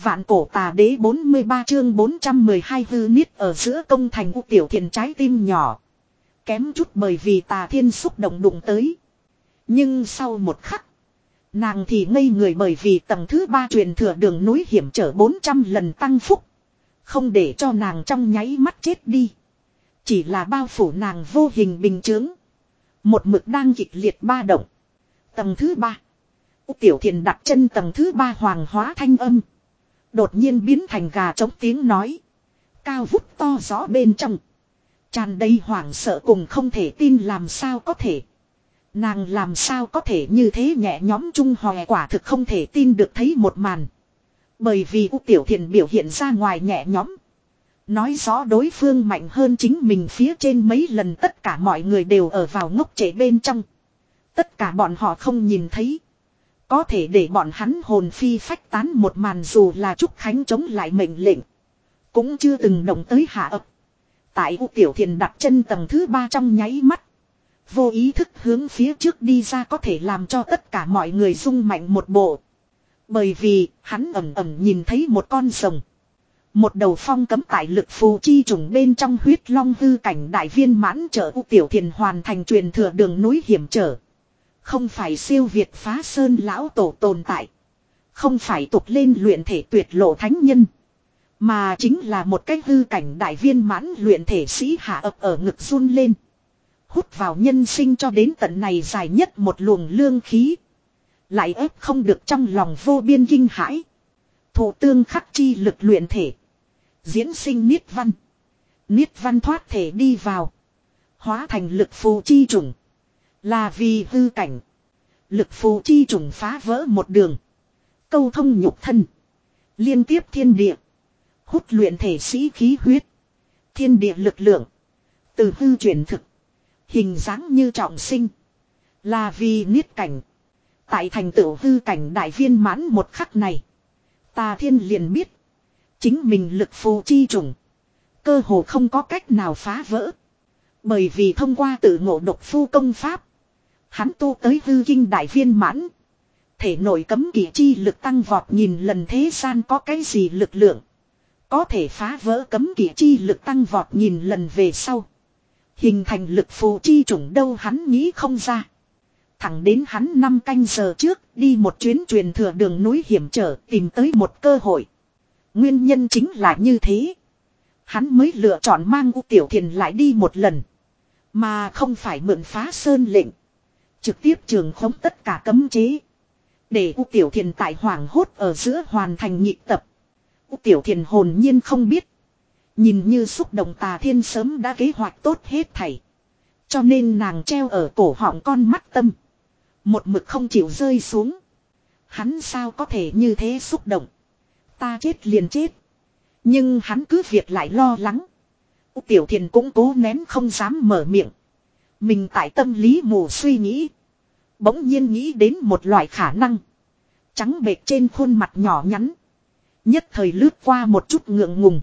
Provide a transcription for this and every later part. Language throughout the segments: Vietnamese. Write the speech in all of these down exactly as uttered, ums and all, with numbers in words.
Vạn cổ tà đế bốn mươi ba chương bốn trăm mười hai hư niết ở giữa công thành U Tiểu Thiền trái tim nhỏ. Kém chút bởi vì tà thiên xúc động đụng tới. Nhưng sau một khắc. Nàng thì ngây người bởi vì tầng thứ ba truyền thừa đường núi hiểm trở bốn trăm lần tăng phúc. Không để cho nàng trong nháy mắt chết đi. Chỉ là bao phủ nàng vô hình bình chướng. Một mực đang kịch liệt ba động. Tầng thứ ba. U Tiểu Thiền đặt chân tầng thứ ba hoàng hóa thanh âm. Đột nhiên biến thành gà trống tiếng nói. Cao vút to rõ bên trong. Tràn đầy hoảng sợ cùng không thể tin làm sao có thể. Nàng làm sao có thể như thế nhẹ nhõm trung hòe quả thực không thể tin được thấy một màn. Bởi vì U Tiểu Thiền biểu hiện ra ngoài nhẹ nhõm. Nói rõ đối phương mạnh hơn chính mình phía trên mấy lần tất cả mọi người đều ở vào ngốc trệ bên trong. Tất cả bọn họ không nhìn thấy. Có thể để bọn hắn hồn phi phách tán một màn dù là Trúc Khánh chống lại mệnh lệnh. Cũng chưa từng động tới hạ ập. Tại U Tiểu Thiền đặt chân tầng thứ ba trong nháy mắt. Vô ý thức hướng phía trước đi ra có thể làm cho tất cả mọi người rung mạnh một bộ. Bởi vì hắn ẩm ẩm nhìn thấy một con rồng. Một đầu phong cấm tại lực phù chi trùng bên trong huyết long hư cảnh đại viên mãn trợ U Tiểu Thiền hoàn thành truyền thừa đường núi hiểm trở. Không phải siêu việt phá sơn lão tổ tồn tại. Không phải tục lên luyện thể tuyệt lộ thánh nhân. Mà chính là một cái hư cảnh đại viên mãn luyện thể sĩ hạ ập ở ngực run lên. Hút vào nhân sinh cho đến tận này dài nhất một luồng lương khí. Lại ép không được trong lòng vô biên kinh hãi. Thủ tương khắc chi lực luyện thể. Diễn sinh niết văn. Niết văn thoát thể đi vào. Hóa thành lực phù chi trùng. Là vì hư cảnh. Lực phù chi trùng phá vỡ một đường. Câu thông nhục thân. Liên tiếp thiên địa. Hút luyện thể sĩ khí huyết. Thiên địa lực lượng. Từ hư chuyển thực. Hình dáng như trọng sinh. Là vì niết cảnh. Tại thành tựu hư cảnh đại viên mãn một khắc này. Tà thiên liền biết. Chính mình lực phù chi trùng. Cơ hồ không có cách nào phá vỡ. Bởi vì thông qua tự ngộ độc phu công pháp. Hắn tu tới hư kinh đại viên mãn. Thể nội cấm kỵ chi lực tăng vọt nhìn lần thế gian có cái gì lực lượng. Có thể phá vỡ cấm kỵ chi lực tăng vọt nhìn lần về sau. Hình thành lực phù chi trùng đâu hắn nghĩ không ra. Thẳng đến hắn năm canh giờ trước đi một chuyến truyền thừa đường núi hiểm trở tìm tới một cơ hội. Nguyên nhân chính là như thế. Hắn mới lựa chọn mang U Tiểu Thiền lại đi một lần. Mà không phải mượn phá sơn lệnh. Trực tiếp trường khống tất cả cấm chế. Để U Tiểu Thiền tại hoảng hốt ở giữa hoàn thành nhịp tập. U Tiểu Thiền hồn nhiên không biết. Nhìn như xúc động tà thiên sớm đã kế hoạch tốt hết thảy. Cho nên nàng treo ở cổ họng con mắt tâm. Một mực không chịu rơi xuống. Hắn sao có thể như thế xúc động. Ta chết liền chết. Nhưng hắn cứ việc lại lo lắng. U Tiểu Thiền cũng cố nén không dám mở miệng. Mình tại tâm lý mù suy nghĩ. Bỗng nhiên nghĩ đến một loại khả năng. Trắng bệch trên khuôn mặt nhỏ nhắn. Nhất thời lướt qua một chút ngượng ngùng.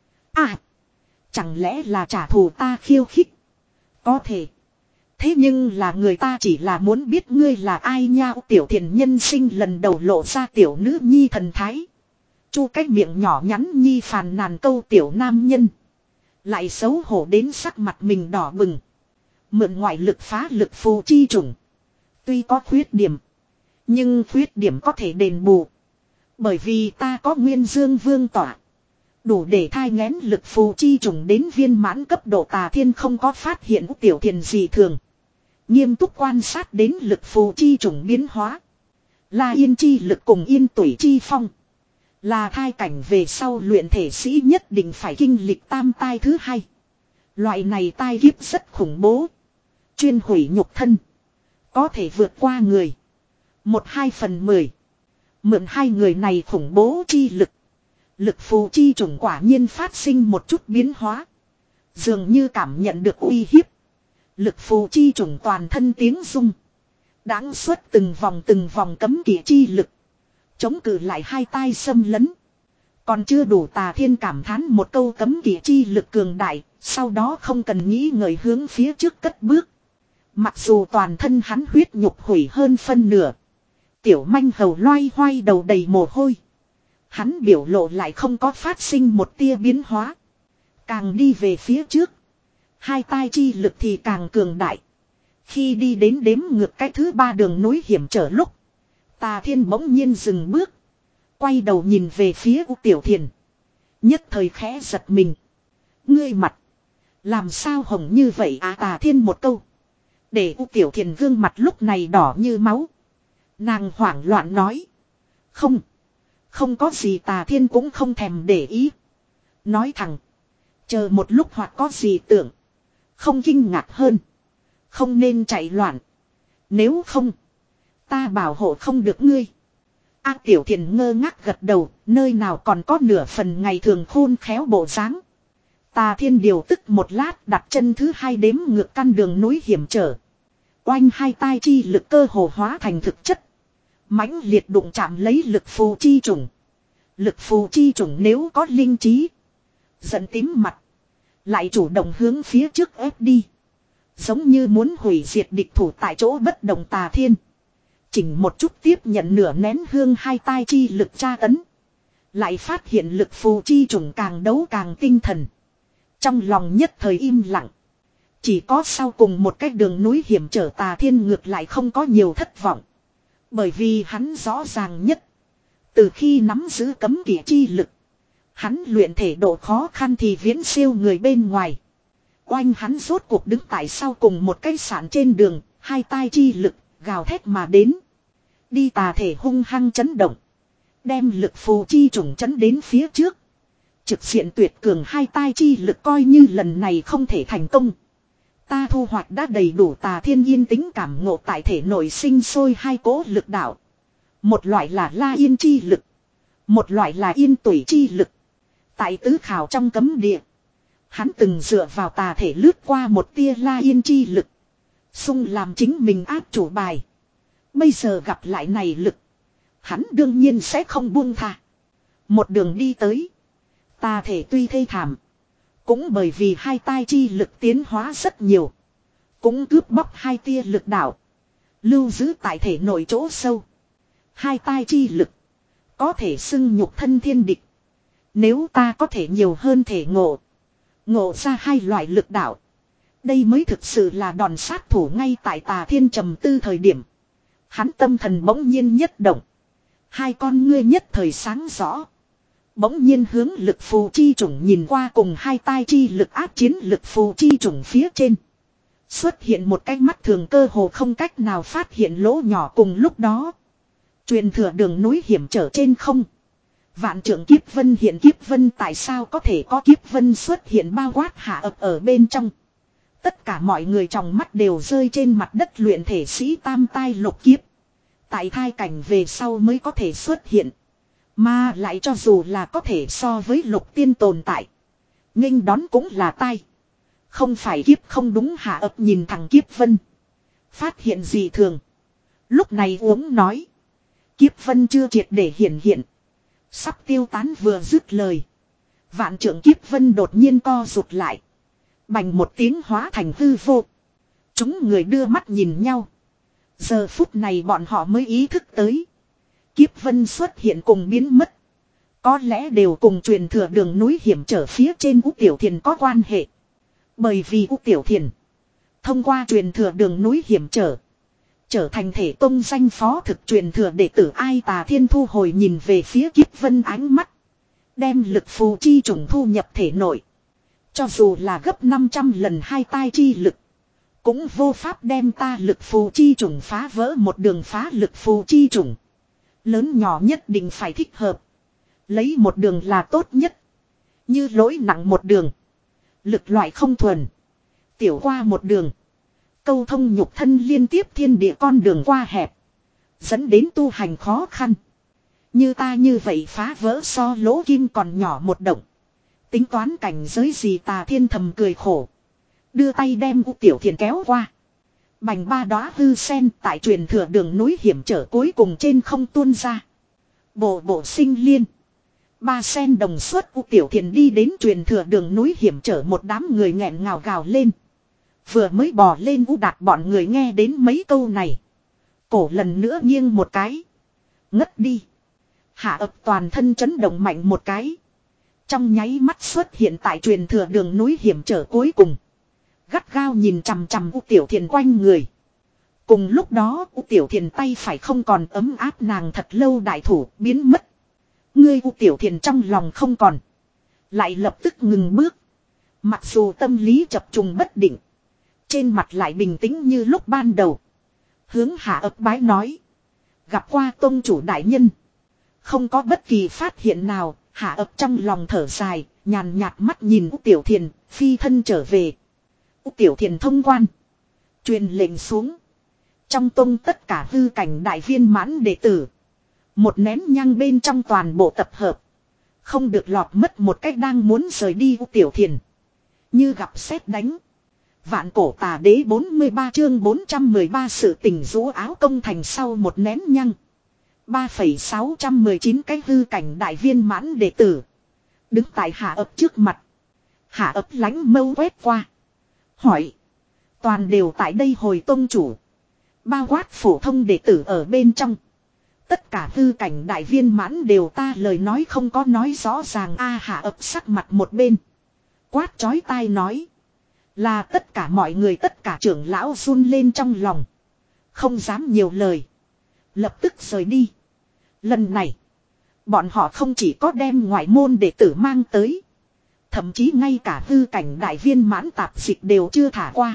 À. Chẳng lẽ là trả thù ta khiêu khích. Có thể. Thế nhưng là người ta chỉ là muốn biết ngươi là ai nha. Tiểu Thiền nhân sinh lần đầu lộ ra tiểu nữ nhi thần thái. Chu cái miệng nhỏ nhắn nhi phàn nàn câu tiểu nam nhân. Lại xấu hổ đến sắc mặt mình đỏ bừng. Mượn ngoại lực phá lực phù chi trùng. Tuy có khuyết điểm. Nhưng khuyết điểm có thể đền bù. Bởi vì ta có nguyên dương vương tỏa. Đủ để thai ngén lực phù chi trùng đến viên mãn cấp độ tà thiên không có phát hiện Tiểu Thiền gì thường. Nghiêm túc quan sát đến lực phù chi trùng biến hóa. Là yên chi lực cùng yên tuổi chi phong. Là thai cảnh về sau luyện thể sĩ nhất định phải kinh lịch tam tai thứ hai. Loại này tai kiếp rất khủng bố. Chuyên hủy nhục thân. Có thể vượt qua người. Một hai phần mười. Mượn hai người này khủng bố chi lực. Lực phù chi trùng quả nhiên phát sinh một chút biến hóa. Dường như cảm nhận được uy hiếp. Lực phù chi trùng toàn thân tiếng rung. Đáng xuất từng vòng từng vòng cấm kỵ chi lực. Chống cự lại hai tai xâm lấn. Còn chưa đủ tà thiên cảm thán một câu cấm kỵ chi lực cường đại. Sau đó không cần nghĩ ngợi hướng phía trước cất bước. Mặc dù toàn thân hắn huyết nhục hủy hơn phân nửa. Tiểu manh hầu loay hoay đầu đầy mồ hôi. Hắn biểu lộ lại không có phát sinh một tia biến hóa. Càng đi về phía trước. Hai tai chi lực thì càng cường đại. Khi đi đến đếm ngược cái thứ ba đường núi hiểm trở lúc. Tà Thiên bỗng nhiên dừng bước. Quay đầu nhìn về phía U Tiểu Thiền. Nhất thời khẽ giật mình. Ngươi mặt. Làm sao hồng như vậy à? Tà Thiên một câu. Để U Tiểu Thiền gương mặt lúc này đỏ như máu. Nàng hoảng loạn nói. Không. Không có gì. Tà Thiên cũng không thèm để ý. Nói thẳng. Chờ một lúc hoặc có gì tưởng. Không kinh ngạc hơn. Không nên chạy loạn. Nếu không. Ta bảo hộ không được ngươi. A Tiểu Thiền ngơ ngác gật đầu. Nơi nào còn có nửa phần ngày thường khôn khéo bộ dáng. Tà Thiên điều tức một lát đặt chân thứ hai đếm ngược căn đường núi hiểm trở. Oanh hai tai chi lực cơ hồ hóa thành thực chất. Mãnh liệt đụng chạm lấy lực phù chi trùng. Lực phù chi trùng nếu có linh trí. Giận tím mặt. Lại chủ động hướng phía trước ép đi. Giống như muốn hủy diệt địch thủ tại chỗ bất động. Tà Thiên chỉnh một chút tiếp nhận nửa nén hương hai tai chi lực tra tấn. Lại phát hiện lực phù chi trùng càng đấu càng tinh thần. Trong lòng nhất thời im lặng. Chỉ có sau cùng một cái đường núi hiểm trở. Tà Thiên ngược lại không có nhiều thất vọng. Bởi vì hắn rõ ràng nhất. Từ khi nắm giữ cấm kỵ chi lực. Hắn luyện thể độ khó khăn thì viễn siêu người bên ngoài. Oanh hắn rốt cuộc đứng tại sau cùng một cái sạn trên đường. Hai tai chi lực gào thét mà đến. Đi tà thể hung hăng chấn động. Đem lực phù chi trùng chấn đến phía trước. Trực diện tuyệt cường hai tai chi lực coi như lần này không thể thành công. Ta thu hoạch đã đầy đủ. Tà Thiên yên tĩnh cảm ngộ tại thể nội sinh sôi hai cỗ lực đạo. Một loại là la yên chi lực. Một loại là yên tủy chi lực. Tại tứ khảo trong cấm địa. Hắn từng dựa vào tà thể lướt qua một tia la yên chi lực. Xung làm chính mình áp chủ bài. Bây giờ gặp lại này lực. Hắn đương nhiên sẽ không buông tha. Một đường đi tới. Tà thể tuy thê thảm. Cũng bởi vì hai tai chi lực tiến hóa rất nhiều. Cũng cướp bóc hai tia lực đạo. Lưu giữ tại thể nội chỗ sâu. Hai tai chi lực. Có thể xưng nhục thân thiên địch. Nếu ta có thể nhiều hơn thể ngộ. Ngộ ra hai loại lực đạo. Đây mới thực sự là đòn sát thủ. Ngay tại Tà Thiên trầm tư thời điểm. Hắn tâm thần bỗng nhiên nhất động. Hai con ngươi nhất thời sáng rõ. Bỗng nhiên hướng lực phù chi trùng nhìn qua cùng hai tai chi lực áp chiến lực phù chi trùng phía trên. Xuất hiện một cái mắt thường cơ hồ không cách nào phát hiện lỗ nhỏ cùng lúc đó. Truyền thừa đường núi hiểm trở trên không. Vạn trưởng kiếp vân hiện kiếp vân tại sao có thể có kiếp vân xuất hiện bao quát hạ ập ở bên trong. Tất cả mọi người trong mắt đều rơi trên mặt đất luyện thể sĩ tam tai lục kiếp. Tại thai cảnh về sau mới có thể xuất hiện. Mà lại cho dù là có thể so với lục tiên tồn tại. Nghênh đón cũng là tai. Không phải kiếp không đúng hạ ập nhìn thằng kiếp vân. Phát hiện gì thường. Lúc này uống nói. Kiếp vân chưa triệt để hiển hiện. Sắp tiêu tán vừa dứt lời. Vạn trưởng kiếp vân đột nhiên co rụt lại. Bành một tiếng hóa thành hư vô. Chúng người đưa mắt nhìn nhau. Giờ phút này bọn họ mới ý thức tới. Kiếp vân xuất hiện cùng biến mất. Có lẽ đều cùng truyền thừa đường núi hiểm trở phía trên U Tiểu Thiền có quan hệ. Bởi vì U Tiểu Thiền thông qua truyền thừa đường núi hiểm trở. Trở thành thể tông danh phó thực truyền thừa đệ tử ai. Tà Thiên thu hồi nhìn về phía kiếp vân ánh mắt. Đem lực phù chi trùng thu nhập thể nội. Cho dù là gấp năm trăm lần hai tai chi lực. Cũng vô pháp đem ta lực phù chi trùng phá vỡ một đường phá lực phù chi trùng. Lớn nhỏ nhất định phải thích hợp. Lấy một đường là tốt nhất. Như lỗi nặng một đường. Lực loại không thuần. Tiểu qua một đường. Câu thông nhục thân liên tiếp thiên địa con đường qua hẹp. Dẫn đến tu hành khó khăn. Như ta như vậy phá vỡ so lỗ kim còn nhỏ một động. Tính toán cảnh giới gì. Tà Thiên thầm cười khổ. Đưa tay đem U Tiểu Thiền kéo qua. Bành ba đóa hư sen tại truyền thừa đường núi hiểm trở cuối cùng trên không tuôn ra. Bộ bộ sinh liên. Ba sen đồng suất U Tiểu Thiền đi đến truyền thừa đường núi hiểm trở một đám người nghẹn ngào gào lên. Vừa mới bò lên U Đạt bọn người nghe đến mấy câu này. Cổ lần nữa nghiêng một cái. Ngất đi. Hạ ập toàn thân chấn động mạnh một cái. Trong nháy mắt xuất hiện tại truyền thừa đường núi hiểm trở cuối cùng. Gắt gao nhìn chằm chằm U Tiểu Thiền quanh người. Cùng lúc đó U Tiểu Thiền tay phải không còn ấm áp nàng thật lâu đại thủ biến mất. Ngươi U Tiểu Thiền trong lòng không còn. Lại lập tức ngừng bước. Mặc dù tâm lý chập trùng bất định. Trên mặt lại bình tĩnh như lúc ban đầu. Hướng hạ ập bái nói. Gặp qua tông chủ đại nhân. Không có bất kỳ phát hiện nào. Hạ ập trong lòng thở dài. Nhàn nhạt mắt nhìn U Tiểu Thiền. Phi thân trở về. U Tiểu Thiền thông quan. Truyền lệnh xuống. Trong tông tất cả hư cảnh đại viên mãn đệ tử. Một nén nhang bên trong toàn bộ tập hợp. Không được lọt mất một cách đang muốn rời đi U Tiểu Thiền. Như gặp sét đánh. Vạn cổ tà đế bốn mươi ba chương bốn trăm mười ba sự tình rũ áo công thành sau một nén nhang. ba phẩy sáu một chín cái hư cảnh đại viên mãn đệ tử. Đứng tại hạ ập trước mặt. Hạ ập lánh mâu quét qua. Hỏi. Toàn đều tại đây hồi tông chủ. Bao quát phổ thông đệ tử ở bên trong. Tất cả hư cảnh đại viên mãn đều ta lời nói không có nói rõ ràng a. Hạ ập sắc mặt một bên. Quát chói tai nói. Là tất cả mọi người tất cả trưởng lão run lên trong lòng. Không dám nhiều lời. Lập tức rời đi. Lần này. Bọn họ không chỉ có đem ngoại môn đệ tử mang tới. Thậm chí ngay cả hư cảnh đại viên mãn tạp dịch đều chưa thả qua.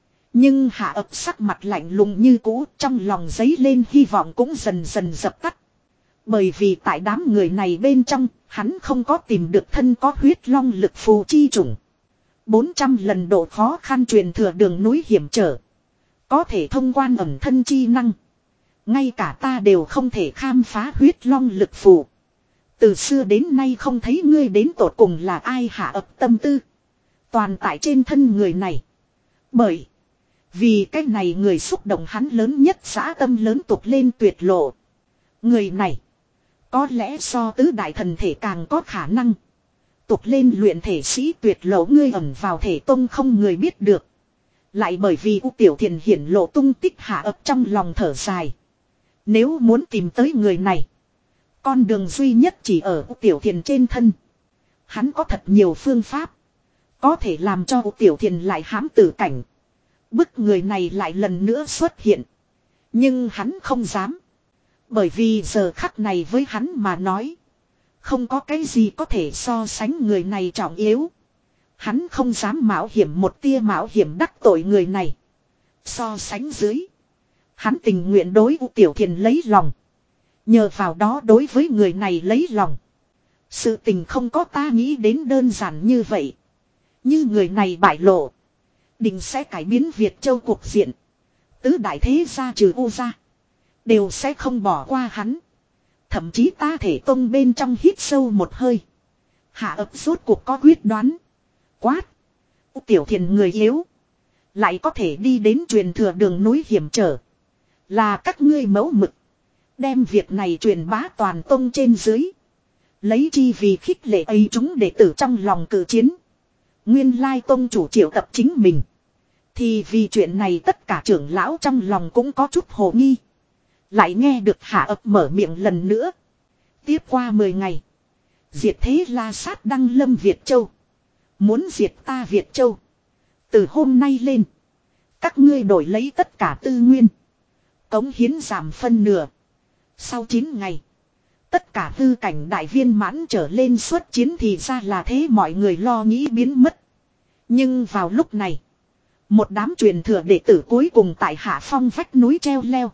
Nhưng hạ ập sắc mặt lạnh lùng như cũ. Trong lòng dấy lên hy vọng cũng dần dần dập tắt. Bởi vì tại đám người này bên trong. Hắn không có tìm được thân có huyết long lực phù chi chủng. bốn trăm lần độ khó khăn truyền thừa đường núi hiểm trở. Có thể thông quan ẩn thân chi năng. Ngay cả ta đều không thể khám phá huyết long lực phù. Từ xưa đến nay không thấy ngươi đến tột cùng là ai. Hạ ập tâm tư. Toàn tại trên thân người này. Bởi. Vì cái này người xúc động hắn lớn nhất dã tâm lớn tục lên tuyệt lộ. Người này. Có lẽ so tứ đại thần thể càng có khả năng. Tục lên luyện thể sĩ tuyệt lộ ngươi ẩn vào thể tông không người biết được. Lại bởi vì U Tiểu Thiền hiển lộ tung tích hạ ập trong lòng thở dài. Nếu muốn tìm tới người này. Con đường duy nhất chỉ ở U Tiểu Thiền trên thân. Hắn có thật nhiều phương pháp. Có thể làm cho U Tiểu Thiền lại hãm tử cảnh. Bức người này lại lần nữa xuất hiện. Nhưng hắn không dám. Bởi vì giờ khắc này với hắn mà nói. Không có cái gì có thể so sánh người này trọng yếu. Hắn không dám mạo hiểm một tia mạo hiểm đắc tội người này. So sánh dưới. Hắn tình nguyện đối U Tiểu Thiền lấy lòng. Nhờ vào đó đối với người này lấy lòng. Sự tình không có ta nghĩ đến đơn giản như vậy. Như người này bại lộ. Định sẽ cải biến Việt Châu cuộc diện. Tứ đại thế gia trừ U gia. Đều sẽ không bỏ qua hắn. Thậm chí ta thể tông bên trong hít sâu một hơi. Hạ ập rốt cuộc có quyết đoán. Quát. U Tiểu Thiền người yếu. Lại có thể đi đến truyền thừa đường núi hiểm trở. Là các ngươi mẫu mực. Đem việc này truyền bá toàn tông trên dưới. Lấy chi vì khích lệ ấy chúng đệ tử trong lòng cử chiến. Nguyên lai tông chủ triệu tập chính mình. Thì vì chuyện này tất cả trưởng lão trong lòng cũng có chút hồ nghi. Lại nghe được hạ ập mở miệng lần nữa. Tiếp qua mười ngày. Diệt thế la sát đăng lâm Việt Châu. Muốn diệt ta Việt Châu. Từ hôm nay lên. Các ngươi đổi lấy tất cả tư nguyên. Cống hiến giảm phân nửa. Sau chín ngày. Tất cả hư cảnh đại viên mãn trở lên xuất chiến thì ra là thế mọi người lo nghĩ biến mất. Nhưng vào lúc này. Một đám truyền thừa đệ tử cuối cùng tại hạ phong vách núi treo leo.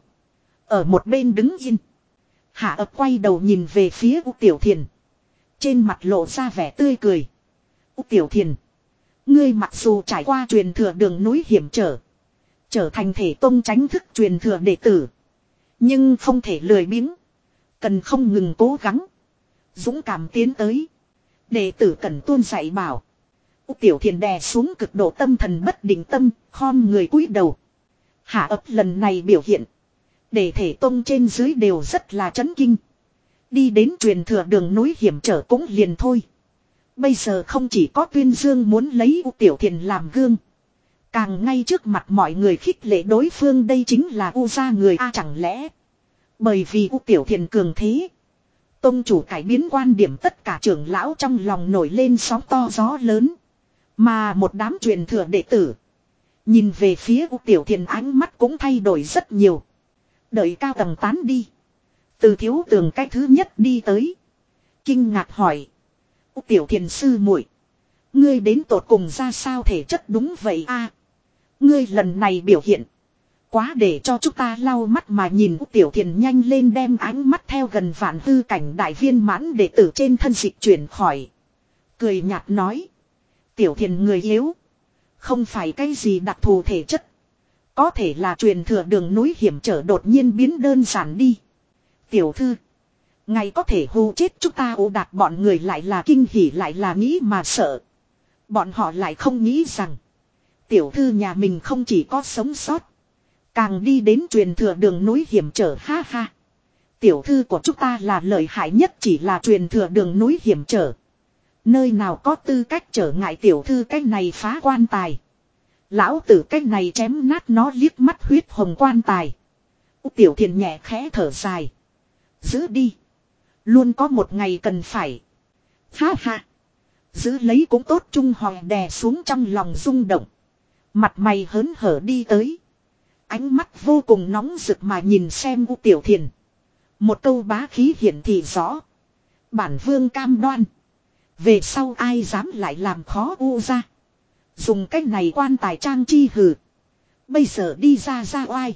Ở một bên đứng yên. Hạ ập quay đầu nhìn về phía U Tiểu Thiền. Trên mặt lộ ra vẻ tươi cười. U Tiểu Thiền. Ngươi mặc dù trải qua truyền thừa đường núi hiểm trở. Trở thành thể tông tránh thức truyền thừa đệ tử. Nhưng không thể lười biếng. Cần không ngừng cố gắng. Dũng cảm tiến tới. Đệ tử cần tuôn dạy bảo. U Tiểu Thiền đè xuống cực độ tâm thần bất định tâm. Khom người cúi đầu. Hạ ập lần này biểu hiện. Để thể tông trên dưới đều rất là chấn kinh. Đi đến truyền thừa đường núi hiểm trở cũng liền thôi. Bây giờ không chỉ có tuyên dương muốn lấy U Tiểu Thiền làm gương. Càng ngay trước mặt mọi người khích lệ đối phương đây chính là U gia người a chẳng lẽ. Bởi vì U Tiểu Thiền cường thế. Tông chủ cải biến quan điểm, tất cả trưởng lão trong lòng nổi lên sóng to gió lớn. Mà một đám truyền thừa đệ tử. Nhìn về phía U Tiểu Thiền ánh mắt cũng thay đổi rất nhiều. Đợi cao tầng tán đi. Từ Thiếu Tường cái thứ nhất đi tới. Kinh ngạc hỏi. U Tiểu Thiền sư muội, ngươi đến tột cùng ra sao thể chất đúng vậy a? Ngươi lần này biểu hiện. Quá để cho chúng ta lau mắt mà nhìn. U Tiểu Thiền nhanh lên đem ánh mắt theo gần vạn hư cảnh đại viên mãn đệ tử trên thân dịch chuyển khỏi. Cười nhạt nói. Tiểu Thiền người yếu. Không phải cái gì đặc thù thể chất. Có thể là truyền thừa đường núi hiểm trở đột nhiên biến đơn giản đi. Tiểu thư. Ngày có thể hù chết chúng ta. Ủ Đạt bọn người lại là kinh hỉ lại là nghĩ mà sợ. Bọn họ lại không nghĩ rằng. Tiểu thư nhà mình không chỉ có sống sót. Càng đi đến truyền thừa đường núi hiểm trở, ha ha. Tiểu thư của chúng ta là lợi hại nhất, chỉ là truyền thừa đường núi hiểm trở. Nơi nào có tư cách trở ngại tiểu thư cái này phá quan tài. Lão tử cái này chém nát nó liếc mắt huyết hồng quan tài. Tiểu Thiền nhẹ khẽ thở dài. Giữ đi. Luôn có một ngày cần phải. Ha ha. Giữ lấy cũng tốt. Trung Hoàng đè xuống trong lòng rung động. Mặt mày hớn hở đi tới. Ánh mắt vô cùng nóng rực mà nhìn xem U Tiểu Thiền. Một câu bá khí hiển thị rõ. Bản vương cam đoan. Về sau ai dám lại làm khó U ra. Dùng cách này quan tài trang chi hừ. Bây giờ đi ra ra oai.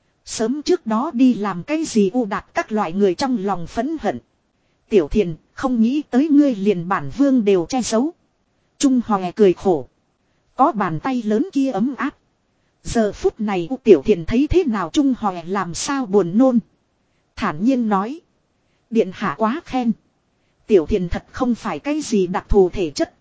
Sớm trước đó đi làm cái gì U Đạt các loại người trong lòng phẫn hận. Tiểu Thiền không nghĩ tới ngươi liền bản vương đều che giấu. Trung Hoàng cười khổ. Có bàn tay lớn kia ấm áp. Giờ phút này U Tiểu Thiền thấy thế nào Trung Hoàng làm sao buồn nôn. Thản nhiên nói. Điện hạ quá khen. Tiểu Thiền thật không phải cái gì đặc thù thể chất.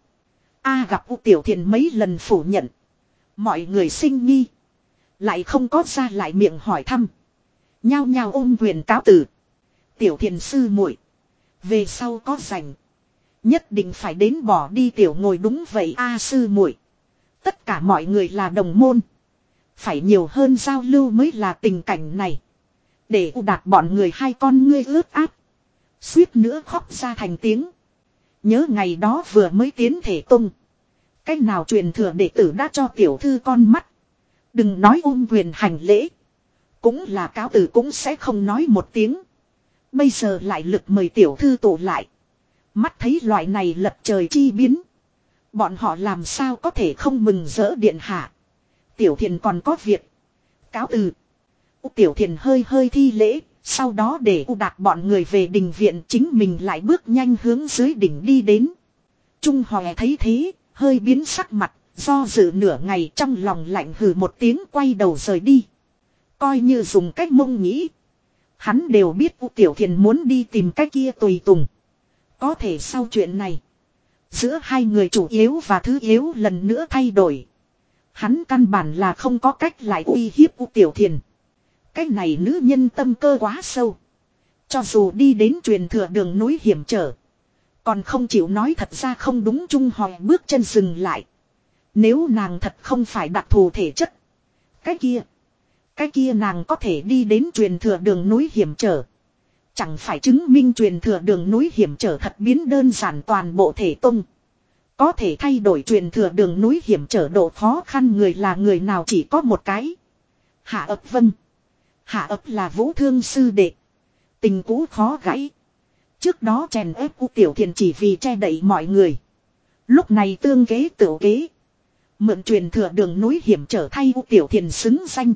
A gặp U Tiểu Thiền mấy lần phủ nhận. Mọi người sinh nghi. Lại không có ra lại miệng hỏi thăm. Nhao nhao ôm quyền cáo từ. Tiểu Thiền sư muội, về sau có rảnh. Nhất định phải đến bỏ đi tiểu ngồi đúng vậy A sư muội. Tất cả mọi người là đồng môn. Phải nhiều hơn giao lưu mới là tình cảnh này. Để U Đạt bọn người hai con ngươi ướt át. Suýt nữa khóc ra thành tiếng. Nhớ ngày đó vừa mới tiến thể tung. Cách nào truyền thừa đệ tử đã cho tiểu thư con mắt. Đừng nói ôm quyền hành lễ. Cũng là cáo từ cũng sẽ không nói một tiếng. Bây giờ lại lực mời tiểu thư tụ lại. Mắt thấy loại này lật trời chi biến. Bọn họ làm sao có thể không mừng rỡ điện hạ. Tiểu Thiền còn có việc. Cáo từ. Tiểu Thiền hơi hơi thi lễ. Sau đó để U Đạt bọn người về đình viện, chính mình lại bước nhanh hướng dưới đỉnh đi đến. Trung Hoàng thấy thế, hơi biến sắc mặt, do dự nửa ngày trong lòng lạnh hừ một tiếng quay đầu rời đi. Coi như dùng cách mông nghĩ. Hắn đều biết U Tiểu Thiền muốn đi tìm cái kia tùy tùng. Có thể sau chuyện này, giữa hai người chủ yếu và thứ yếu lần nữa thay đổi. Hắn căn bản là không có cách lại uy hiếp U Tiểu Thiền. Cái này nữ nhân tâm cơ quá sâu. Cho dù đi đến truyền thừa đường núi hiểm trở. Còn không chịu nói thật ra không đúng. Trung Hoàng bước chân dừng lại. Nếu nàng thật không phải đặc thù thể chất. Cái kia. Cái kia nàng có thể đi đến truyền thừa đường núi hiểm trở. Chẳng phải chứng minh truyền thừa đường núi hiểm trở thật biến đơn giản toàn bộ thể tung. Có thể thay đổi truyền thừa đường núi hiểm trở độ khó khăn người là người nào chỉ có một cái. Hạ ấp vân. Hạ ấp là Vũ Thương sư đệ. Tình cũ khó gãy. Trước đó chèn ép U Tiểu Thiền chỉ vì che đậy mọi người. Lúc này tương kế tửu kế. Mượn truyền thừa đường núi hiểm trở thay U Tiểu Thiền xứng danh.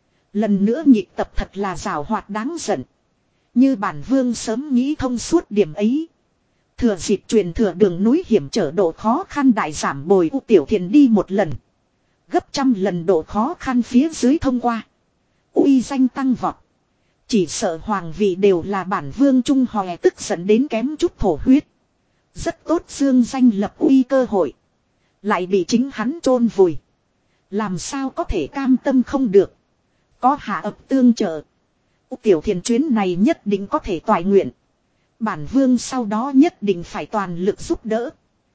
Lần nữa nhịp tập thật là rào hoạt đáng giận. Như bản vương sớm nghĩ thông suốt điểm ấy. Thừa dịp truyền thừa đường núi hiểm trở độ khó khăn đại giảm bồi U Tiểu Thiền đi một lần. Gấp trăm lần độ khó khăn phía dưới thông qua. Uy danh tăng vọt. Chỉ sợ hoàng vị đều là bản vương Trung Hoàng tức giận đến kém chút thổ huyết. Rất tốt dương danh lập uy cơ hội. Lại bị chính hắn chôn vùi. Làm sao có thể cam tâm không được. Có hạ ập tương trợ. Tiểu Thiền chuyến này nhất định có thể toại nguyện. Bản vương sau đó nhất định phải toàn lực giúp đỡ.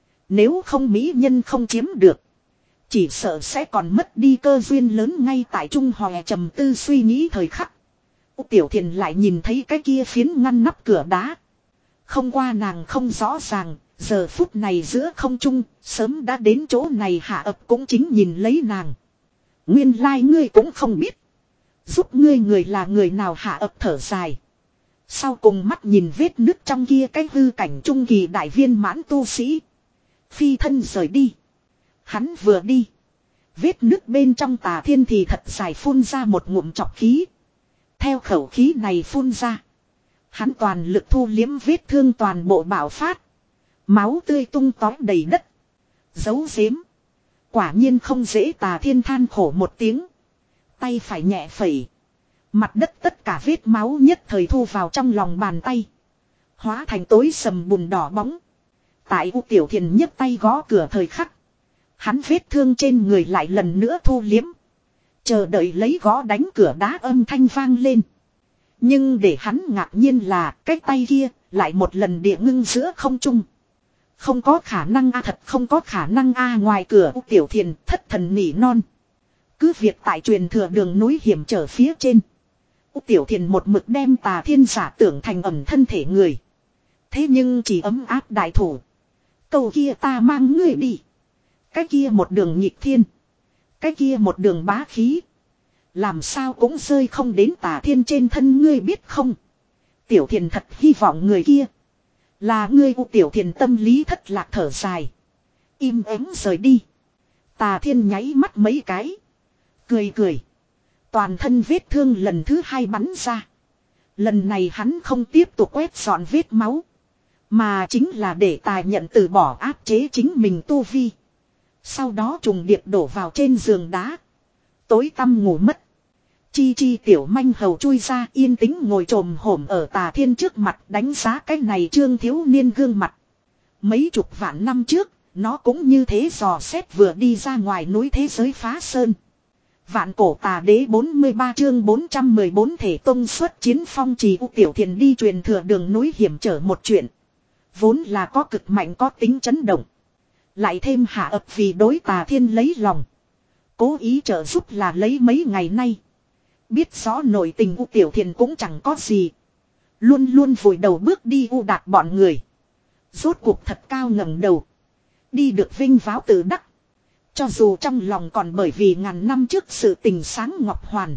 Nếu không mỹ nhân không chiếm được. Chỉ sợ sẽ còn mất đi cơ duyên lớn ngay tại Trung Hoàng trầm tư suy nghĩ thời khắc. Tiểu Thiền lại nhìn thấy cái kia phiến ngăn nắp cửa đá. Không qua nàng không rõ ràng, giờ phút này giữa không trung, sớm đã đến chỗ này Hạ Ập cũng chính nhìn lấy nàng. Nguyên lai ngươi cũng không biết. Giúp ngươi người là người nào Hạ Ập thở dài. Sau cùng mắt nhìn vết nứt trong kia cái hư cảnh trung kỳ đại viên mãn tu sĩ. Phi thân rời đi. Hắn vừa đi. Vết nứt bên trong Tà Thiên thì thật dài phun ra một ngụm trọc khí. Theo khẩu khí này phun ra. Hắn toàn lực thu liếm vết thương toàn bộ bạo phát. Máu tươi tung tói đầy đất. Giấu giếm. Quả nhiên không dễ Tà Thiên than khổ một tiếng. Tay phải nhẹ phẩy. Mặt đất tất cả vết máu nhất thời thu vào trong lòng bàn tay. Hóa thành tối sầm bùn đỏ bóng. Tại U Tiểu Thiền nhấc tay gõ cửa thời khắc. Hắn vết thương trên người lại lần nữa thu liếm. Chờ đợi lấy gõ đánh cửa đá âm thanh vang lên. Nhưng để hắn ngạc nhiên là cái tay kia lại một lần địa ngưng giữa không trung. Không có khả năng a thật không có khả năng a ngoài cửa U Tiểu Thiền thất thần nỉ non. Cứ việc tại truyền thừa đường núi hiểm trở phía trên. U Tiểu Thiền một mực đem Tà Thiên giả tưởng thành ẩm thân thể người. Thế nhưng chỉ ấm áp đại thủ. Câu kia ta mang ngươi đi. Cái kia một đường nhịp thiên. Cái kia một đường bá khí. Làm sao cũng rơi không đến Tà Thiên trên thân ngươi biết không. Tiểu Thiền thật hy vọng người kia. Là ngươi U Tiểu Thiền tâm lý thất lạc thở dài. Im ắng rời đi. Tà Thiên nháy mắt mấy cái. Cười cười. Toàn thân vết thương lần thứ hai bắn ra. Lần này hắn không tiếp tục quét dọn vết máu. Mà chính là để Tài nhận từ bỏ áp chế chính mình tu vi. Sau đó trùng điệp đổ vào trên giường đá. Tối tăm ngủ mất. Chi chi tiểu manh hầu chui ra yên tĩnh ngồi trồm hổm ở Tà Thiên trước mặt đánh giá cái này trương thiếu niên gương mặt. Mấy chục vạn năm trước, nó cũng như thế dò xét vừa đi ra ngoài núi thế giới phá sơn. Vạn cổ Tà Đế bốn mươi ba chương bốn trăm mười bốn thể tông xuất chiến phong trì U Tiểu Thiền đi truyền thừa đường núi hiểm trở một chuyện. Vốn là có cực mạnh có tính chấn động. Lại thêm Hạ Ập vì đối Tà Thiên lấy lòng. Cố ý trợ giúp là lấy mấy ngày nay. Biết rõ nội tình U Tiểu Thiền cũng chẳng có gì. Luôn luôn vùi đầu bước đi U Đạt bọn người. Rốt cuộc thật cao ngẩng đầu. Đi được vinh váo tự đắc. Cho dù trong lòng còn bởi vì ngàn năm trước sự tình sáng ngọc hoàn.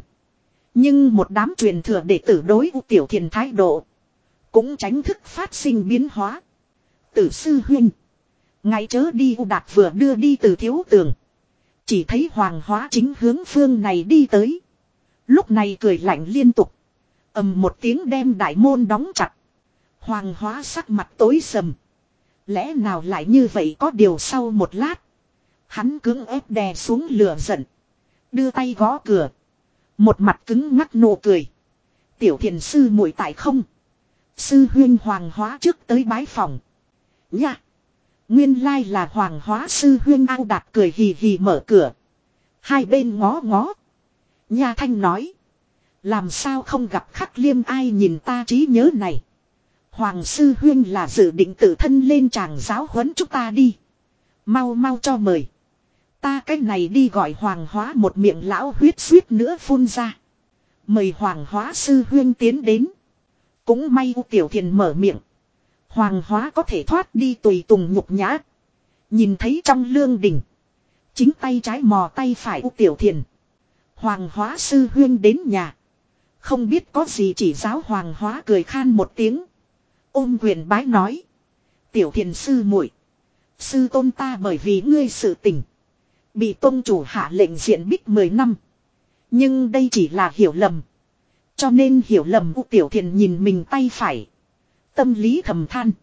Nhưng một đám truyền thừa đệ tử đối U Tiểu Thiền thái độ. Cũng tránh thức phát sinh biến hóa. Tử sư huynh. Ngay chớ đi U Đạt vừa đưa đi từ thiếu tường. Chỉ thấy Hoàng Hóa chính hướng phương này đi tới. Lúc này cười lạnh liên tục. Ầm một tiếng đem đại môn đóng chặt. Hoàng Hóa sắc mặt tối sầm. Lẽ nào lại như vậy có điều sau một lát. Hắn cưỡng ép đè xuống lửa giận. Đưa tay gõ cửa. Một mặt cứng ngắc nụ cười. Tiểu Thiền sư muội tại không. Sư huynh Hoàng Hóa trước tới bái phòng. Nha. Nguyên lai là Hoàng Hóa sư huynh Ao Đạt cười hì hì mở cửa. Hai bên ngó ngó. Nha Thanh nói. Làm sao không gặp Khắc Liêm ai nhìn ta trí nhớ này. Hoàng sư huynh là dự định tự thân lên tràng giáo huấn chúng ta đi. Mau mau cho mời. Ta cái này đi gọi Hoàng Hóa một miệng lão huyết suýt nữa phun ra. Mời Hoàng Hóa sư huynh tiến đến. Cũng may U Tiểu Thiền mở miệng. Hoàng Hóa có thể thoát đi tùy tùng nhục nhã. Nhìn thấy trong lương đình. Chính tay trái mò tay phải U Tiểu Thiền. Hoàng Hóa sư huynh đến nhà. Không biết có gì chỉ giáo Hoàng Hóa cười khan một tiếng. Ôm quyền bái nói. Tiểu Thiền sư muội, sư tôn ta bởi vì ngươi sự tình. Bị tôn chủ hạ lệnh diện bích mười năm. Nhưng đây chỉ là hiểu lầm. Cho nên hiểu lầm U Tiểu Thiền nhìn mình tay phải. Tâm lý thầm than.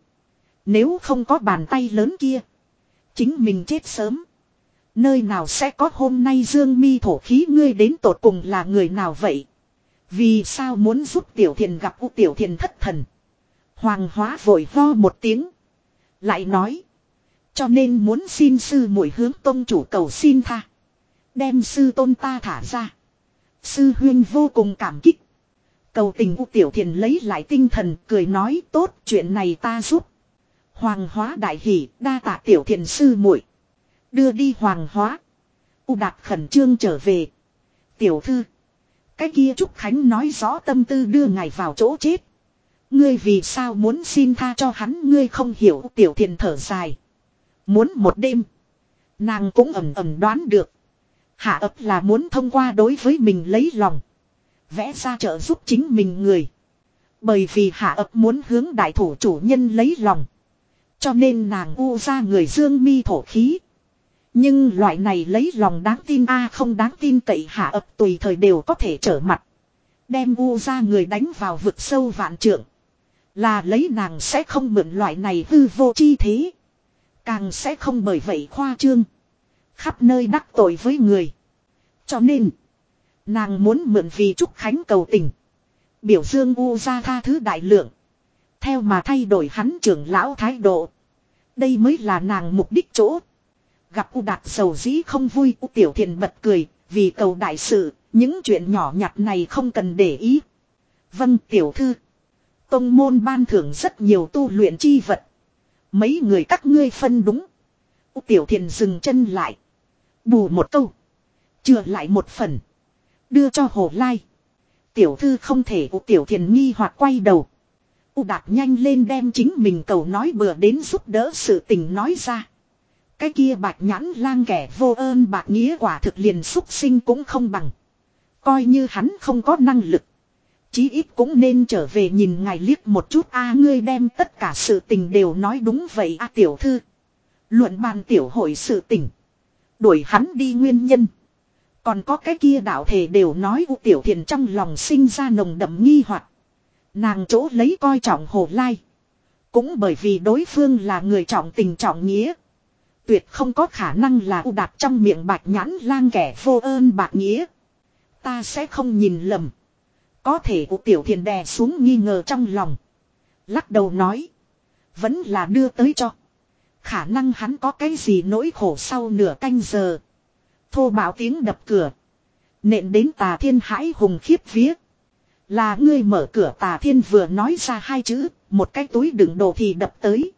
Nếu không có bàn tay lớn kia. Chính mình chết sớm. Nơi nào sẽ có hôm nay dương mi thổ khí ngươi đến tột cùng là người nào vậy? Vì sao muốn giúp Tiểu Thiền gặp U Tiểu Thiền thất thần? Hoàng Hóa vội ho một tiếng. Lại nói. Cho nên muốn xin sư muội hướng tôn chủ cầu xin tha. Đem sư tôn ta thả ra. Sư huynh vô cùng cảm kích. Cầu tình U Tiểu Thiền lấy lại tinh thần cười nói tốt chuyện này ta giúp. Hoàng Hóa đại hỉ đa tạ Tiểu Thiền sư muội. Đưa đi Hoàng Hóa. U Đạt khẩn trương trở về. Tiểu thư. Cái kia Trúc Khánh nói rõ tâm tư đưa ngài vào chỗ chết. Ngươi vì sao muốn xin tha cho hắn, ngươi không hiểu. Tiểu Thiền thở dài. Muốn một đêm. Nàng cũng ẩm ẩm đoán được. Hạ ấp là muốn thông qua đối với mình lấy lòng. Vẽ ra trợ giúp chính mình người. Bởi vì hạ ấp muốn hướng đại thủ chủ nhân lấy lòng. Cho nên nàng u ra người dương mi thổ khí. Nhưng loại này lấy lòng đáng tin a không đáng tin cậy, hạ ấp tùy thời đều có thể trở mặt. Đem u ra người đánh vào vực sâu vạn trượng. Là lấy nàng sẽ không mượn loại này hư vô chi thế. Càng sẽ không bởi vậy khoa trương. Khắp nơi đắc tội với người. Cho nên. Nàng muốn mượn vì Trúc Khánh cầu tình. Biểu dương u ra tha thứ đại lượng. Theo mà thay đổi hắn trưởng lão thái độ. Đây mới là nàng mục đích chỗ. Gặp U Đạt sầu dĩ không vui, U Tiểu Thiền bật cười. Vì cầu đại sự, những chuyện nhỏ nhặt này không cần để ý. Vâng tiểu thư. Tông môn ban thưởng rất nhiều tu luyện chi vật. Mấy người các ngươi phân đúng. U Tiểu Thiền dừng chân lại. Bù một câu. Chừa lại một phần. Đưa cho Hồ Lai. Tiểu thư không thể. U Tiểu Thiền nghi hoặc quay đầu. U Đạt nhanh lên đem chính mình cầu nói bừa đến giúp đỡ sự tình nói ra. Cái kia bạch nhãn lang kẻ vô ơn bạc nghĩa quả thực liền xúc sinh cũng không bằng. Coi như hắn không có năng lực. Chí ít cũng nên trở về nhìn ngài liếc một chút a ngươi đem tất cả sự tình đều nói đúng vậy a tiểu thư. Luận bàn tiểu hội sự tình. Đuổi hắn đi nguyên nhân. Còn có cái kia đạo thể đều nói. U Tiểu Thiền trong lòng sinh ra nồng đậm nghi hoặc. Nàng chỗ lấy coi trọng Hồ Lai. Cũng bởi vì đối phương là người trọng tình trọng nghĩa. Tuyệt không có khả năng là U Đạt trong miệng bạch nhãn lang kẻ vô ơn bạc nghĩa. Ta sẽ không nhìn lầm. Có thể U Tiểu Thiền đè xuống nghi ngờ trong lòng. Lắc đầu nói. Vẫn là đưa tới cho. Khả năng hắn có cái gì nỗi khổ sau nửa canh giờ. Thô bạo tiếng đập cửa. Nện đến Tà Thiên hãi hùng khiếp vía. Là ngươi mở cửa. Tà Thiên vừa nói ra hai chữ. Một cái túi đựng đồ thì đập tới.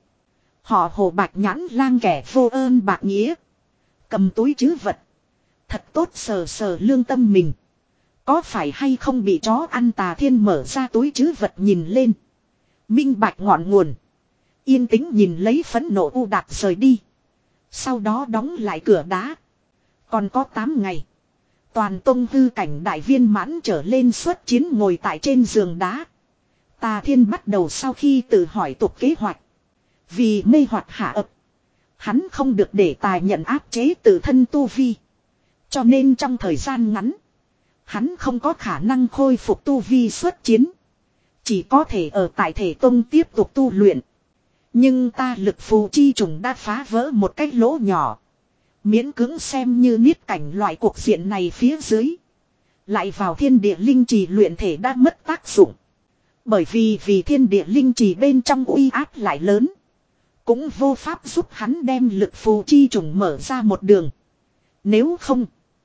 Họ Hồ bạch nhãn lang kẻ vô ơn bạc nghĩa. Cầm túi chứ vật. Thật tốt sờ sờ lương tâm mình. Có phải hay không bị chó ăn? Tà Thiên mở ra túi chứ vật nhìn lên. Minh bạch ngọn nguồn. Yên tĩnh nhìn lấy phẫn nộ U Đạt rời đi. Sau đó đóng lại cửa đá. Còn có tám ngày. Toàn tông hư cảnh đại viên mãn trở lên xuất chiến ngồi tại trên giường đá. Tà Thiên bắt đầu sau khi tự hỏi tục kế hoạch. Vì mê hoặc hạ ập. Hắn không được để tài nhận áp chế tự thân tu vi. Cho nên trong thời gian ngắn. Hắn không có khả năng khôi phục tu vi xuất chiến. Chỉ có thể ở tại thể tông tiếp tục tu luyện. Nhưng ta lực phù chi trùng đã phá vỡ một cái lỗ nhỏ. Miễn cưỡng xem như niết cảnh loại cuộc diện này phía dưới. Lại vào thiên địa linh trì luyện thể đã mất tác dụng. Bởi vì vì thiên địa linh trì bên trong uy áp lại lớn. Cũng vô pháp giúp hắn đem lực phù chi trùng mở ra một đường. Nếu không.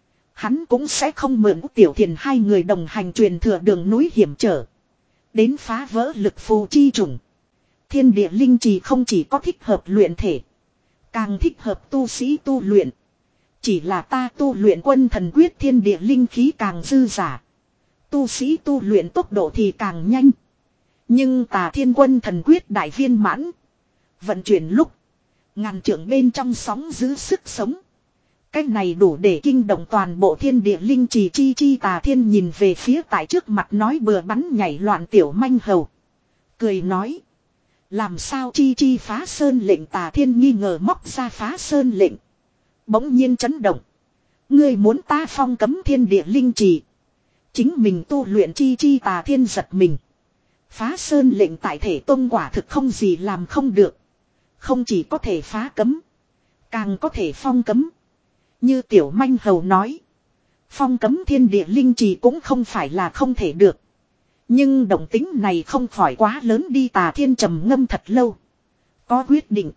Hắn cũng sẽ không mượn Tiểu Thiền hai người đồng hành truyền thừa đường núi hiểm trở. Đến phá vỡ lực phù chi trùng. Thiên địa linh trì không chỉ có thích hợp luyện thể. Càng thích hợp tu sĩ tu luyện. Chỉ là ta tu luyện quân thần quyết thiên địa linh khí càng dư giả. Tu sĩ tu luyện tốc độ thì càng nhanh. Nhưng Tà Thiên quân thần quyết đại viên mãn. Vận chuyển lúc. Ngàn trượng bên trong sóng giữ sức sống. Cách này đủ để kinh động toàn bộ thiên địa linh trì chi chi. Tà Thiên nhìn về phía tại trước mặt nói bừa bắn nhảy loạn tiểu manh hầu. Cười nói. Làm sao chi chi phá sơn lệnh? Tà Thiên nghi ngờ móc ra phá sơn lệnh. Bỗng nhiên chấn động. Ngươi muốn ta phong cấm thiên địa linh trì. Chính mình tu luyện chi chi. Tà Thiên giật mình. Phá sơn lệnh tại thể tông quả thực không gì làm không được. Không chỉ có thể phá cấm. Càng có thể phong cấm. Như tiểu manh hầu nói. Phong cấm thiên địa linh trì cũng không phải là không thể được. Nhưng động tính này không khỏi quá lớn đi. Tà Thiên trầm ngâm thật lâu. Có quyết định.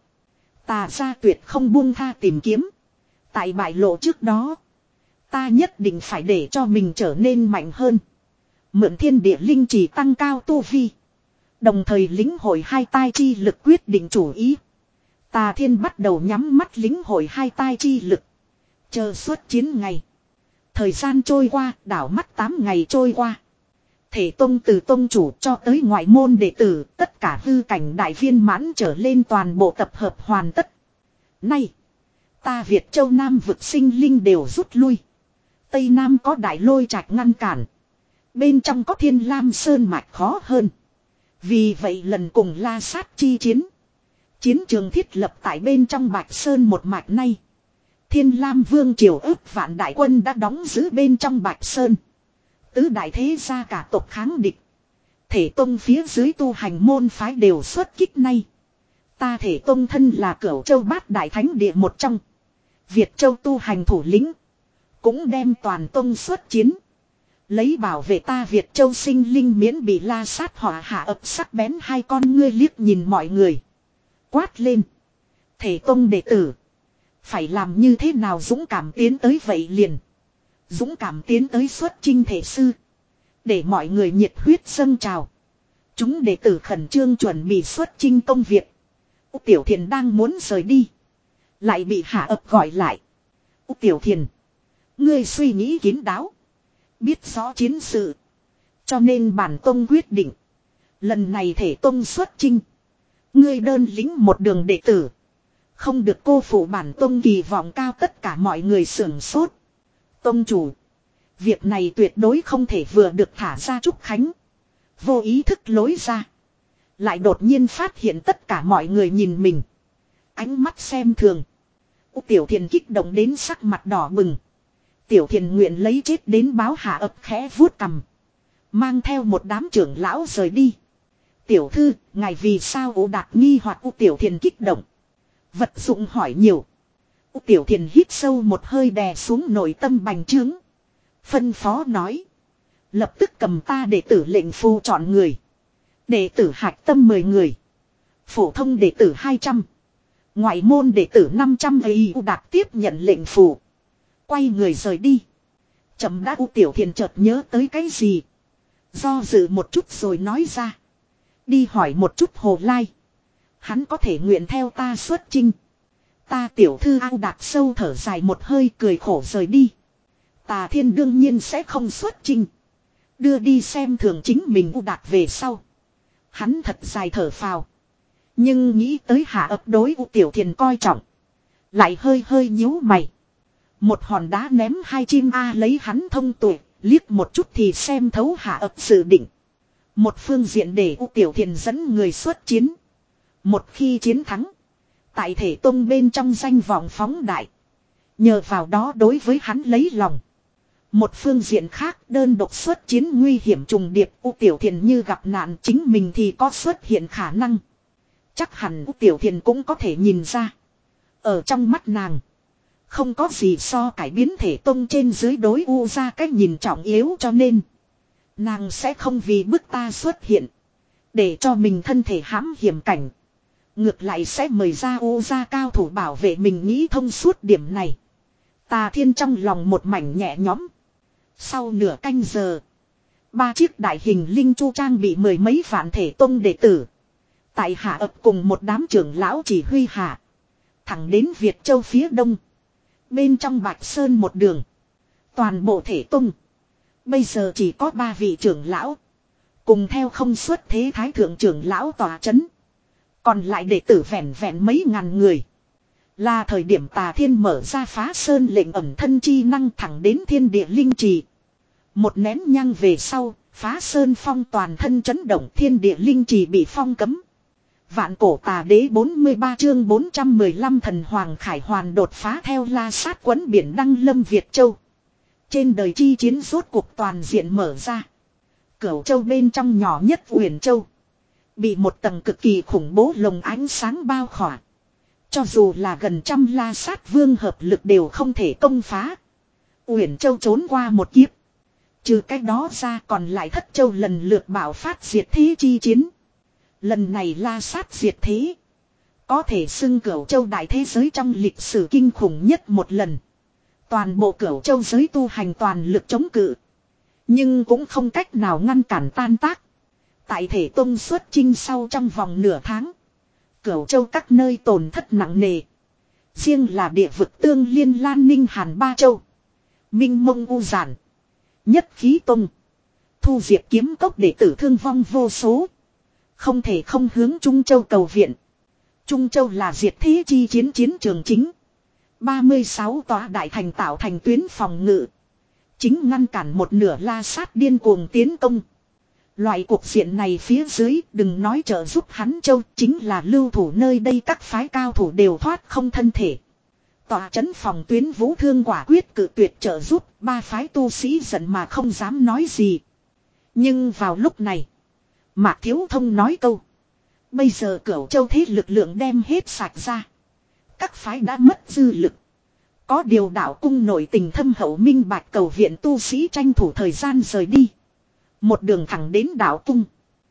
Tà gia tuyệt không buông tha tìm kiếm. Tại bại lộ trước đó. Ta nhất định phải để cho mình trở nên mạnh hơn. Mượn thiên địa linh trì tăng cao tu vi. Đồng thời lĩnh hội hai tai chi lực quyết định chủ ý. Tà Thiên bắt đầu nhắm mắt lĩnh hội hai tai chi lực. Chờ xuất chiến ngày. Thời gian trôi qua, đảo mắt tám ngày trôi qua. Thể tông từ tông chủ cho tới ngoại môn đệ tử, tất cả hư cảnh đại viên mãn trở lên toàn bộ tập hợp hoàn tất. Nay, ta Việt Châu Nam vực sinh linh đều rút lui. Tây Nam có đại lôi trạch ngăn cản. Bên trong có Thiên Lam Sơn mạch khó hơn. Vì vậy lần cùng La Sát chi chiến. Chiến trường thiết lập tại bên trong Bạch Sơn một mạch nay. Thiên Lam Vương triều ước vạn đại quân đã đóng giữ bên trong Bạch Sơn. Tứ đại thế gia cả tộc kháng địch. Thể tông phía dưới tu hành môn phái đều xuất kích nay. Ta Thể tông thân là Cửu Châu bát đại thánh địa một trong. Việt Châu tu hành thủ lĩnh. Cũng đem toàn tông xuất chiến. Lấy bảo vệ ta Việt Châu sinh linh miễn bị La Sát hỏa hạ ập sắc bén hai con ngươi liếc nhìn mọi người. Quát lên. Thể tông đệ tử. Phải làm như thế nào dũng cảm tiến tới vậy liền. Dũng cảm tiến tới xuất chinh thể sư. Để mọi người nhiệt huyết dâng trào. Chúng đệ tử khẩn trương chuẩn bị xuất chinh công việc. Úc Tiểu Thiền đang muốn rời đi. Lại bị hạ ập gọi lại. Úc Tiểu Thiền. Ngươi suy nghĩ kín đáo. Biết rõ chiến sự. Cho nên bản tông quyết định. Lần này thể tông xuất chinh. Ngươi đơn lính một đường đệ tử. Không được cô phụ bản tông kỳ vọng cao tất cả mọi người sưởng sốt. Tông chủ. Việc này tuyệt đối không thể vừa được thả ra Trúc Khánh. Vô ý thức lối ra. Lại đột nhiên phát hiện tất cả mọi người nhìn mình. Ánh mắt xem thường. Úc Tiểu Thiền kích động đến sắc mặt đỏ bừng. Tiểu Thiền nguyện lấy chết đến báo hạ ập khẽ vuốt cằm. Mang theo một đám trưởng lão rời đi. Tiểu thư, ngài vì sao ủ đạt nghi hoặc Úc Tiểu Thiền kích động. Vật dụng hỏi nhiều. Úc Tiểu Thiền hít sâu một hơi đè xuống nội tâm bành trướng. Phân phó nói. Lập tức cầm ta đệ tử lệnh phu chọn người. Đệ tử hạch tâm mười người. Phổ thông đệ tử hai trăm. Ngoại môn đệ tử năm trăm ấy U Đạt tiếp nhận lệnh phù. Quay người rời đi. Chậm đã U Tiểu Thiền chợt nhớ tới cái gì. Do dự một chút rồi nói ra. Đi hỏi một chút Hồ Lai. Hắn có thể nguyện theo ta xuất chinh. Ta tiểu thư U Đạt sâu thở dài một hơi cười khổ rời đi. Tà Thiên đương nhiên sẽ không xuất chinh. Đưa đi xem thường chính mình U Đạt về sau. Hắn thật dài thở phào. Nhưng nghĩ tới hạ ập đối U Tiểu Thiền coi trọng. Lại hơi hơi nhíu mày. Một hòn đá ném hai chim A lấy hắn thông tuệ. Liếc một chút thì xem thấu hạ ập dự định. Một phương diện để U Tiểu Thiền dẫn người xuất chiến. Một khi chiến thắng. Tại thể tông bên trong danh vọng phóng đại. Nhờ vào đó đối với hắn lấy lòng. Một phương diện khác đơn độc xuất chiến nguy hiểm trùng điệp. U Tiểu Thiền như gặp nạn chính mình thì có xuất hiện khả năng. Chắc hẳn U Tiểu Thiền cũng có thể nhìn ra. Ở trong mắt nàng. Không có gì so cải biến thể tông trên dưới đối U ra cách nhìn trọng yếu cho nên. Nàng sẽ không vì bức ta xuất hiện. Để cho mình thân thể hãm hiểm cảnh. Ngược lại sẽ mời ra U ra cao thủ bảo vệ mình nghĩ thông suốt điểm này. Tà Thiên trong lòng một mảnh nhẹ nhõm. Sau nửa canh giờ. Ba chiếc đại hình linh chu trang bị mười mấy vạn thể tông đệ tử. Tại hạ ập cùng một đám trưởng lão chỉ huy hạ. Thẳng đến Việt Châu phía đông. Bên trong Bạch Sơn một đường. Toàn bộ thể tông. Bây giờ chỉ có ba vị trưởng lão. Cùng theo không xuất thế thái thượng trưởng lão tòa chấn. Còn lại đệ tử vẹn vẹn mấy ngàn người. Là thời điểm Tà Thiên mở ra phá sơn lệnh ẩm thân chi năng thẳng đến thiên địa linh trì. Một nén nhang về sau, phá sơn phong toàn thân chấn động thiên địa linh trì bị phong cấm. Vạn cổ tà đế bốn mươi ba chương bốn trăm mười lăm thần hoàng khải hoàn đột phá theo La Sát quấn biển đăng lâm Việt Châu. Trên đời chi chiến rốt cuộc toàn diện mở ra. Cửu Châu bên trong nhỏ nhất Uyển Châu. Bị một tầng cực kỳ khủng bố lồng ánh sáng bao khỏa. Cho dù là gần trăm La Sát vương hợp lực đều không thể công phá. Uyển Châu trốn qua một kiếp. Trừ cách đó ra còn lại Thất Châu lần lượt bạo phát diệt thế chi chiến. Lần này La Sát diệt thế. Có thể xưng Cửu Châu đại thế giới trong lịch sử kinh khủng nhất một lần. Toàn bộ Cửu Châu giới tu hành toàn lực chống cự. Nhưng cũng không cách nào ngăn cản tan tác. Tại thể tông xuất chinh sau trong vòng nửa tháng. Cửu Châu các nơi tổn thất nặng nề. Riêng là địa vực Tương Liên Lan Ninh Hàn Ba Châu. Minh Mông U Giản. Nhất Khí Tông. Thu Diệp kiếm cốc đệ tử thương vong vô số. Không thể không hướng Trung Châu cầu viện. Trung Châu là diệt thế chi chiến chiến trường chính. ba mươi sáu tòa đại thành tạo thành tuyến phòng ngự. Chính ngăn cản một nửa La Sát điên cuồng tiến công. Loại cuộc diện này phía dưới đừng nói trợ giúp hắn Châu, chính là lưu thủ nơi đây các phái cao thủ đều thoát không thân thể. Tòa trấn phòng tuyến Vũ Thương quả quyết cự tuyệt trợ giúp, ba phái tu sĩ giận mà không dám nói gì. Nhưng vào lúc này, Mạc Thiếu Thông nói câu. Bây giờ Cửu Châu thế lực lượng đem hết sạch ra. Các phái đã mất dư lực. Có điều đạo cung nội tình thâm hậu minh bạch cầu viện tu sĩ tranh thủ thời gian rời đi. Một đường thẳng đến đạo cung.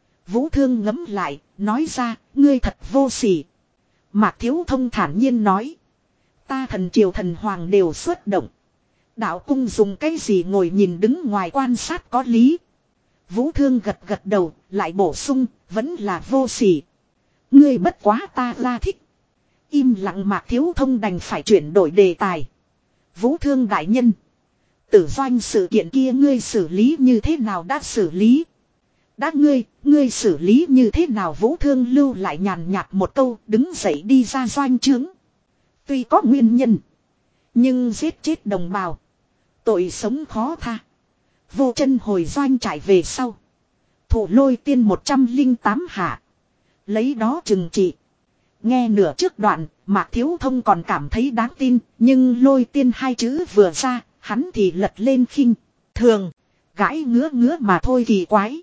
Vũ Thương ngấm lại, nói ra, ngươi thật vô sỉ. Mạc Thiếu Thông thản nhiên nói. Ta thần triều thần hoàng đều xuất động. Đạo cung dùng cái gì ngồi nhìn đứng ngoài quan sát có lý. Vũ Thương gật gật đầu, lại bổ sung, vẫn là vô sỉ. Ngươi bất quá ta la thích. Im lặng Mạc Thiếu Thông đành phải chuyển đổi đề tài. Vũ Thương đại nhân. Tử doanh sự kiện kia ngươi xử lý như thế nào đã xử lý. Đã ngươi, ngươi xử lý như thế nào Vũ Thương lưu lại nhàn nhạt một câu đứng dậy đi ra doanh trướng. Tuy có nguyên nhân. Nhưng giết chết đồng bào. Tội sống khó tha. Vô chân hồi doanh trải về sau. Thủ lôi tiên một trăm linh tám hạ. Lấy đó trừng trị. Nghe nửa trước đoạn, Mạc Thiếu Thông còn cảm thấy đáng tin, nhưng lôi tiên hai chữ vừa ra, hắn thì lật lên khinh. Thường, gãi ngứa ngứa mà thôi kỳ quái.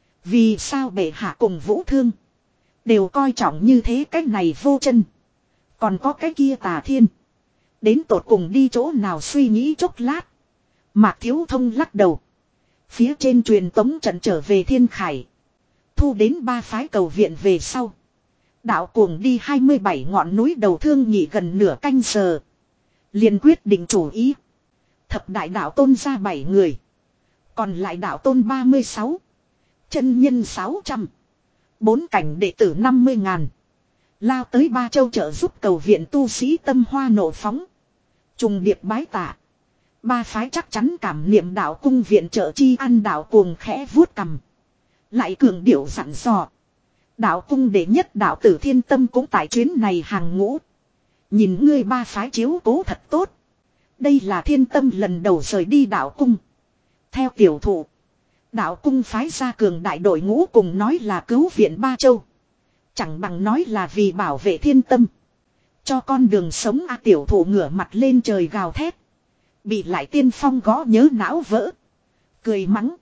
Vì sao bệ hạ cùng Vũ Thương đều coi trọng như thế cái này vô chân. Còn có cái kia Tà Thiên. Đến tột cùng đi chỗ nào suy nghĩ chốc lát. Mạc Thiếu Thông lắc đầu. Phía trên truyền tống trận trở về Thiên Khải. Thu đến ba phái cầu viện về sau. Đạo cuồng đi hai mươi bảy ngọn núi đầu thương nghỉ gần nửa canh giờ. Liền quyết định chủ ý. Thập đại đạo tôn ra bảy người. Còn lại đạo tôn ba mươi sáu. Chân nhân sáu trăm. Bốn cảnh đệ tử năm mươi ngàn. Lao tới ba châu trợ giúp cầu viện tu sĩ tâm hoa nộ phóng. Trùng điệp bái tạ. Ba phái chắc chắn cảm niệm đạo cung viện trợ chi ăn đạo cuồng khẽ vuốt cầm. Lại cường điệu dặn dò. Đạo cung đệ nhất đạo tử Thiên Tâm cũng tại chuyến này hàng ngũ. Nhìn ngươi ba phái chiếu cố thật tốt. Đây là Thiên Tâm lần đầu rời đi đạo cung. Theo tiểu thụ. Đạo cung phái ra cường đại đội ngũ cùng nói là cứu viện ba châu. Chẳng bằng nói là vì bảo vệ Thiên Tâm. Cho con đường sống a tiểu thụ ngửa mặt lên trời gào thét. Bị lại tiên phong gõ nhớ não vỡ. Cười mắng.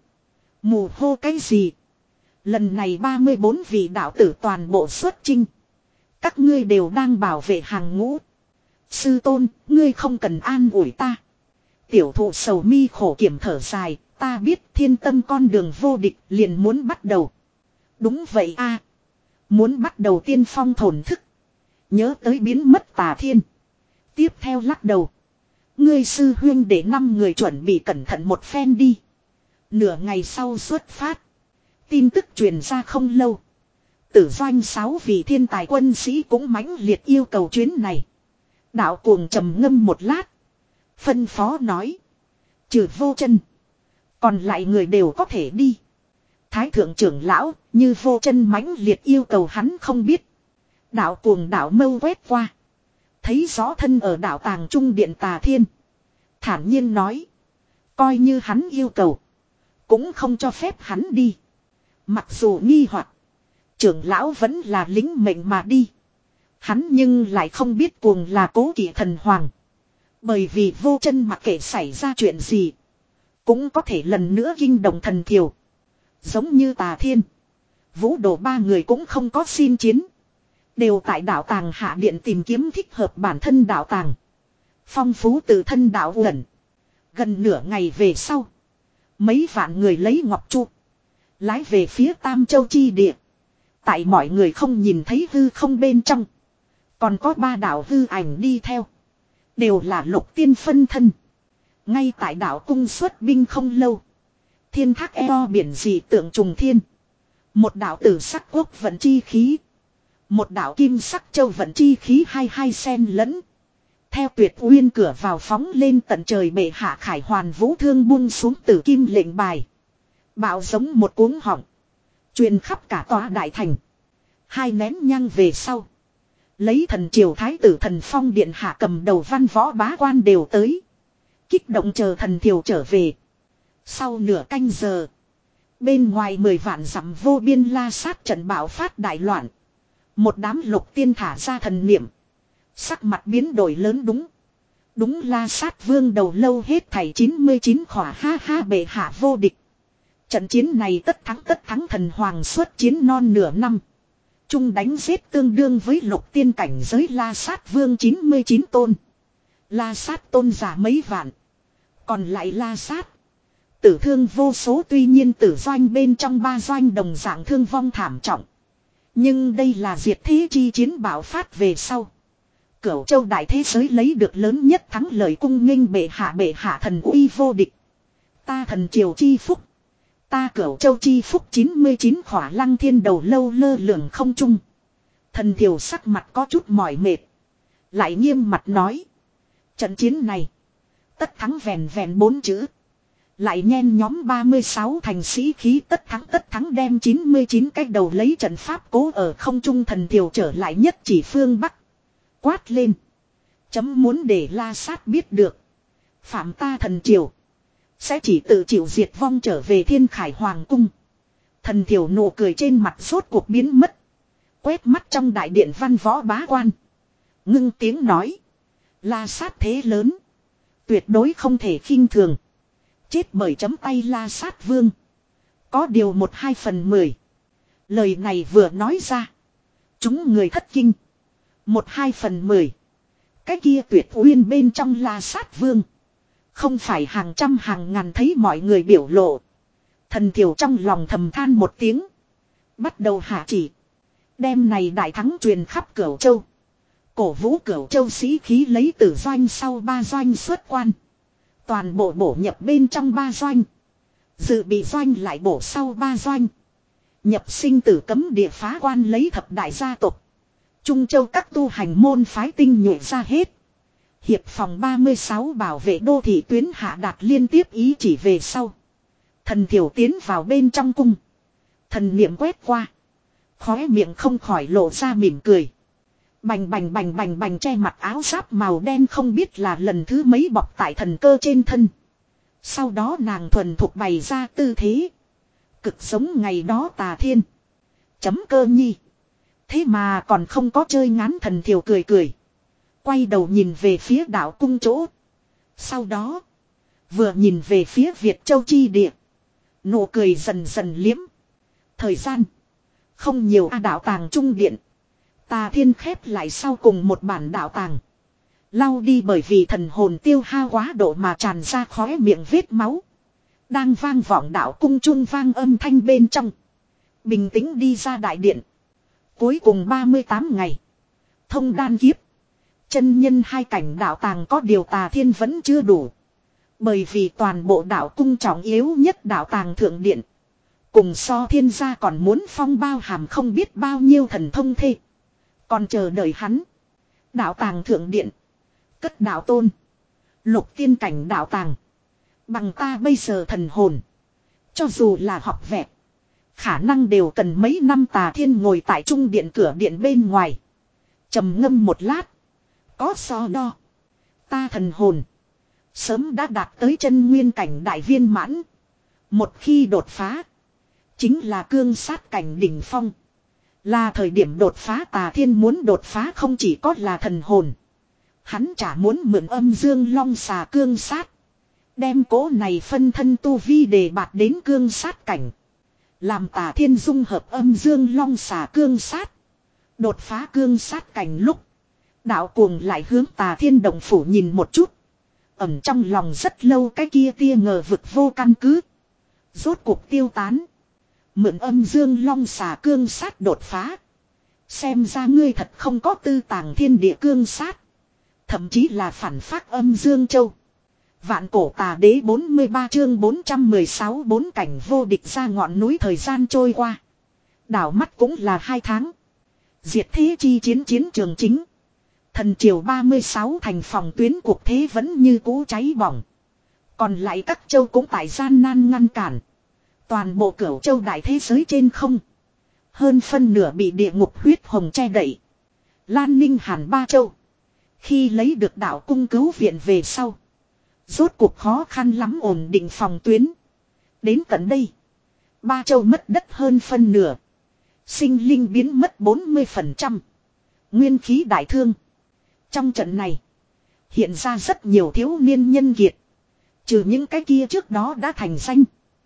Mù hô cái gì. Lần này ba mươi bốn vị đạo tử toàn bộ xuất chinh. Các ngươi đều đang bảo vệ hàng ngũ. Sư tôn, ngươi không cần an ủi ta. Tiểu thụ sầu mi khổ kiểm thở dài. Ta biết Thiên Tâm con đường vô địch liền muốn bắt đầu. Đúng vậy a, muốn bắt đầu tiên phong thổn thức. Nhớ tới biến mất Tà Thiên. Tiếp theo lắc đầu. Ngươi sư huyên để năm người chuẩn bị cẩn thận một phen đi. Nửa ngày sau xuất phát. Tin tức truyền ra không lâu. Tử doanh sáu vị thiên tài quân sĩ cũng mãnh liệt yêu cầu chuyến này. Đạo cuồng trầm ngâm một lát. Phân phó nói. Trừ vô chân. Còn lại người đều có thể đi. Thái thượng trưởng lão như vô chân mãnh liệt yêu cầu hắn không biết. Đạo cuồng đạo mâu quét qua. Thấy rõ thân ở đạo tàng trung điện Tà Thiên. Thản nhiên nói. Coi như hắn yêu cầu. Cũng không cho phép hắn đi. Mặc dù nghi hoặc. Trưởng lão vẫn là lính mệnh mà đi. Hắn nhưng lại không biết cuồng là cố kỵ thần hoàng. Bởi vì vô chân mặc kệ xảy ra chuyện gì. Cũng có thể lần nữa kinh động thần thiều. Giống như Tà Thiên. Vũ Đồ ba người cũng không có xin chiến. Đều tại đạo tàng hạ điện tìm kiếm thích hợp bản thân đạo tàng. Phong phú từ thân đạo ẩn. Gần nửa ngày về sau. Mấy vạn người lấy ngọc chu. Lái về phía Tam Châu chi địa. Tại mọi người không nhìn thấy hư không bên trong. Còn có ba đạo hư ảnh đi theo. Đều là lục tiên phân thân. Ngay tại đạo cung xuất binh không lâu. Thiên thác eo biển dị tượng trùng thiên. Một đạo tử sắc quốc vận chi khí. Một đạo kim sắc châu vận chi khí hai hai sen lẫn. Theo tuyệt uyên cửa vào phóng lên tận trời bệ hạ khải hoàn Vũ Thương buông xuống tử kim lệnh bài. Bạo giống một cuống họng. Truyền khắp cả tòa đại thành. Hai nén nhang về sau. Lấy thần triều thái tử Thần Phong điện hạ cầm đầu văn võ bá quan đều tới. Kích động chờ thần thiều trở về. Sau nửa canh giờ. Bên ngoài mười vạn dặm vô biên la sát trận bạo phát đại loạn. Một đám lục tiên thả ra thần niệm. Sắc mặt biến đổi lớn đúng. Đúng la sát vương đầu lâu hết thảy chín mươi chín khỏa ha ha bệ hạ vô địch. Trận chiến này tất thắng tất thắng thần hoàng xuất chiến non nửa năm. Trung đánh giết tương đương với lục tiên cảnh giới la sát vương chín mươi chín tôn. La sát tôn giả mấy vạn. Còn lại la sát. Tử thương vô số tuy nhiên tử doanh bên trong ba doanh đồng dạng thương vong thảm trọng. Nhưng đây là diệt thế chi chiến bạo phát về sau. Cửu châu đại thế giới lấy được lớn nhất thắng lợi cung nghênh bệ hạ bệ hạ thần uy vô địch. Ta thần triều chi phúc. Ta cửu châu chi phúc chín mươi chín khỏa lăng thiên đầu lâu lơ lửng không trung. Thần thiều sắc mặt có chút mỏi mệt. Lại nghiêm mặt nói. Trận chiến này. Tất thắng vẹn vẹn bốn chữ. Lại nhen nhóm ba mươi sáu thành sĩ khí tất thắng tất thắng đem chín mươi chín cái đầu lấy trận pháp cố ở không trung thần thiều trở lại nhất chỉ phương Bắc. Quát lên. Chấm muốn để la sát biết được. Phạm ta thần triều. Sẽ chỉ tự chịu diệt vong trở về thiên khải hoàng cung. Thần thiểu nụ cười trên mặt rốt cuộc biến mất. Quét mắt trong đại điện văn võ bá quan. Ngưng tiếng nói. La sát thế lớn. Tuyệt đối không thể khinh thường. Chết bởi chấm tay la sát vương. Có điều một hai phần mười. Lời này vừa nói ra. Chúng người thất kinh. Một hai phần mười. Cái kia tuyệt uyên bên trong la sát vương. Không phải hàng trăm hàng ngàn thấy mọi người biểu lộ. Thần thiểu trong lòng thầm than một tiếng. Bắt đầu hạ chỉ. Đêm này đại thắng truyền khắp Cửu Châu. Cổ vũ Cửu Châu sĩ khí lấy tử doanh sau ba doanh xuất quan. Toàn bộ bổ nhập bên trong ba doanh. Dự bị doanh lại bổ sau ba doanh. Nhập sinh tử cấm địa phá quan lấy thập đại gia tộc. Trung Châu các tu hành môn phái tinh nhuệ ra hết. Hiệp phòng ba mươi sáu bảo vệ đô thị tuyến hạ đạt liên tiếp ý chỉ về sau. Thần thiểu tiến vào bên trong cung. Thần niệm quét qua. Khóe miệng không khỏi lộ ra mỉm cười. Bành bành bành bành bành che mặt áo giáp màu đen không biết là lần thứ mấy bọc tại thần cơ trên thân. Sau đó nàng thuần thục bày ra tư thế. Cực giống ngày đó Tà Thiên. Chấm Cơ Nhi. Thế mà còn không có chơi ngán thần thiểu cười cười. Quay đầu nhìn về phía đảo cung chỗ. Sau đó. Vừa nhìn về phía Việt Châu chi địa. Nụ cười dần dần liếm. Thời gian. Không nhiều a đạo tàng trung điện. Tà Thiên khép lại sau cùng một bản đạo tàng. Lau đi bởi vì thần hồn tiêu hao quá độ mà tràn ra khóe miệng vết máu. Đang vang vọng đạo cung chuông vang âm thanh bên trong. Bình tĩnh đi ra đại điện. Cuối cùng ba mươi tám ngày. Thông đan kiếp. Chân nhân hai cảnh đạo tàng có điều Tà Thiên vẫn chưa đủ. Bởi vì toàn bộ đạo cung trọng yếu nhất đạo tàng thượng điện. Cùng so thiên gia còn muốn phong bao hàm không biết bao nhiêu thần thông thê. Còn chờ đợi hắn. Đạo tàng thượng điện. Cất đạo tôn. Lục tiên cảnh đạo tàng. Bằng ta bây giờ thần hồn. Cho dù là học vẹt. Khả năng đều cần mấy năm. Tà Thiên ngồi tại trung điện cửa điện bên ngoài. Trầm ngâm một lát. Có so đo. Ta thần hồn. Sớm đã đạt tới chân nguyên cảnh đại viên mãn. Một khi đột phá. Chính là cương sát cảnh đỉnh phong. Là thời điểm đột phá. Tà Thiên muốn đột phá không chỉ có là thần hồn. Hắn chả muốn mượn âm dương long xà cương sát. Đem cố này phân thân tu vi đề bạt đến cương sát cảnh. Làm Tà Thiên dung hợp âm dương long xà cương sát. Đột phá cương sát cảnh lúc. Đạo cuồng lại hướng Tà Thiên động phủ nhìn một chút. Ẩm trong lòng rất lâu cái kia tia ngờ vực vô căn cứ. Rốt cuộc tiêu tán. Mượn âm dương long xà cương sát đột phá. Xem ra ngươi thật không có tư tàng thiên địa cương sát. Thậm chí là phản phác âm dương châu. Vạn cổ tà đế bốn mươi ba chương bốn trăm mười sáu bốn cảnh vô địch ra ngọn núi. Thời gian trôi qua. Đảo mắt cũng là hai tháng. Diệt thế chi chiến chiến trường chính. Thần triều ba mươi sáu thành phòng tuyến cuộc thế vẫn như cũ cháy bỏng. Còn lại các châu cũng tại gian nan ngăn cản. Toàn bộ Cửu Châu đại thế giới trên không. Hơn phân nửa bị địa ngục huyết hồng che đậy. Lan Ninh Hàn ba châu. Khi lấy được đạo cung cứu viện về sau. Rốt cuộc khó khăn lắm ổn định phòng tuyến. Đến tận đây. Ba châu mất đất hơn phân nửa. Sinh linh biến mất bốn mươi phần trăm. Nguyên khí đại thương. Trong trận này. Hiện ra rất nhiều thiếu niên nhân kiệt. Trừ những cái kia trước đó đã thành danh.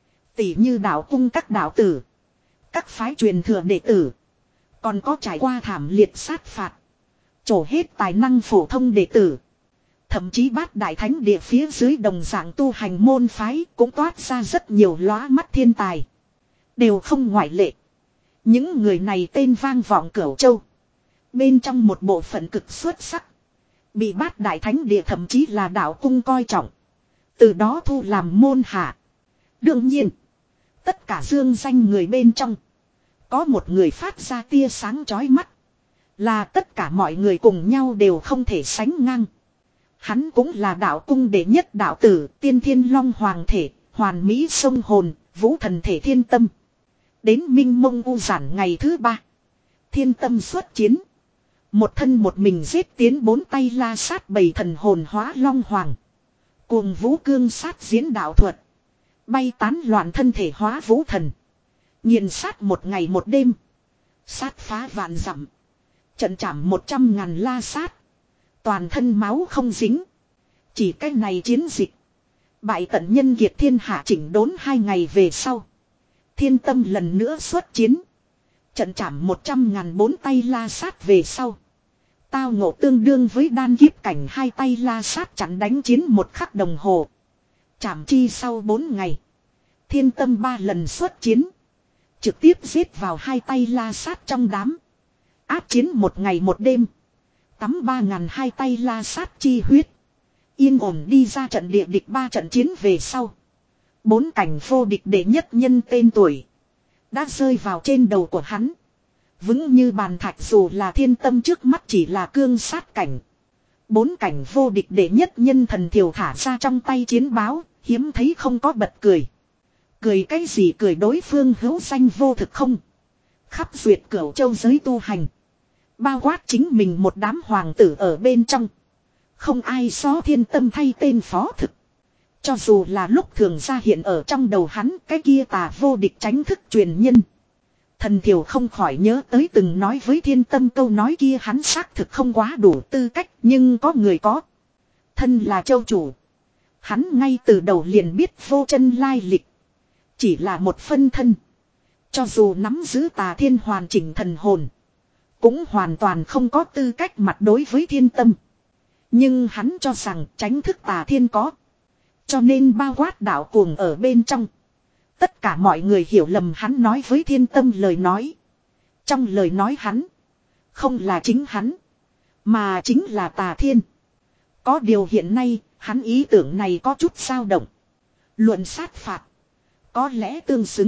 Tỷ như đạo cung các đạo tử. Các phái truyền thừa đệ tử. Còn có trải qua thảm liệt sát phạt. Trổ hết tài năng phổ thông đệ tử. Thậm chí bát đại thánh địa phía dưới đồng dạng tu hành môn phái cũng toát ra rất nhiều lóa mắt thiên tài. Đều không ngoại lệ. Những người này tên vang vọng Cửu Châu. Bên trong một bộ phận cực xuất sắc. Bị bát đại thánh địa thậm chí là đạo cung coi trọng. Từ đó thu làm môn hạ. Đương nhiên. Tất cả dương danh người bên trong. Có một người phát ra tia sáng chói mắt. Là tất cả mọi người cùng nhau đều không thể sánh ngang. Hắn cũng là đạo cung đệ nhất đạo tử, tiên thiên long hoàng thể, hoàn mỹ sông hồn, vũ thần thể thiên tâm. Đến minh mông u giản ngày thứ ba. Thiên tâm xuất chiến. Một thân một mình giết tiến bốn tay la sát bầy thần hồn hóa long hoàng. Cuồng vũ cương sát diễn đạo thuật. Bay tán loạn thân thể hóa vũ thần. Nghiền sát một ngày một đêm. Sát phá vạn dặm. Trận chảm một trăm ngàn la sát. Toàn thân máu không dính. Chỉ cái này chiến dịch. Bại tận nhân kiệt thiên hạ chỉnh đốn hai ngày về sau. Thiên tâm lần nữa xuất chiến. Trận chảm một trăm ngàn bốn tay la sát về sau. Tao ngộ tương đương với đan kiếp cảnh hai tay la sát chặn đánh chiến một khắc đồng hồ. Chảm chi sau bốn ngày. Thiên tâm ba lần xuất chiến. Trực tiếp giết vào hai tay la sát trong đám. Áp chiến một ngày một đêm. Tắm ba ngàn hai tay la sát chi huyết. Yên ổn đi ra trận địa địch ba trận chiến về sau. Bốn cảnh vô địch đệ nhất nhân tên tuổi. Đã rơi vào trên đầu của hắn. Vững như bàn thạch dù là thiên tâm trước mắt chỉ là cương sát cảnh. Bốn cảnh vô địch đệ nhất nhân thần thiều thả ra trong tay chiến báo. Hiếm thấy không có bật cười. Cười cái gì cười đối phương hữu danh vô thực không. Khắp duyệt Cửu Châu giới tu hành. Bao quát chính mình một đám hoàng tử ở bên trong. Không ai so thiên tâm thay tên phó thực. Cho dù là lúc thường ra hiện ở trong đầu hắn cái kia tà vô địch tránh thức truyền nhân. Thần thiểu không khỏi nhớ tới từng nói với thiên tâm câu nói kia hắn xác thực không quá đủ tư cách nhưng có người có. Thân là châu chủ. Hắn ngay từ đầu liền biết vô chân lai lịch. Chỉ là một phân thân. Cho dù nắm giữ tà thiên hoàn chỉnh thần hồn. Cũng hoàn toàn không có tư cách mặt đối với thiên tâm. Nhưng hắn cho rằng tránh thức tà thiên có. Cho nên bao quát đạo cuồng ở bên trong. Tất cả mọi người hiểu lầm hắn nói với thiên tâm lời nói. Trong lời nói hắn. Không là chính hắn. Mà chính là tà thiên. Có điều hiện nay hắn ý tưởng này có chút dao động. Luận sát phạt. Có lẽ tương xứng.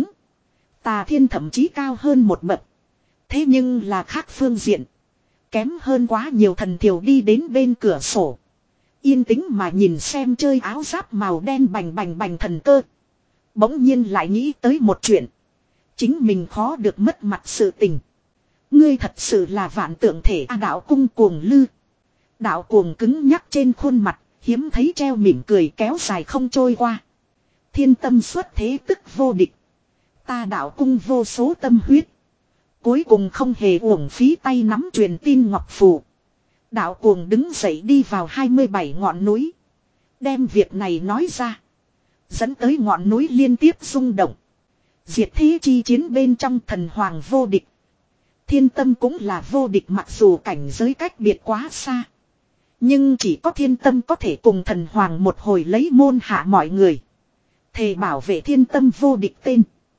Tà thiên thậm chí cao hơn một bậc. Thế nhưng là khác phương diện. Kém hơn quá nhiều thần thiểu đi đến bên cửa sổ. Yên tĩnh mà nhìn xem chơi áo giáp màu đen bành bành bành thần cơ. Bỗng nhiên lại nghĩ tới một chuyện. Chính mình khó được mất mặt sự tình. Ngươi thật sự là vạn tượng thể A đạo cung cuồng lư. Đạo cuồng cứng nhắc trên khuôn mặt. Hiếm thấy treo mỉm cười kéo dài không trôi qua. Thiên tâm xuất thế tức vô địch. Ta đạo cung vô số tâm huyết. Cuối cùng không hề uổng phí tay nắm truyền tin ngọc phù. Đạo cuồng đứng dậy đi vào hai mươi bảy ngọn núi. Đem việc này nói ra. Dẫn tới ngọn núi liên tiếp rung động. Diệt thế chi chiến bên trong thần hoàng vô địch. Thiên tâm cũng là vô địch mặc dù cảnh giới cách biệt quá xa. Nhưng chỉ có thiên tâm có thể cùng thần hoàng một hồi lấy môn hạ mọi người. Thề bảo vệ thiên tâm vô địch tên.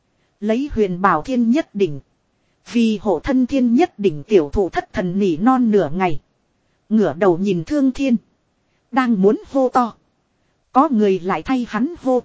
Lấy huyền bảo thiên nhất đỉnh. Vì hộ thân thiên nhất đỉnh tiểu thủ thất thần nỉ non nửa ngày. Ngửa đầu nhìn thương thiên. Đang muốn hô to. Có người lại thay hắn hô.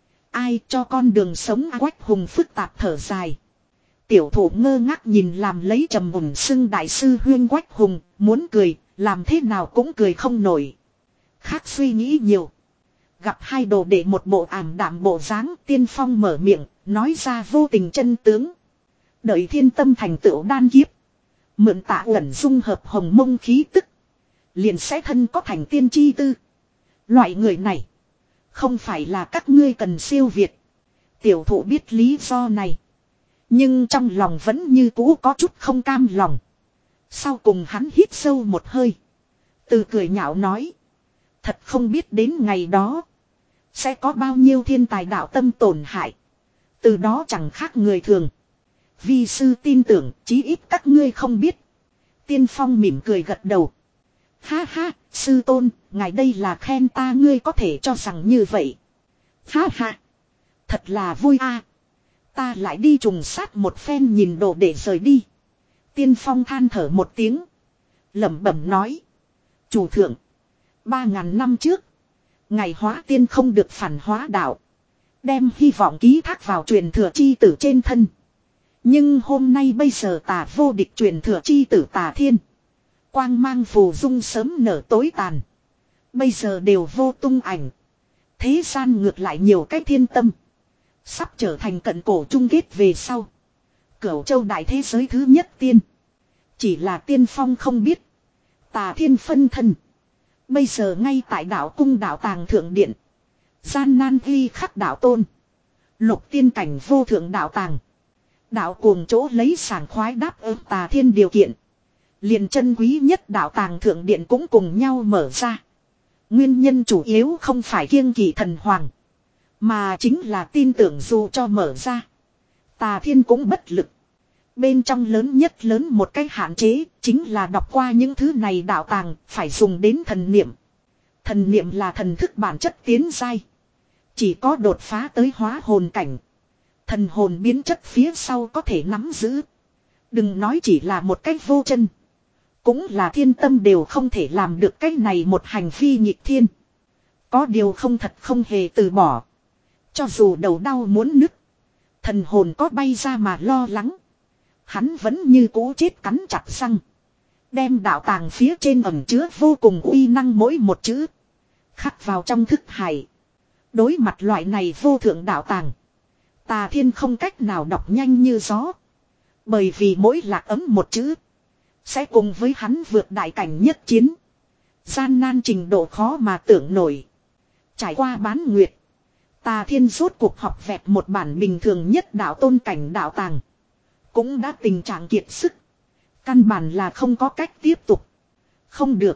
Ai cho con đường sống Quách Hùng phức tạp thở dài. Tiểu thủ ngơ ngác nhìn làm lấy trầm ủng xưng đại sư huyên Quách Hùng. Muốn cười, làm thế nào cũng cười không nổi. Khác suy nghĩ nhiều. Gặp hai đồ đệ một bộ ảm đạm bộ dáng tiên phong mở miệng. Nói ra vô tình chân tướng. Đợi thiên tâm thành tựu đan kiếp. Mượn Tạ Uẩn dung hợp hồng mông khí tức. Liền sẽ thân có thành tiên chi tư. Loại người này. Không phải là các ngươi cần siêu việt. Tiểu thụ biết lý do này. Nhưng trong lòng vẫn như cũ có chút không cam lòng. Sau cùng hắn hít sâu một hơi. Từ cười nhạo nói. Thật không biết đến ngày đó. Sẽ có bao nhiêu thiên tài đạo tâm tổn hại. Từ đó chẳng khác người thường. Vi sư tin tưởng chí ít các ngươi không biết. Tiên Phong mỉm cười gật đầu. Ha ha, sư tôn, ngài đây là khen ta ngươi có thể cho rằng như vậy. Ha ha, thật là vui a. À. Ta lại đi trùng sát một phen nhìn đồ để rời đi. Tiên Phong than thở một tiếng. Lẩm bẩm nói. Chủ thượng, ba ngàn năm trước. Ngày hóa tiên không được phản hóa đạo. Đem hy vọng ký thác vào truyền thừa chi tử trên thân. Nhưng hôm nay bây giờ tà vô địch truyền thừa chi tử Tà Thiên. Quang mang phù dung sớm nở tối tàn. Bây giờ đều vô tung ảnh. Thế gian ngược lại nhiều cái thiên tâm. Sắp trở thành cận cổ chung kết về sau. Cửu châu đại thế giới thứ nhất tiên. Chỉ là Tiên Phong không biết. Tà Thiên phân thân. Bây giờ ngay tại đạo cung đạo tàng thượng điện. Gian nan ghi khắc đạo tôn. Lục tiên cảnh vô thượng đạo tàng. Đạo cuồng chỗ lấy sảng khoái đáp ứng Tà Thiên điều kiện. Liền chân quý nhất đạo tàng thượng điện cũng cùng nhau mở ra. Nguyên nhân chủ yếu không phải kiêng kỵ thần hoàng. Mà chính là tin tưởng dù cho mở ra. Tà Thiên cũng bất lực. Bên trong lớn nhất lớn một cái hạn chế chính là đọc qua những thứ này đạo tàng phải dùng đến thần niệm. Thần niệm là thần thức bản chất tiến giai. Chỉ có đột phá tới hóa hồn cảnh. Thần hồn biến chất phía sau có thể nắm giữ. Đừng nói chỉ là một cách vô chân. Cũng là thiên tâm đều không thể làm được cái này một hành vi nhịp thiên. Có điều không thật không hề từ bỏ. Cho dù đầu đau muốn nứt. Thần hồn có bay ra mà lo lắng. Hắn vẫn như cố chết cắn chặt răng. Đem đạo tàng phía trên ẩn chứa vô cùng uy năng mỗi một chữ. Khắc vào trong thức hải. Đối mặt loại này vô thượng đạo tàng. Tà Thiên không cách nào đọc nhanh như gió. Bởi vì mỗi lạc ấm một chữ. Sẽ cùng với hắn vượt đại cảnh nhất chiến. Gian nan trình độ khó mà tưởng nổi. Trải qua bán nguyệt. Tà Thiên rốt cuộc học vẹt một bản bình thường nhất đạo tôn cảnh đạo tàng. Cũng đã tình trạng kiệt sức. Căn bản là không có cách tiếp tục. Không được.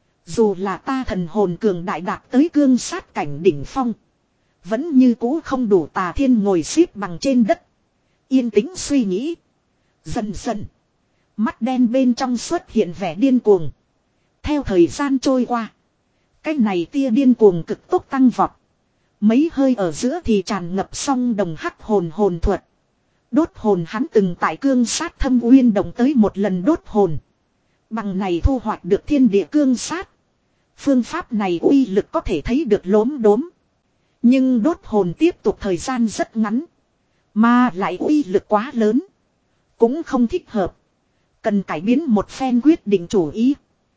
Dù là ta thần hồn cường đại đạt tới cương sát cảnh đỉnh phong. Vẫn như cũ không đủ. Tà Thiên ngồi xếp bằng trên đất. Yên tĩnh suy nghĩ. Dần dần. Mắt đen bên trong xuất hiện vẻ điên cuồng. Theo thời gian trôi qua. Cái này tia điên cuồng cực tốc tăng vọt. Mấy hơi ở giữa thì tràn ngập song đồng hắc hồn hồn thuật. Đốt hồn hắn từng tại cương sát thâm uyên đồng tới một lần đốt hồn. Bằng này thu hoạch được thiên địa cương sát. Phương pháp này uy lực có thể thấy được lốm đốm. Nhưng đốt hồn tiếp tục thời gian rất ngắn. Mà lại uy lực quá lớn. Cũng không thích hợp. Cần cải biến một phen quyết định chủ ý.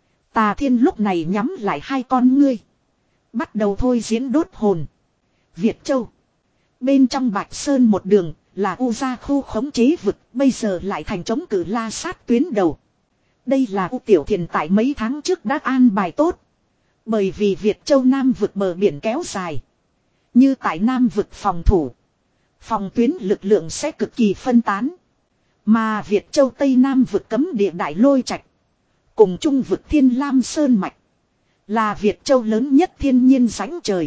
Tà Thiên lúc này nhắm lại hai con ngươi. Bắt đầu thôi diễn đốt hồn. Việt Châu. Bên trong Bạch Sơn một đường là U Gia khu khống chế vực. Bây giờ lại thành chống cử La Sát tuyến đầu. Đây là U Tiểu Thiền tại mấy tháng trước đã an bài tốt. Bởi vì Việt Châu Nam vực bờ biển kéo dài. Như tại Nam vực phòng thủ. Phòng tuyến lực lượng sẽ cực kỳ phân tán. Mà Việt Châu Tây Nam vực cấm địa đại lôi trạch. Cùng trung vực Thiên Lam Sơn Mạch. Là Việt Châu lớn nhất thiên nhiên rãnh trời.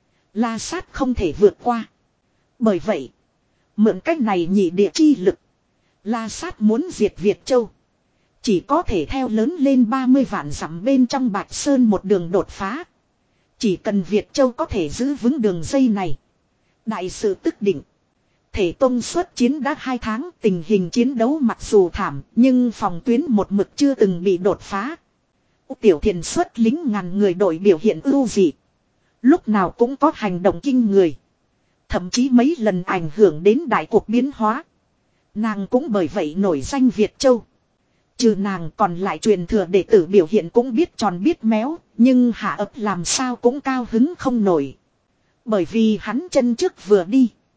La Sát không thể vượt qua. Bởi vậy. Mượn cách này nhị địa chi lực. La Sát muốn diệt Việt Châu. Chỉ có thể theo lớn lên ba mươi vạn dặm bên trong Bạch Sơn một đường đột phá. Chỉ cần Việt Châu có thể giữ vững đường dây này. Đại sự tức định. Thể Tông xuất chiến đã hai tháng, tình hình chiến đấu mặc dù thảm, nhưng phòng tuyến một mực chưa từng bị đột phá. Tiểu Thiền xuất lính ngàn người đội biểu hiện ưu dị. Lúc nào cũng có hành động kinh người. Thậm chí mấy lần ảnh hưởng đến đại cuộc biến hóa. Nàng cũng bởi vậy nổi danh Việt Châu. Trừ nàng còn lại truyền thừa đệ tử biểu hiện cũng biết tròn biết méo, nhưng Hạ Ấp làm sao cũng cao hứng không nổi. Bởi vì hắn chân trước vừa đi.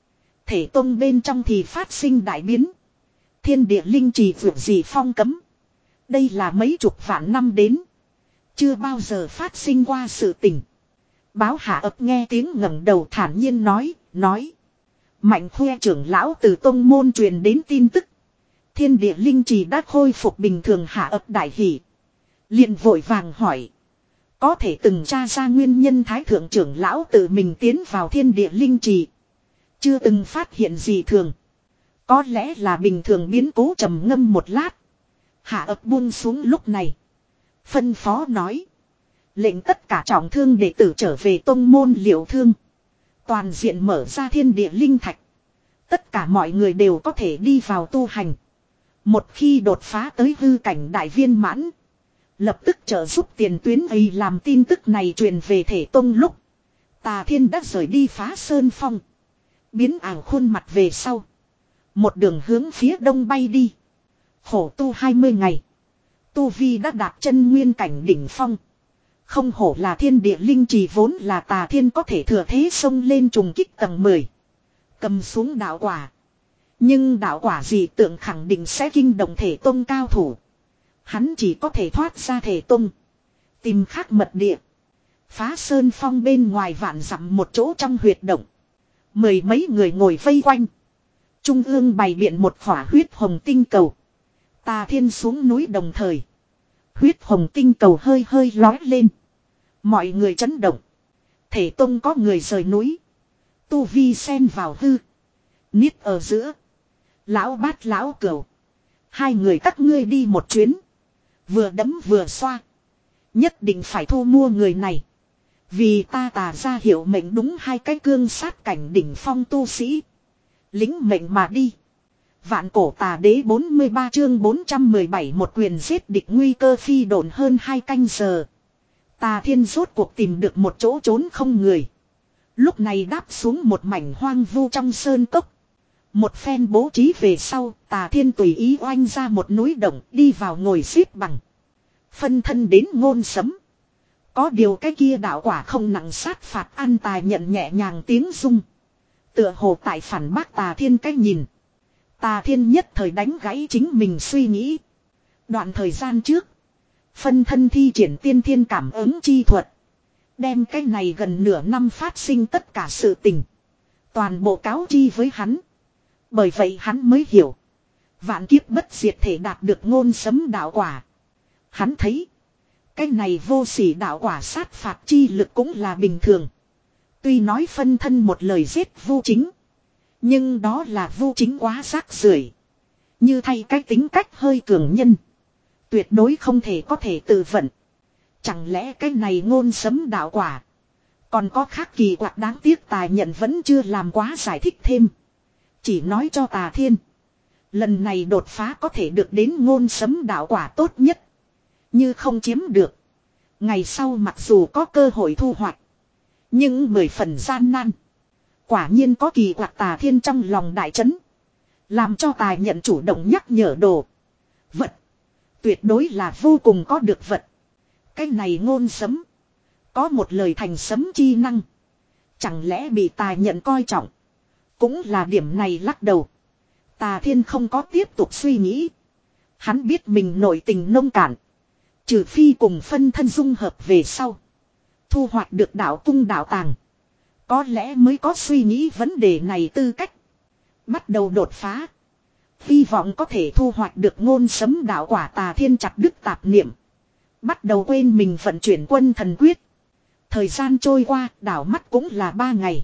Thể tông bên trong thì phát sinh đại biến. Thiên địa linh trì vượt gì phong cấm. Đây là mấy chục vạn năm đến. Chưa bao giờ phát sinh qua sự tình. Báo hạ ấp nghe tiếng ngẩng đầu thản nhiên nói, nói. Mạnh khoe trưởng lão từ tông môn truyền đến tin tức. Thiên địa linh trì đã khôi phục bình thường. Hạ ấp đại hỷ. Liền vội vàng hỏi. Có thể từng tra ra nguyên nhân thái thượng trưởng lão tự mình tiến vào thiên địa linh trì. Chưa từng phát hiện gì thường. Có lẽ là bình thường biến cố trầm ngâm một lát. Hạ ấp buông xuống lúc này. Phân phó nói. Lệnh tất cả trọng thương đệ tử trở về tông môn liệu thương. Toàn diện mở ra thiên địa linh thạch. Tất cả mọi người đều có thể đi vào tu hành. Một khi đột phá tới hư cảnh đại viên mãn. Lập tức trợ giúp tiền tuyến ấy làm tin tức này truyền về thể tông lúc. Tà Thiên đã rời đi Phá Sơn Phong. Biến ảo khuôn mặt về sau. Một đường hướng phía đông bay đi. Khổ tu hai mươi ngày. Tu Vi đã đạt chân nguyên cảnh đỉnh phong. Không hổ là thiên địa linh trì vốn là Tà Thiên có thể thừa thế xông lên trùng kích tầng mười. Cầm xuống đạo quả. Nhưng đạo quả gì tượng khẳng định sẽ kinh động thể tông cao thủ. Hắn chỉ có thể thoát ra thể tông. Tìm khác mật địa. Phá Sơn Phong bên ngoài vạn dặm một chỗ trong huyệt động. Mười mấy người ngồi vây quanh. Trung ương bày biện một khỏa huyết hồng tinh cầu. Tà Thiên xuống núi đồng thời. Huyết hồng tinh cầu hơi hơi lói lên. Mọi người chấn động. Thể tông có người rời núi. Tu vi xen vào hư. Niết ở giữa. Lão Bát lão Cửu. Hai người các ngươi đi một chuyến. Vừa đấm vừa xoa. Nhất định phải thu mua người này. Vì ta Tà ra hiệu mệnh đúng hai cái cương sát cảnh đỉnh phong tu sĩ. Lính mệnh mà đi. Vạn cổ tà đế bốn mươi ba chương bốn trăm mười bảy một quyền giết địch nguy cơ phi độn hơn hai canh giờ. Tà Thiên rốt cuộc tìm được một chỗ trốn không người. Lúc này đáp xuống một mảnh hoang vu trong sơn cốc. Một phen bố trí về sau, Tà Thiên tùy ý oanh ra một núi động đi vào ngồi xếp bằng. Phân thân đến ngôn sấm. Có điều cái kia đạo quả không nặng sát phạt ăn tài nhận nhẹ nhàng tiếng rung. Tựa hồ tại phản bác Tà Thiên cái nhìn. Tà Thiên nhất thời đánh gãy chính mình suy nghĩ. Đoạn thời gian trước. Phân thân thi triển tiên thiên cảm ứng chi thuật. Đem cái này gần nửa năm phát sinh tất cả sự tình. Toàn bộ cáo chi với hắn. Bởi vậy hắn mới hiểu. Vạn kiếp bất diệt thể đạt được ngôn sấm đạo quả. Hắn thấy. Cái này vô sỉ đạo quả sát phạt chi lực cũng là bình thường. Tuy nói phân thân một lời giết Vu Chính. Nhưng đó là Vu Chính quá rác rưởi. Như thay cái tính cách hơi cường nhân. Tuyệt đối không thể có thể tự vận. Chẳng lẽ cái này ngôn sấm đạo quả. Còn có khác kỳ quặc đáng tiếc Tài Nhận vẫn chưa làm quá giải thích thêm. Chỉ nói cho Tà Thiên. Lần này đột phá có thể được đến ngôn sấm đạo quả tốt nhất. Như không chiếm được. Ngày sau mặc dù có cơ hội thu hoạch. Nhưng mười phần gian nan. Quả nhiên có kỳ quặc Tà Thiên trong lòng đại chấn. Làm cho Tài Nhận chủ động nhắc nhở đồ. Vật. Tuyệt đối là vô cùng có được vật. Cái này ngôn sấm. Có một lời thành sấm chi năng. Chẳng lẽ bị Tài Nhận coi trọng. Cũng là điểm này lắc đầu. Tà Thiên không có tiếp tục suy nghĩ. Hắn biết mình nội tình nông cạn. Trừ phi cùng phân thân dung hợp về sau. Thu hoạch được đạo cung đạo tàng. Có lẽ mới có suy nghĩ vấn đề này tư cách. Bắt đầu đột phá. Hy vọng có thể thu hoạch được ngôn sấm đạo quả. Tà Thiên chặt đứt tạp niệm. Bắt đầu quên mình vận chuyển quân thần quyết. Thời gian trôi qua đảo mắt cũng là ba ngày.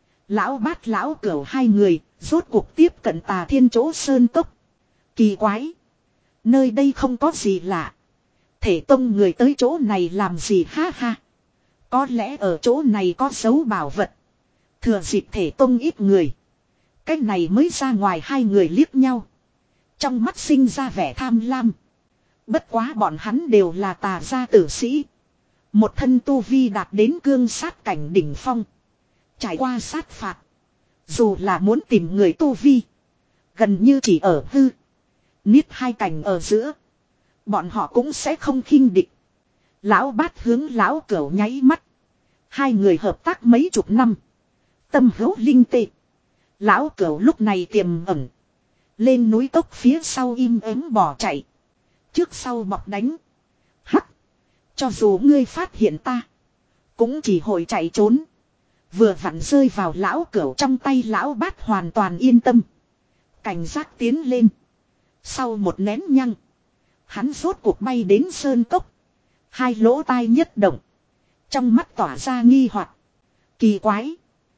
Lão Bát lão Cửu hai người rốt cuộc tiếp cận Tà Thiên chỗ sơn cốc. Kỳ quái. Nơi đây không có gì lạ. Thể tông người tới chỗ này làm gì ha ha. Có lẽ ở chỗ này có dấu bảo vật. Thừa dịp thể tông ít người. Cách này mới ra ngoài hai người liếc nhau. Trong mắt sinh ra vẻ tham lam. Bất quá bọn hắn đều là Tà gia tử sĩ. Một thân tu vi đạt đến cương sát cảnh đỉnh phong. Trải qua sát phạt. Dù là muốn tìm người tu vi. Gần như chỉ ở hư. Niết hai cảnh ở giữa. Bọn họ cũng sẽ không khinh địch. Lão Bát hướng lão Cửu nháy mắt. Hai người hợp tác mấy chục năm. Tâm hữu linh tê. Lão cửu lúc này tiềm ẩn. Lên núi cốc phía sau im ắng bỏ chạy. Trước sau bọc đánh. Hắc. Cho dù ngươi phát hiện ta. Cũng chỉ hội chạy trốn. Vừa vặn rơi vào lão cửu trong tay lão bát hoàn toàn yên tâm. Cảnh giác tiến lên. Sau một nén nhăng. Hắn rốt cuộc bay đến sơn cốc. Hai lỗ tai nhất động. Trong mắt tỏa ra nghi hoặc. Kỳ quái.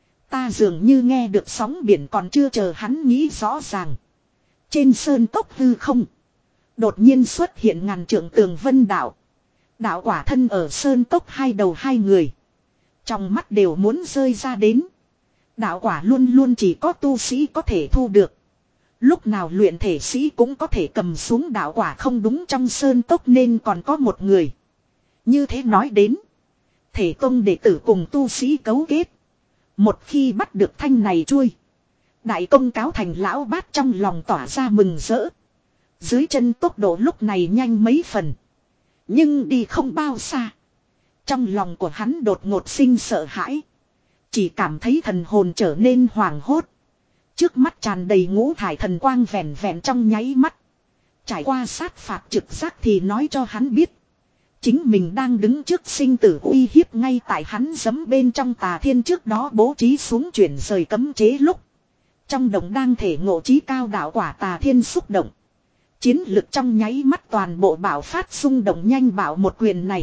Ta dường như nghe được sóng biển còn chưa chờ hắn nghĩ rõ ràng. Trên sơn cốc hư không. Đột nhiên xuất hiện ngàn trượng tường vân đạo. Đạo quả thân ở sơn cốc hai đầu hai người. Trong mắt đều muốn rơi ra đến. Đạo quả luôn luôn chỉ có tu sĩ có thể thu được. Lúc nào luyện thể sĩ cũng có thể cầm xuống đạo quả không đúng trong sơn cốc nên còn có một người. Như thế nói đến. Thể tông đệ tử cùng tu sĩ cấu kết. Một khi bắt được thanh này chui. Đại công cáo thành lão bát trong lòng tỏa ra mừng rỡ. Dưới chân tốc độ lúc này nhanh mấy phần. Nhưng đi không bao xa. Trong lòng của hắn đột ngột sinh sợ hãi. Chỉ cảm thấy thần hồn trở nên hoảng hốt. Trước mắt tràn đầy ngũ thải thần quang vẹn vẹn trong nháy mắt. Trải qua sát phạt trực giác thì nói cho hắn biết. Chính mình đang đứng trước sinh tử uy hiếp ngay tại hắn giẫm bên trong tà thiên trước đó bố trí xuống chuyển rời cấm chế lúc. Trong động đang thể ngộ trí cao đạo quả tà thiên xúc động. Chiến lực trong nháy mắt toàn bộ bảo phát xung động nhanh bảo một quyền này.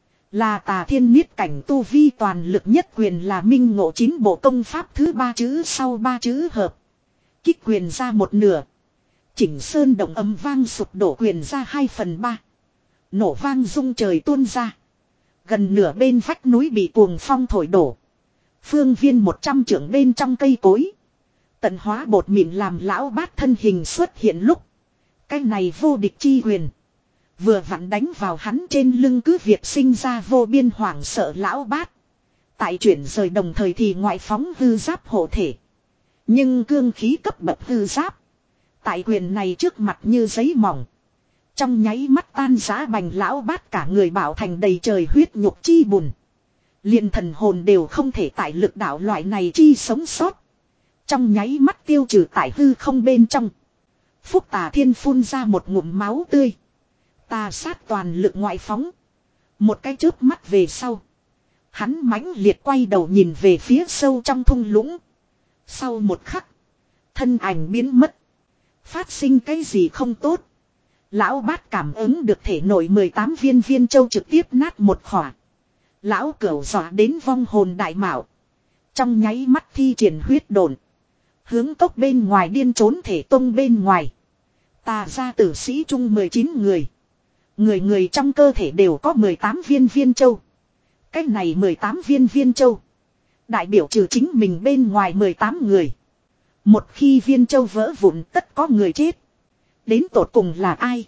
Là tà thiên niết cảnh tu vi toàn lực nhất quyền là minh ngộ chín bộ công pháp thứ ba chữ sau ba chữ hợp. Kích quyền ra một nửa. Chỉnh sơn động âm vang sụp đổ quyền ra hai phần ba. Nổ vang rung trời tuôn ra. Gần nửa bên vách núi bị cuồng phong thổi đổ. Phương viên một trăm trượng bên trong cây cối. Tận hóa bột mịn làm lão bát thân hình xuất hiện lúc. Cái này vô địch chi quyền. Vừa vặn đánh vào hắn trên lưng cứ việc sinh ra vô biên hoảng sợ lão bát. Tại chuyển rời đồng thời thì ngoại phóng hư giáp hộ thể. Nhưng cương khí cấp bậc hư giáp. Tại quyền này trước mặt như giấy mỏng. Trong nháy mắt tan giá bành lão bát cả người bảo thành đầy trời huyết nhục chi bùn. Liền thần hồn đều không thể tại lực đạo loại này chi sống sót. Trong nháy mắt tiêu trừ tại hư không bên trong. Phúc Tà Thiên phun ra một ngụm máu tươi. Tà sát toàn lực ngoại phóng. Một cái chớp mắt về sau. Hắn mãnh liệt quay đầu nhìn về phía sâu trong thung lũng. Sau một khắc. Thân ảnh biến mất. Phát sinh cái gì không tốt. Lão bát cảm ứng được thể nội mười tám viên viên châu trực tiếp nát một khỏa. Lão cửu dọa đến vong hồn đại mạo. Trong nháy mắt thi triển huyết đồn. Hướng cốc bên ngoài điên trốn thể tông bên ngoài. Tà ra tử sĩ chung mười chín người. Người người trong cơ thể đều có mười tám viên viên châu. Cách này mười tám viên viên châu. Đại biểu trừ chính mình bên ngoài mười tám người. Một khi viên châu vỡ vụn tất có người chết. Đến tột cùng là ai?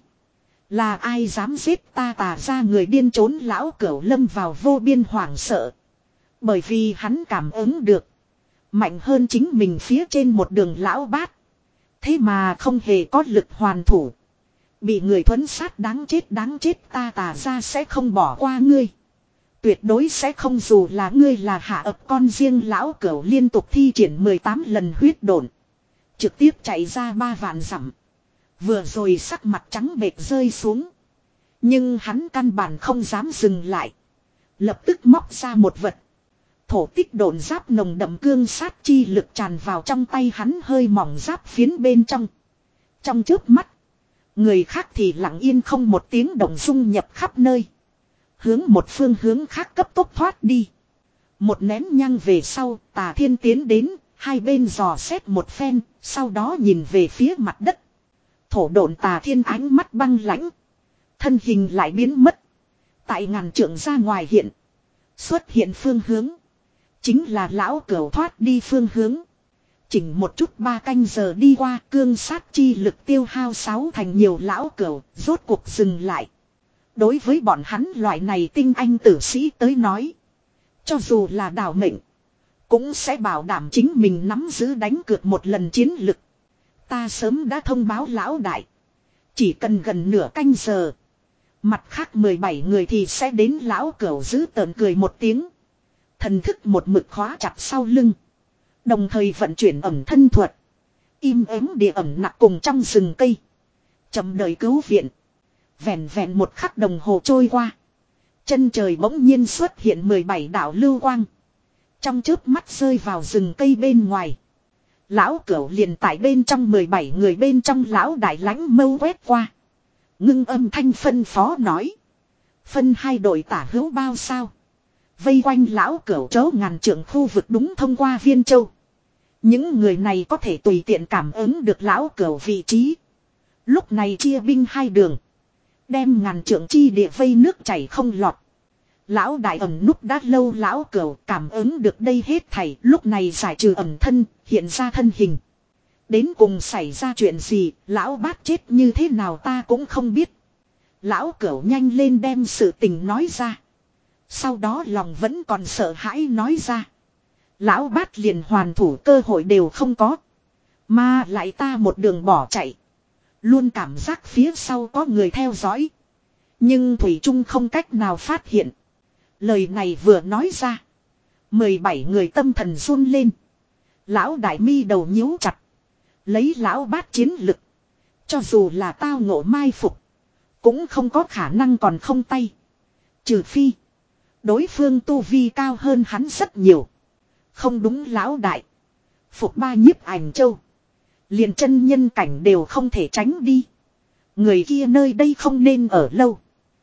Là ai dám giết ta tà ra người điên trốn lão cửu lâm vào vô biên hoảng sợ. Bởi vì hắn cảm ứng được. Mạnh hơn chính mình phía trên một đường lão bát. Thế mà không hề có lực hoàn thủ. Bị người thuấn sát đáng chết đáng chết ta tà ra sẽ không bỏ qua ngươi. Tuyệt đối sẽ không dù là ngươi là hạ ập con riêng lão cửu liên tục thi triển mười tám lần huyết độn. Trực tiếp chạy ra ba vạn dặm. Vừa rồi sắc mặt trắng bệch rơi xuống. Nhưng hắn căn bản không dám dừng lại. Lập tức móc ra một vật. Thổ tích độn giáp nồng đậm cương sát chi lực tràn vào trong tay hắn hơi mỏng giáp phiến bên trong. Trong chớp mắt. Người khác thì lặng yên không một tiếng động dung nhập khắp nơi. Hướng một phương hướng khác cấp tốc thoát đi. Một nén nhang về sau, Tà Thiên tiến đến, hai bên dò xét một phen, sau đó nhìn về phía mặt đất. Thổ độn Tà Thiên ánh mắt băng lãnh. Thân hình lại biến mất. Tại ngàn trượng ra ngoài hiện. Xuất hiện phương hướng. Chính là lão cửu thoát đi phương hướng. Chỉnh một chút ba canh giờ đi qua cương sát chi lực tiêu hao sáu thành nhiều lão cửu, rốt cuộc dừng lại. Đối với bọn hắn loại này tinh anh tử sĩ tới nói. Cho dù là đảo mệnh. Cũng sẽ bảo đảm chính mình nắm giữ đánh cược một lần chiến lực. Ta sớm đã thông báo lão đại. Chỉ cần gần nửa canh giờ. Mặt khác mười bảy người thì sẽ đến lão cửu giữ tợn cười một tiếng. Thần thức một mực khóa chặt sau lưng. Đồng thời vận chuyển ẩm thân thuật. Im ắng địa ẩm nặc cùng trong rừng cây. Chậm đợi cứu viện. Vẹn vẹn một khắc đồng hồ trôi qua. Chân trời bỗng nhiên xuất hiện mười bảy đạo lưu quang. Trong chớp mắt rơi vào rừng cây bên ngoài. Lão Cửu liền tại bên trong mười bảy người bên trong lão đại lãnh mâu quét qua. Ngưng âm thanh phân phó nói. Phân hai đội tả hữu bao sao. Vây quanh lão Cửu chấu ngàn trượng khu vực đúng thông qua Viên Châu. Những người này có thể tùy tiện cảm ứng được lão Cửu vị trí. Lúc này chia binh hai đường. Đem ngàn trượng chi địa vây nước chảy không lọt. Lão đại ẩn núp đã lâu lão Cửu cảm ứng được đây hết thảy. Lúc này giải trừ ẩn thân, hiện ra thân hình. Đến cùng xảy ra chuyện gì, lão bát chết như thế nào ta cũng không biết. Lão Cửu nhanh lên đem sự tình nói ra. Sau đó lòng vẫn còn sợ hãi nói ra. Lão bát liền hoàn thủ cơ hội đều không có. Mà lại ta một đường bỏ chạy. Luôn cảm giác phía sau có người theo dõi. Nhưng Thủy Trung không cách nào phát hiện. Lời này vừa nói ra. mười bảy người tâm thần run lên. Lão đại mi đầu nhíu chặt. Lấy lão bát chiến lực. Cho dù là tao ngộ mai phục. Cũng không có khả năng còn không tay. Trừ phi. Đối phương tu vi cao hơn hắn rất nhiều. Không đúng lão đại. Phục ba nhiếp ảnh châu. Liền chân nhân cảnh đều không thể tránh đi. Người kia nơi đây không nên ở lâu.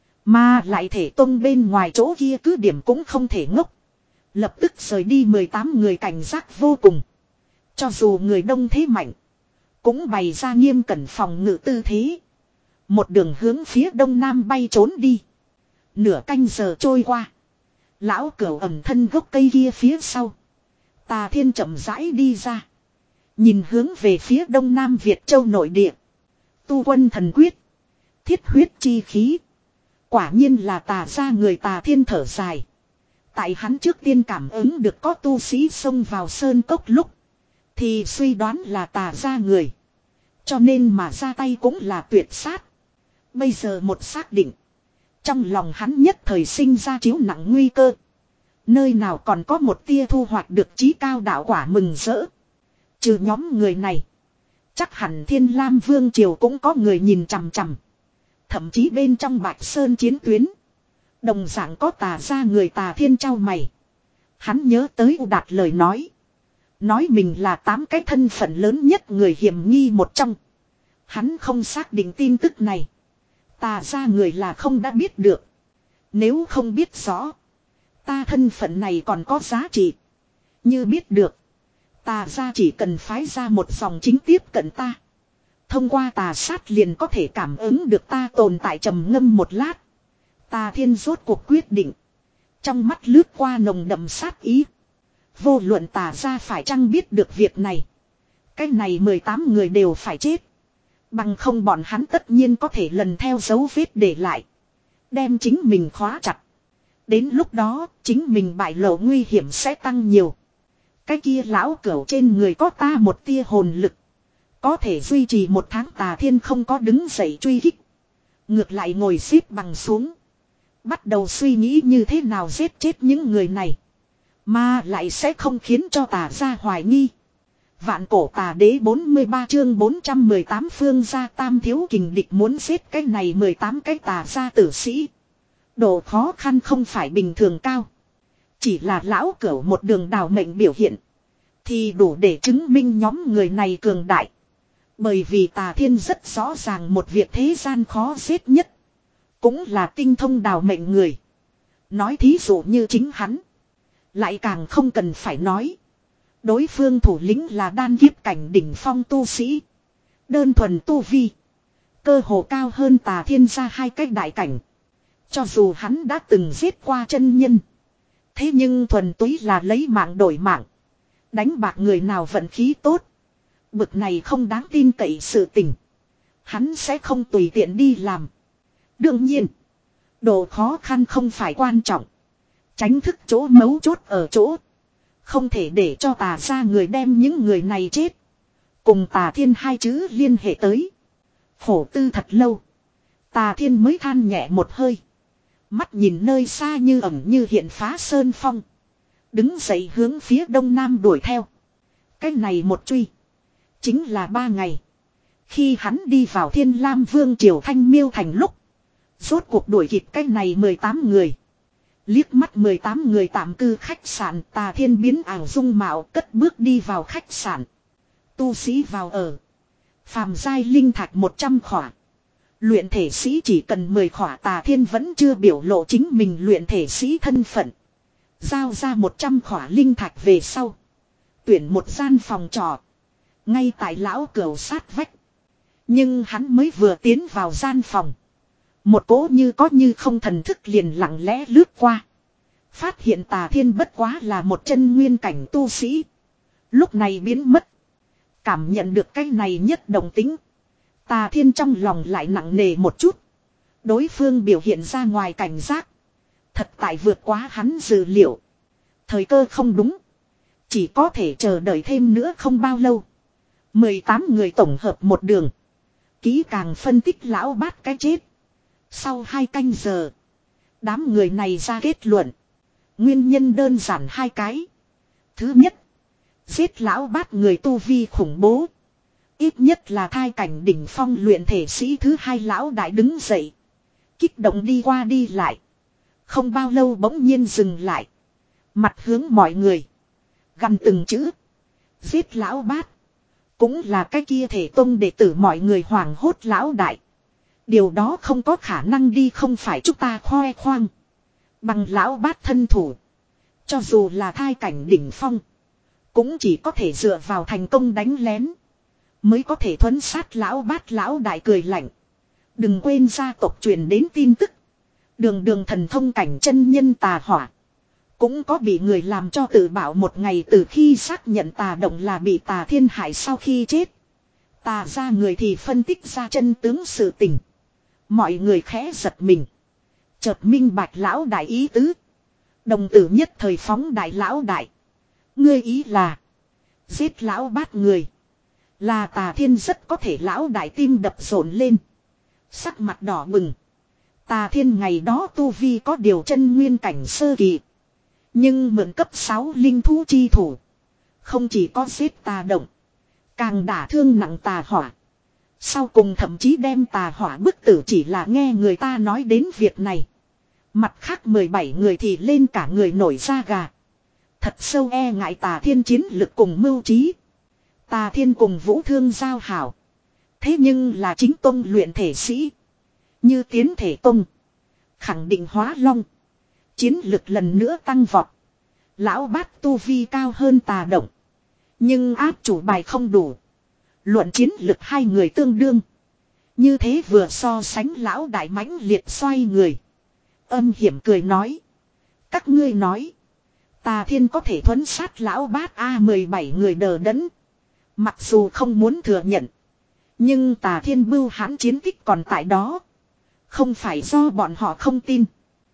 Mà lại thể tông bên ngoài chỗ kia cứ điểm cũng không thể ngốc. Lập tức rời đi mười tám người cảnh giác vô cùng. Cho dù người đông thế mạnh. Cũng bày ra nghiêm cẩn phòng ngự tư thế. Một đường hướng phía đông nam bay trốn đi. Nửa canh giờ trôi qua. Lão Cửu ẩm thân gốc cây kia phía sau. Tà Thiên chậm rãi đi ra. Nhìn hướng về phía đông nam Việt Châu nội địa. Tu quân thần quyết. Thiết huyết chi khí. Quả nhiên là tà ra người Tà Thiên thở dài. Tại hắn trước tiên cảm ứng được có tu sĩ xông vào sơn cốc lúc. Thì suy đoán là tà ra người. Cho nên mà ra tay cũng là tuyệt sát. Bây giờ một xác định. Trong lòng hắn nhất thời sinh ra chiếu nặng nguy cơ. Nơi nào còn có một tia thu hoạch được chí cao đạo quả mừng rỡ. Trừ nhóm người này. Chắc hẳn Thiên Lam Vương Triều cũng có người nhìn chằm chằm. Thậm chí bên trong Bạch Sơn chiến tuyến. Đồng dạng có tà ra người Tà Thiên trao mày. Hắn nhớ tới U Đạt lời nói. Nói mình là tám cái thân phận lớn nhất người hiểm nghi một trong. Hắn không xác định tin tức này. Tà ra người là không đã biết được. Nếu không biết rõ. Ta thân phận này còn có giá trị. Như biết được. Tà ra chỉ cần phái ra một dòng chính tiếp cận ta. Thông qua tà sát liền có thể cảm ứng được ta tồn tại trầm ngâm một lát. Tà Thiên rốt cuộc quyết định. Trong mắt lướt qua nồng đậm sát ý. Vô luận tà ra phải chăng biết được việc này. Cái này mười tám người đều phải chết. Bằng không bọn hắn tất nhiên có thể lần theo dấu vết để lại. Đem chính mình khóa chặt. Đến lúc đó chính mình bại lộ nguy hiểm sẽ tăng nhiều. Cái kia lão Cửu trên người có ta một tia hồn lực. Có thể duy trì một tháng. Tà Thiên không có đứng dậy truy kích. Ngược lại ngồi xếp bằng xuống. Bắt đầu suy nghĩ như thế nào giết chết những người này. Mà lại sẽ không khiến cho tà ra hoài nghi. Vạn cổ tà đế bốn mươi ba chương bốn trăm mười tám phương gia tam thiếu kình địch muốn giết cái này mười tám cái tà gia tử sĩ. Độ khó khăn không phải bình thường cao. Chỉ là lão Cửu một đường đào mệnh biểu hiện. Thì đủ để chứng minh nhóm người này cường đại. Bởi vì Tà Thiên rất rõ ràng một việc thế gian khó giết nhất. Cũng là tinh thông đào mệnh người. Nói thí dụ như chính hắn. Lại càng không cần phải nói. Đối phương thủ lĩnh là đan kiếp cảnh đỉnh phong tu sĩ. Đơn thuần tu vi. Cơ hồ cao hơn Tà Thiên ra hai cái đại cảnh. Cho dù hắn đã từng giết qua chân nhân. Thế nhưng thuần túy là lấy mạng đổi mạng. Đánh bạc người nào vận khí tốt. Bực này không đáng tin cậy sự tình. Hắn sẽ không tùy tiện đi làm. Đương nhiên. Độ khó khăn không phải quan trọng. Tránh thức chỗ mấu chốt ở chỗ. Không thể để cho tà ra người đem những người này chết. Cùng Tà Thiên hai chữ liên hệ tới. Khổ tư thật lâu. Tà Thiên mới than nhẹ một hơi. Mắt nhìn nơi xa như ẩn như hiện phá sơn phong. Đứng dậy hướng phía đông nam đuổi theo. Cái này một truy. Chính là ba ngày. Khi hắn đi vào Thiên Lam Vương Triều Thanh Miêu Thành lúc. Rốt cuộc đuổi kịp cái này mười tám người. Liếc mắt mười tám người tạm cư khách sạn, Tà Thiên biến ảo dung mạo cất bước đi vào khách sạn. Tu sĩ vào ở. Phàm giai linh thạch một trăm khỏa. Luyện thể sĩ chỉ cần mười khỏa. Tà Thiên vẫn chưa biểu lộ chính mình luyện thể sĩ thân phận. Giao ra một trăm khỏa linh thạch về sau. Tuyển một gian phòng trọ. Ngay tại lão cửu sát vách. Nhưng hắn mới vừa tiến vào gian phòng. Một cỗ như có như không thần thức liền lặng lẽ lướt qua. Phát hiện Tà Thiên bất quá là một chân nguyên cảnh tu sĩ. Lúc này biến mất. Cảm nhận được cái này nhất động tính. Tà Thiên trong lòng lại nặng nề một chút. Đối phương biểu hiện ra ngoài cảnh giác. Thật tại vượt quá hắn dự liệu. Thời cơ không đúng. Chỉ có thể chờ đợi thêm nữa không bao lâu. mười tám người tổng hợp một đường. Kỹ càng phân tích lão bát cái chết. Sau hai canh giờ. Đám người này ra kết luận. Nguyên nhân đơn giản hai cái. Thứ nhất. Giết lão bát người tu vi khủng bố. Ít nhất là thai cảnh đỉnh phong luyện thể sĩ. Thứ hai lão đại đứng dậy. Kích động đi qua đi lại. Không bao lâu bỗng nhiên dừng lại. Mặt hướng mọi người. Gằn từng chữ. Giết lão bát. Cũng là cái kia thể tông đệ tử mọi người hoảng hốt lão đại. Điều đó không có khả năng đi, không phải chúng ta khoe khoang. Bằng lão bát thân thủ. Cho dù là thai cảnh đỉnh phong. Cũng chỉ có thể dựa vào thành công đánh lén. Mới có thể thuấn sát lão bát. Lão đại cười lạnh. Đừng quên gia tộc truyền đến tin tức. Đường đường thần thông cảnh chân nhân Tà Hỏa. Cũng có bị người làm cho tự bảo một ngày từ khi xác nhận Tà Động là bị Tà Thiên hại sau khi chết. Tà ra người thì phân tích ra chân tướng sự tình. Mọi người khẽ giật mình. Chợt minh bạch lão đại ý tứ. Đồng tử nhất thời phóng đại lão đại. Ngươi ý là. Giết lão bát người. Là Tà Thiên rất có thể. Lão đại tim đập rộn lên. Sắc mặt đỏ bừng. Tà Thiên ngày đó tu vi có điều chân nguyên cảnh sơ kỳ. Nhưng mượn cấp sáu linh thú chi thủ. Không chỉ có giết Tà Động. Càng đả thương nặng Tà Hỏa. Sau cùng thậm chí đem Tà Hỏa bức tử. Chỉ là nghe người ta nói đến việc này. Mặt khác mười bảy người thì lên cả người nổi da gà. Thật sâu e ngại Tà Thiên chiến lực cùng mưu trí. Tà Thiên cùng Vũ Thương giao hảo. Thế nhưng là chính tông luyện thể sĩ. Như tiến thể tông. Khẳng định hóa long. Chiến lực lần nữa tăng vọt. Lão bát tu vi cao hơn Tà Động. Nhưng áp chủ bài không đủ. Luận chiến lực hai người tương đương. Như thế vừa so sánh lão đại mãnh liệt xoay người. Âm hiểm cười nói. Các ngươi nói. Tà Thiên có thể thuấn sát lão bát A mười bảy người đờ đẫn. Mặc dù không muốn thừa nhận. Nhưng Tà Thiên bưu hãn chiến tích còn tại đó. Không phải do bọn họ không tin.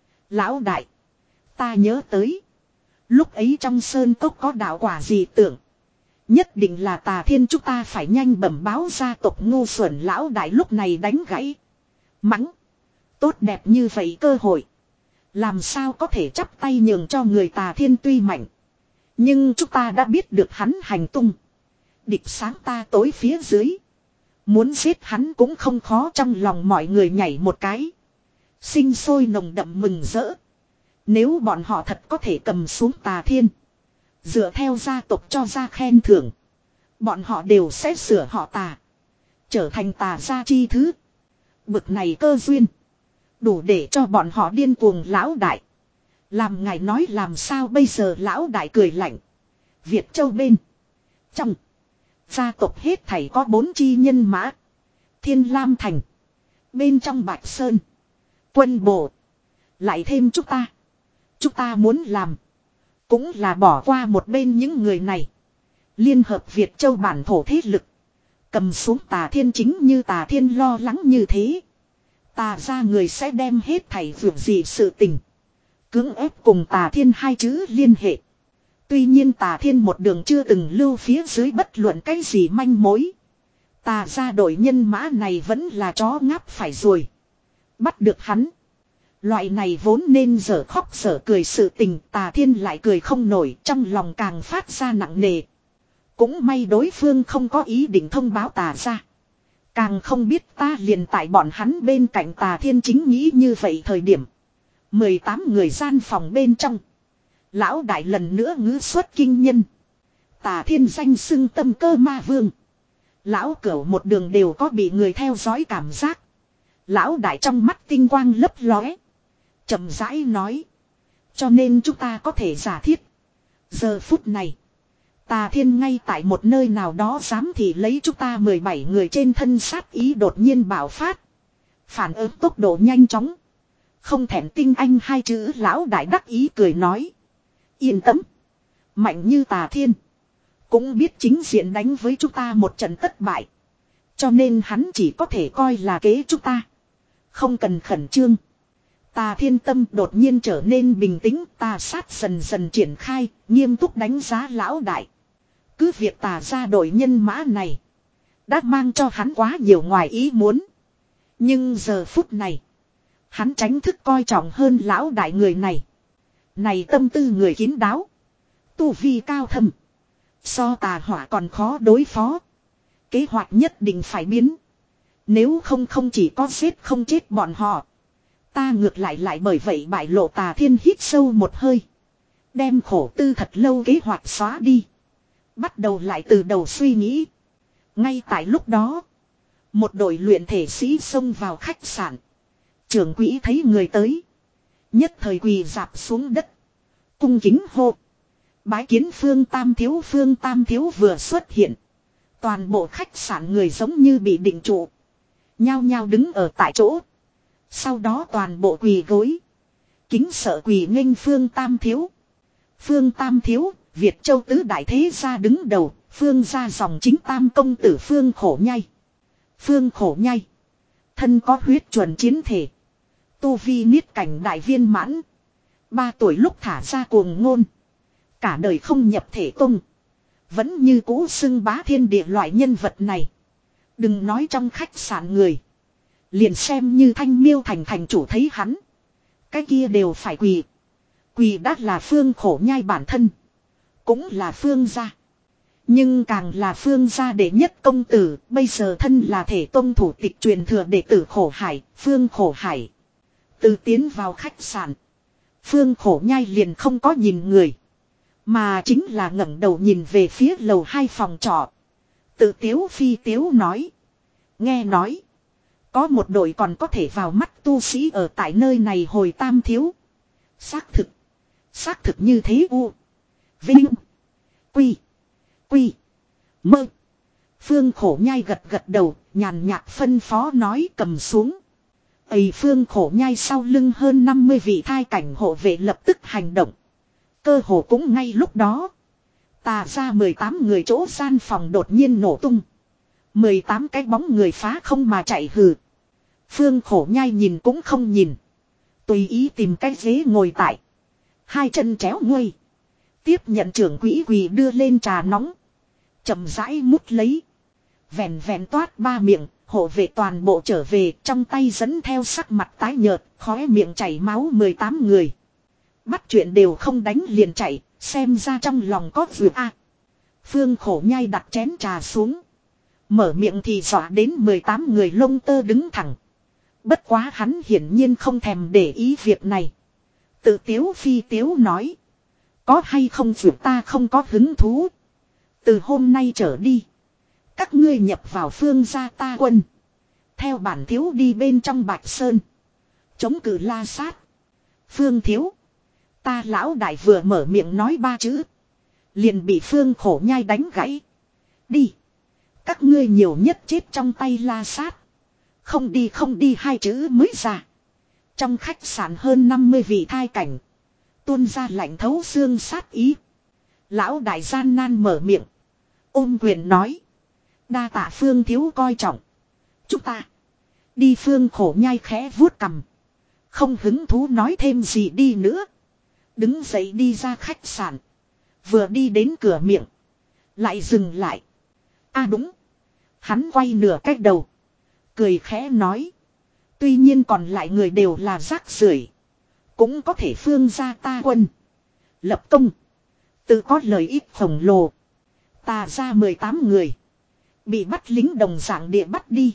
Lão đại. Ta nhớ tới. Lúc ấy trong sơn cốc có đạo quả gì tưởng. Nhất định là Tà Thiên, chúng ta phải nhanh bẩm báo gia tộc ngu xuẩn. Lão đại lúc này đánh gãy. Mắng. Tốt đẹp như vậy cơ hội. Làm sao có thể chắp tay nhường cho người. Tà Thiên tuy mạnh. Nhưng chúng ta đã biết được hắn hành tung. Địch sáng ta tối phía dưới. Muốn giết hắn cũng không khó. Trong lòng mọi người nhảy một cái. Sinh sôi nồng đậm mừng rỡ. Nếu bọn họ thật có thể cầm xuống Tà Thiên. Dựa theo gia tộc cho ra khen thưởng. Bọn họ đều sẽ sửa họ Tà. Trở thành Tà gia chi thứ. Bực này cơ duyên. Đủ để cho bọn họ điên cuồng. Lão đại. Làm ngài nói làm sao bây giờ. Lão đại cười lạnh. Việt Châu bên. Trong. Gia tộc hết thảy có bốn chi nhân mã. Thiên Lam Thành. Bên trong Bạch Sơn. Quân bộ. Lại thêm chúng ta. Chúng ta muốn làm. Cũng là bỏ qua một bên những người này. Liên hợp Việt Châu bản thổ thế lực. Cầm xuống Tà Thiên. Chính như Tà Thiên lo lắng như thế. Tà ra người sẽ đem hết thảy việc gì sự tình. Cưỡng ép cùng Tà Thiên hai chữ liên hệ. Tuy nhiên Tà Thiên một đường chưa từng lưu phía dưới bất luận cái gì manh mối. Tà ra đội nhân mã này vẫn là chó ngáp phải rồi. Bắt được hắn. Loại này vốn nên dở khóc dở cười sự tình. Tà Thiên lại cười không nổi. Trong lòng càng phát ra nặng nề. Cũng may đối phương không có ý định thông báo Tà ra. Càng không biết ta liền tại bọn hắn bên cạnh Tà Thiên chính nghĩ như vậy thời điểm. mười tám người gian phòng bên trong. Lão đại lần nữa ngữ xuất kinh nhân. Tà Thiên danh xưng tâm cơ ma vương. Lão cửu một đường đều có bị người theo dõi cảm giác. Lão đại trong mắt tinh quang lấp lóe. Chậm rãi nói. Cho nên chúng ta có thể giả thiết. Giờ phút này. Tà Thiên ngay tại một nơi nào đó dám thì lấy chúng ta mười bảy người trên thân sát ý đột nhiên bạo phát. Phản ứng tốc độ nhanh chóng. Không thèm tinh anh hai chữ lão đại đắc ý cười nói. Yên tâm. Mạnh như Tà Thiên. Cũng biết chính diện đánh với chúng ta một trận thất bại. Cho nên hắn chỉ có thể coi là kế chúng ta. Không cần khẩn trương. Tà Thiên tâm đột nhiên trở nên bình tĩnh. Tà sát dần dần triển khai. Nghiêm túc đánh giá lão đại. Cứ việc Tà ra đội nhân mã này. Đã mang cho hắn quá nhiều ngoài ý muốn. Nhưng giờ phút này. Hắn tránh thức coi trọng hơn lão đại người này. Này tâm tư người kín đáo. Tu vi cao thâm. So tà hỏa còn khó đối phó. Kế hoạch nhất định phải biến. Nếu không không chỉ có giết không chết bọn họ. Ta ngược lại lại bởi vậy bại lộ. Tà Thiên hít sâu một hơi. Đem khổ tư thật lâu kế hoạch xóa đi. Bắt đầu lại từ đầu suy nghĩ. Ngay tại lúc đó. Một đội luyện thể sĩ xông vào khách sạn. Trưởng quỹ thấy người tới. Nhất thời quỳ dạp xuống đất. Cung kính hô. Bái kiến Phương Tam Thiếu. Phương Tam Thiếu vừa xuất hiện. Toàn bộ khách sạn người giống như bị định trụ. Nhao nhao đứng ở tại chỗ. Sau đó toàn bộ quỳ gối. Kính sợ quỳ nghênh Phương Tam Thiếu. Phương Tam Thiếu, Việt Châu tứ đại thế gia đứng đầu. Phương gia dòng chính tam công tử Phương Khổ Nhai. Phương Khổ Nhai. Thân có huyết chuẩn chiến thể. Tu vi niết cảnh đại viên mãn. Ba tuổi lúc thả ra cuồng ngôn. Cả đời không nhập thể tung. Vẫn như cũ xưng bá thiên địa loại nhân vật này. Đừng nói trong khách sạn người. Liền xem như Thanh Miêu thành thành chủ thấy hắn. Cái kia đều phải quỳ. Quỳ đã là Phương Khổ Nhai bản thân. Cũng là Phương gia. Nhưng càng là Phương gia đệ nhất công tử. Bây giờ thân là thể tông thủ tịch truyền thừa đệ tử Khổ Hải. Phương Khổ Hải. Từ tiến vào khách sạn. Phương Khổ Nhai liền không có nhìn người. Mà chính là ngẩng đầu nhìn về phía lầu hai phòng trọ. Tự tiếu phi tiếu nói. Nghe nói. Có một đội còn có thể vào mắt tu sĩ ở tại nơi này hồi Tam Thiếu. Xác thực. Xác thực như thế u. Vinh. Quy. Quy. Mơ. Phương Khổ Nhai gật gật đầu. Nhàn nhạt phân phó nói cầm xuống. Ây Phương Khổ Nhai sau lưng hơn năm mươi vị thai cảnh hộ vệ lập tức hành động. Cơ hồ cũng ngay lúc đó. Tà ra mười tám người chỗ gian phòng đột nhiên nổ tung. mười tám cái bóng người phá không mà chạy hừ. Phương Khổ Nhai nhìn cũng không nhìn. Tùy ý tìm cái ghế ngồi tại. Hai chân chéo nguôi. Tiếp nhận trưởng quỹ quỳ đưa lên trà nóng. Chậm rãi mút lấy. Vẹn vẹn toát ba miệng. Hộ vệ toàn bộ trở về trong tay dẫn theo sắc mặt tái nhợt. Khóe miệng chảy máu mười tám người. Bắt chuyện đều không đánh liền chạy. Xem ra trong lòng có vượt a. Phương Khổ Nhai đặt chén trà xuống. Mở miệng thì dọa đến mười tám người lông tơ đứng thẳng. Bất quá hắn hiển nhiên không thèm để ý việc này. Tự tiếu phi tiếu nói. Có hay không vượt ta không có hứng thú. Từ hôm nay trở đi. Các ngươi nhập vào Phương gia ta quân. Theo bản thiếu đi bên trong Bạch Sơn. Chống cự La Sát. Phương thiếu. Ta lão đại vừa mở miệng nói ba chữ. Liền bị Phương Khổ Nhai đánh gãy. Đi. Các ngươi nhiều nhất chết trong tay La Sát. Không đi không đi hai chữ mới ra. Trong khách sạn hơn năm mươi vị thai cảnh. Tuôn ra lạnh thấu xương sát ý. Lão đại gian nan mở miệng. Ôm quyền nói. Đa tạ Phương thiếu coi trọng. Chúng ta. Đi. Phương Khổ Nhai khẽ vuốt cằm. Không hứng thú nói thêm gì đi nữa. Đứng dậy đi ra khách sạn. Vừa đi đến cửa miệng. Lại dừng lại. À đúng. Hắn quay nửa cách đầu. Cười khẽ nói. Tuy nhiên còn lại người đều là rác rưởi. Cũng có thể Phương gia ta quân. Lập công. Tự có lợi ích khổng lồ. Tà ra mười tám người. Bị bắt lính đồng dạng địa bắt đi.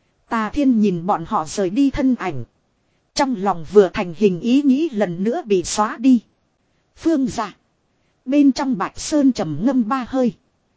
Tà Thiên nhìn bọn họ rời đi thân ảnh. Trong lòng vừa thành hình ý nghĩ lần nữa bị xóa đi. Phương gia. Bên trong Bạch Sơn trầm ngâm ba hơi.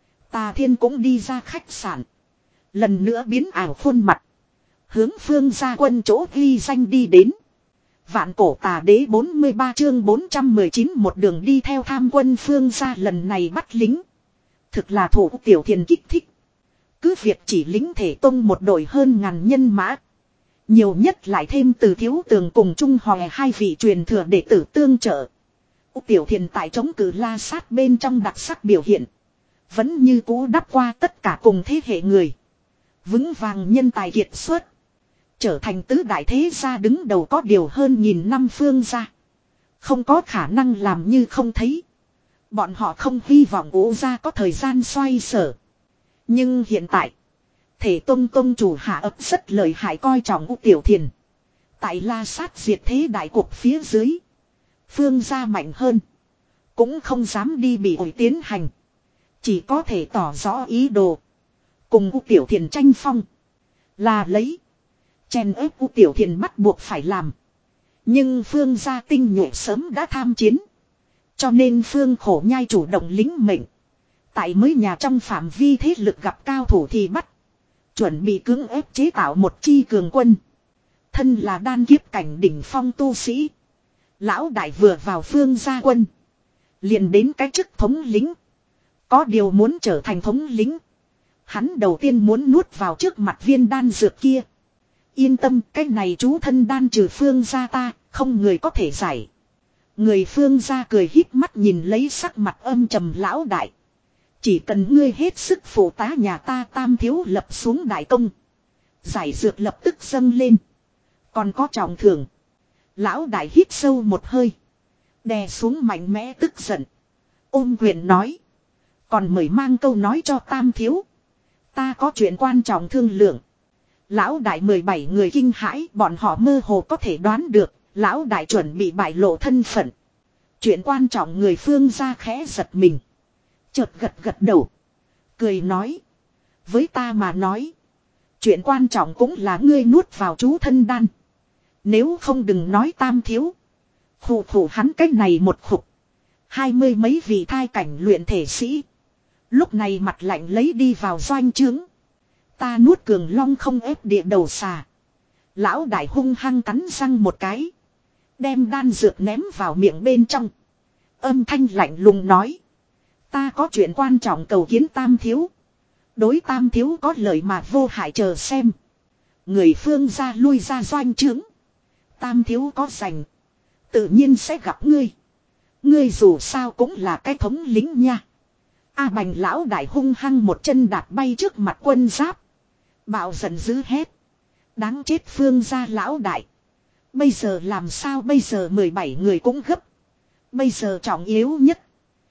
Tà Thiên cũng đi ra khách sạn. Lần nữa biến ảo khuôn mặt. Hướng Phương gia quân chỗ ghi danh đi đến. Vạn cổ tà đế bốn mươi ba chương bốn trăm mười chín một đường đi theo tham quân Phương gia lần này bắt lính. Thực là thủ Tiểu Thiền kích thích. Cứ việc chỉ lính thể tông một đội hơn ngàn nhân mã. Nhiều nhất lại thêm từ Thiếu Tường cùng Trung Hòe hai vị truyền thừa đệ tử tương trợ. Tiểu Thiền tại chống cử La Sát bên trong đặc sắc biểu hiện. Vẫn như cũ đắp qua tất cả cùng thế hệ người. Vững vàng nhân tài kiệt xuất. Trở thành tứ đại thế gia đứng đầu có điều hơn nghìn năm Phương gia. Không có khả năng làm như không thấy. Bọn họ không hy vọng Ú gia có thời gian xoay sở. Nhưng hiện tại. Thể Tông Tông chủ hạ ấp rất lợi hại coi trọng U Tiểu Thiền. Tại La Sát diệt thế đại cuộc phía dưới. Phương gia mạnh hơn. Cũng không dám đi bị ổi tiến hành. Chỉ có thể tỏ rõ ý đồ. Cùng U Tiểu Thiền tranh phong. Là lấy. Chèn ép U Tiểu Thiền bắt buộc phải làm. Nhưng Phương gia tinh nhuệ sớm đã tham chiến. Cho nên Phương Khổ Nhai chủ động lính mệnh. Tại mới nhà trong phạm vi thế lực gặp cao thủ thì bắt. Chuẩn bị cưỡng ép chế tạo một chi cường quân. Thân là đan kiếp cảnh đỉnh phong tu sĩ. Lão đại vừa vào Phương gia quân. Liền đến cái chức thống lính. Có điều muốn trở thành thống lính. Hắn đầu tiên muốn nuốt vào trước mặt viên đan dược kia. Yên tâm, cái này chú thân đan trừ Phương gia ta, không người có thể giải. Người Phương gia cười híp mắt nhìn lấy sắc mặt âm trầm lão đại. Chỉ cần ngươi hết sức phụ tá nhà ta Tam thiếu lập xuống đại công. Giải dược lập tức dâng lên. Còn có trọng thưởng. Lão đại hít sâu một hơi. Đè xuống mạnh mẽ tức giận. Ôm quyền nói. Còn mời mang câu nói cho Tam thiếu. Ta có chuyện quan trọng thương lượng. Lão đại mười bảy người kinh hãi, bọn họ mơ hồ có thể đoán được. Lão đại chuẩn bị bại lộ thân phận. Chuyện quan trọng người Phương gia khẽ giật mình. Chợt gật gật đầu. Cười nói. Với ta mà nói. Chuyện quan trọng cũng là ngươi nuốt vào chú thân đan. Nếu không đừng nói Tam thiếu. Khủ khủ hắn cách này một khục. Hai mươi mấy vị thai cảnh luyện thể sĩ. Lúc này mặt lạnh lấy đi vào doanh trướng. Ta nuốt cường long không ép địa đầu xà. Lão đại hung hăng cắn răng một cái. Đem đan dược ném vào miệng bên trong. Âm thanh lạnh lùng nói. Ta có chuyện quan trọng cầu kiến Tam thiếu. Đối Tam thiếu có lời mà vô hại chờ xem. Người Phương gia lui ra doanh trướng. Tam thiếu có rảnh. Tự nhiên sẽ gặp ngươi. Ngươi dù sao cũng là cái thống lính nha. A Bành lão đại hung hăng một chân đạp bay trước mặt quân giáp. Bạo giận dữ hét. Đáng chết Phương gia lão đại. Bây giờ làm sao bây giờ mười bảy người cũng gấp. Bây giờ trọng yếu nhất.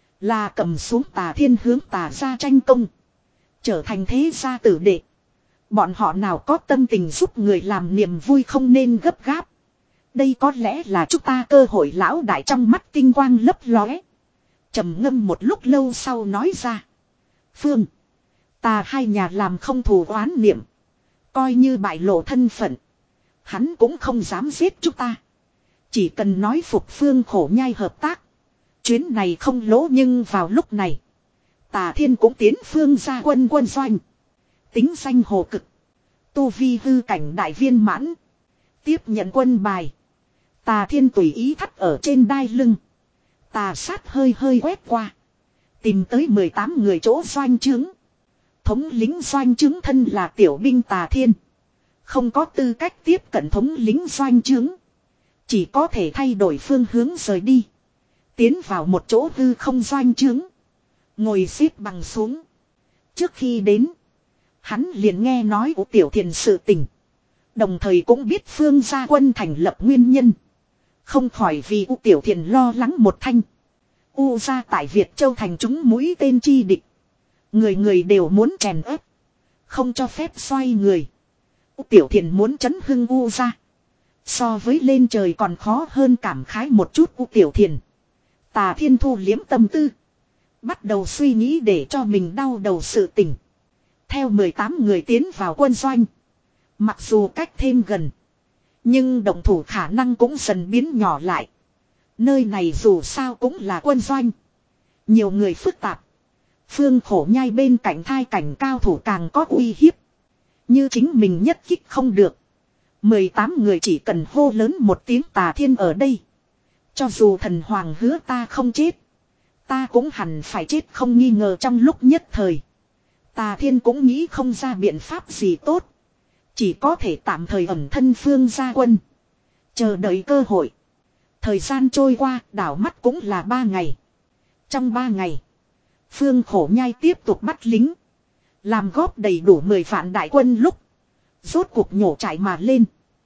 Là cầm xuống Tà Thiên hướng Tà gia tranh công. Trở thành thế gia tử đệ. Bọn họ nào có tâm tình giúp người làm niềm vui không nên gấp gáp. Đây có lẽ là chúng ta cơ hội lão đại trong mắt tinh quang lấp lóe. Trầm ngâm một lúc lâu sau nói ra. Phương. Tà hai nhà làm không thù oán niệm. Coi như bại lộ thân phận. Hắn cũng không dám giết chúng ta. Chỉ cần nói phục Phương Khổ Nhai hợp tác. Chuyến này không lỗ nhưng vào lúc này. Tà Thiên cũng tiến Phương ra quân quân doanh. Tính danh hồ cực. Tu vi hư cảnh đại viên mãn. Tiếp nhận quân bài. Tà Thiên tùy ý thắt ở trên đai lưng. Tà sát hơi hơi quét qua. Tìm tới mười tám người chỗ doanh trướng. Thống lính doanh trướng thân là tiểu binh Tà Thiên. Không có tư cách tiếp cận thống lính doanh trướng. Chỉ có thể thay đổi phương hướng rời đi. Tiến vào một chỗ hư không doanh trướng. Ngồi xếp bằng xuống. Trước khi đến. Hắn liền nghe nói của Tiểu Thiền sự tình. Đồng thời cũng biết Phương gia quân thành lập nguyên nhân. Không khỏi vì U Tiểu Thiền lo lắng một thanh. U gia tại Việt Châu thành chúng mũi tên chi địch. Người người đều muốn chèn ép. Không cho phép xoay người. U Tiểu Thiền muốn chấn hưng U gia. So với lên trời còn khó hơn cảm khái một chút U Tiểu Thiền. Tà Thiên thu liếm tâm tư. Bắt đầu suy nghĩ để cho mình đau đầu sự tình. Theo mười tám người tiến vào quân doanh. Mặc dù cách thêm gần. Nhưng động thủ khả năng cũng dần biến nhỏ lại. Nơi này dù sao cũng là quân doanh. Nhiều người phức tạp. Phương Khổ Nhai bên cạnh thai cảnh cao thủ càng có uy hiếp. Như chính mình nhất kích không được. mười tám người chỉ cần hô lớn một tiếng Tà Thiên ở đây. Cho dù thần hoàng hứa ta không chết. Ta cũng hẳn phải chết không nghi ngờ trong lúc nhất thời. Tà Thiên cũng nghĩ không ra biện pháp gì tốt. Chỉ có thể tạm thời ẩn thân Phương gia quân. Chờ đợi cơ hội. Thời gian trôi qua đảo mắt cũng là ba ngày. Trong ba ngày. Phương Khổ Nhai tiếp tục bắt lính. Làm góp đầy đủ mười vạn đại quân lúc. Rốt cuộc nhổ chạy mà lên.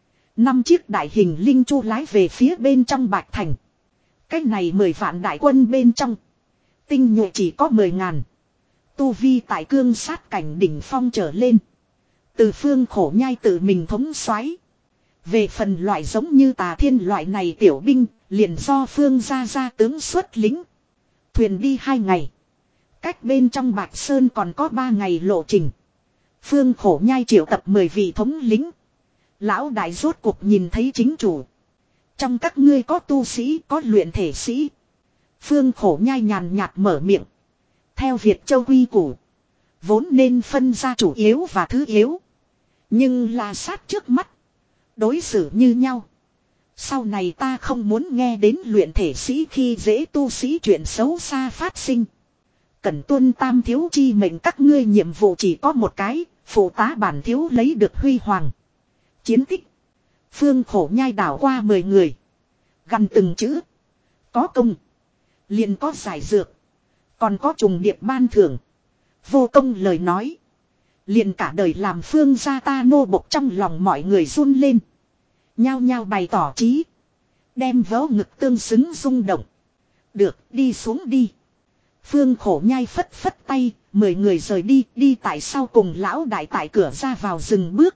Năm chiếc đại hình linh chu lái về phía bên trong Bạch Thành. Cách này mười vạn đại quân bên trong. Tinh nhuệ chỉ có mười ngàn. Tu vi tại cương sát cảnh đỉnh phong trở lên. Từ Phương Khổ Nhai tự mình thống soái. Về phần loại giống như Tà Thiên loại này tiểu binh. Liền do Phương gia gia tướng xuất lính. Thuyền đi hai ngày. Cách bên trong Bạch Sơn còn có ba ngày lộ trình. Phương Khổ Nhai triệu tập mười vị thống lính. Lão đại rốt cuộc nhìn thấy chính chủ. Trong các ngươi có tu sĩ, có luyện thể sĩ. Phương Khổ Nhai nhàn nhạt mở miệng. Theo Việt Châu quy củ. Vốn nên phân ra chủ yếu và thứ yếu. Nhưng là sát trước mắt. Đối xử như nhau. Sau này ta không muốn nghe đến luyện thể sĩ khi dễ tu sĩ chuyện xấu xa phát sinh. Cẩn tuân tam thiếu chi mệnh các ngươi nhiệm vụ chỉ có một cái. Phụ tá bản thiếu lấy được huy hoàng. Chiến tích. Phương Khổ Nhai đảo qua mười người. Gần từng chữ. Có công. Liền có giải dược. Còn có trùng điệp ban thưởng. Vô công lời nói. Liền cả đời làm Phương gia ta nô bộc trong lòng mọi người run lên. Nhao nhao bày tỏ trí. Đem vớ ngực tương xứng rung động. Được đi xuống đi. Phương Khổ Nhai phất phất tay. Mười người rời đi. Đi tại sau cùng lão đại tại cửa ra vào dừng bước.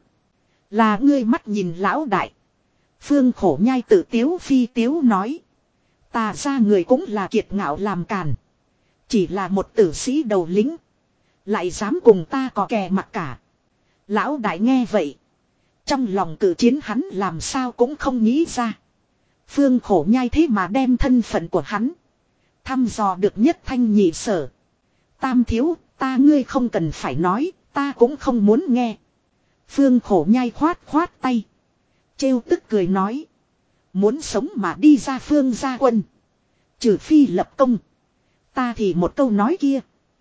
Là ngươi mắt nhìn lão đại. Phương Khổ Nhai tự tiếu phi tiếu nói. Tà ra người cũng là kiệt ngạo làm càn. Chỉ là một tử sĩ đầu lính. Lại dám cùng ta có kè mặt cả. Lão đại nghe vậy. Trong lòng cử chiến hắn làm sao cũng không nghĩ ra. Phương Khổ Nhai thế mà đem thân phận của hắn. Thăm dò được nhất thanh nhị sở. Tam thiếu, ta ngươi không cần phải nói, ta cũng không muốn nghe. Phương Khổ Nhai khoát khoát tay. Trêu tức cười nói. Muốn sống mà đi ra Phương gia quân. Trừ phi lập công. Ta thì một câu nói kia.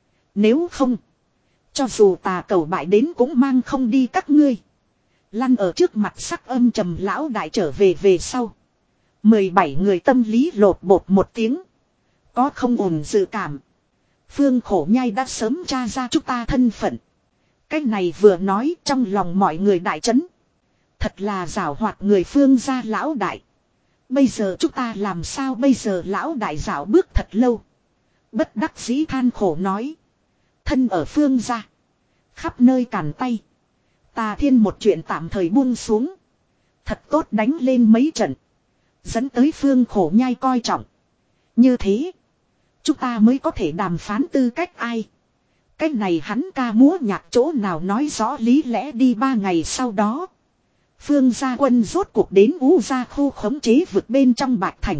Nếu không. Cho dù tà cầu bại đến cũng mang không đi các ngươi. Lăn ở trước mặt sắc âm trầm lão đại trở về về sau. mười bảy người tâm lý lột bột một tiếng. Có không ổn dự cảm. Phương Khổ Nhai đã sớm tra ra chúng ta thân phận. Cái này vừa nói trong lòng mọi người đại chấn. Thật là giảo hoạt người Phương gia lão đại. Bây giờ chúng ta làm sao bây giờ lão đại dạo bước thật lâu. Bất đắc dĩ than khổ nói. Thân ở Phương gia. Khắp nơi càn tay. Tà Thiên một chuyện tạm thời buông xuống. Thật tốt đánh lên mấy trận. Dẫn tới Phương Khổ Nhai coi trọng. Như thế. Chúng ta mới có thể đàm phán tư cách ai. Cách này hắn ca múa nhạc chỗ nào nói rõ lý lẽ đi ba ngày sau đó. Phương gia quân rốt cuộc đến U gia khu khống chế vực bên trong Bạch Thành.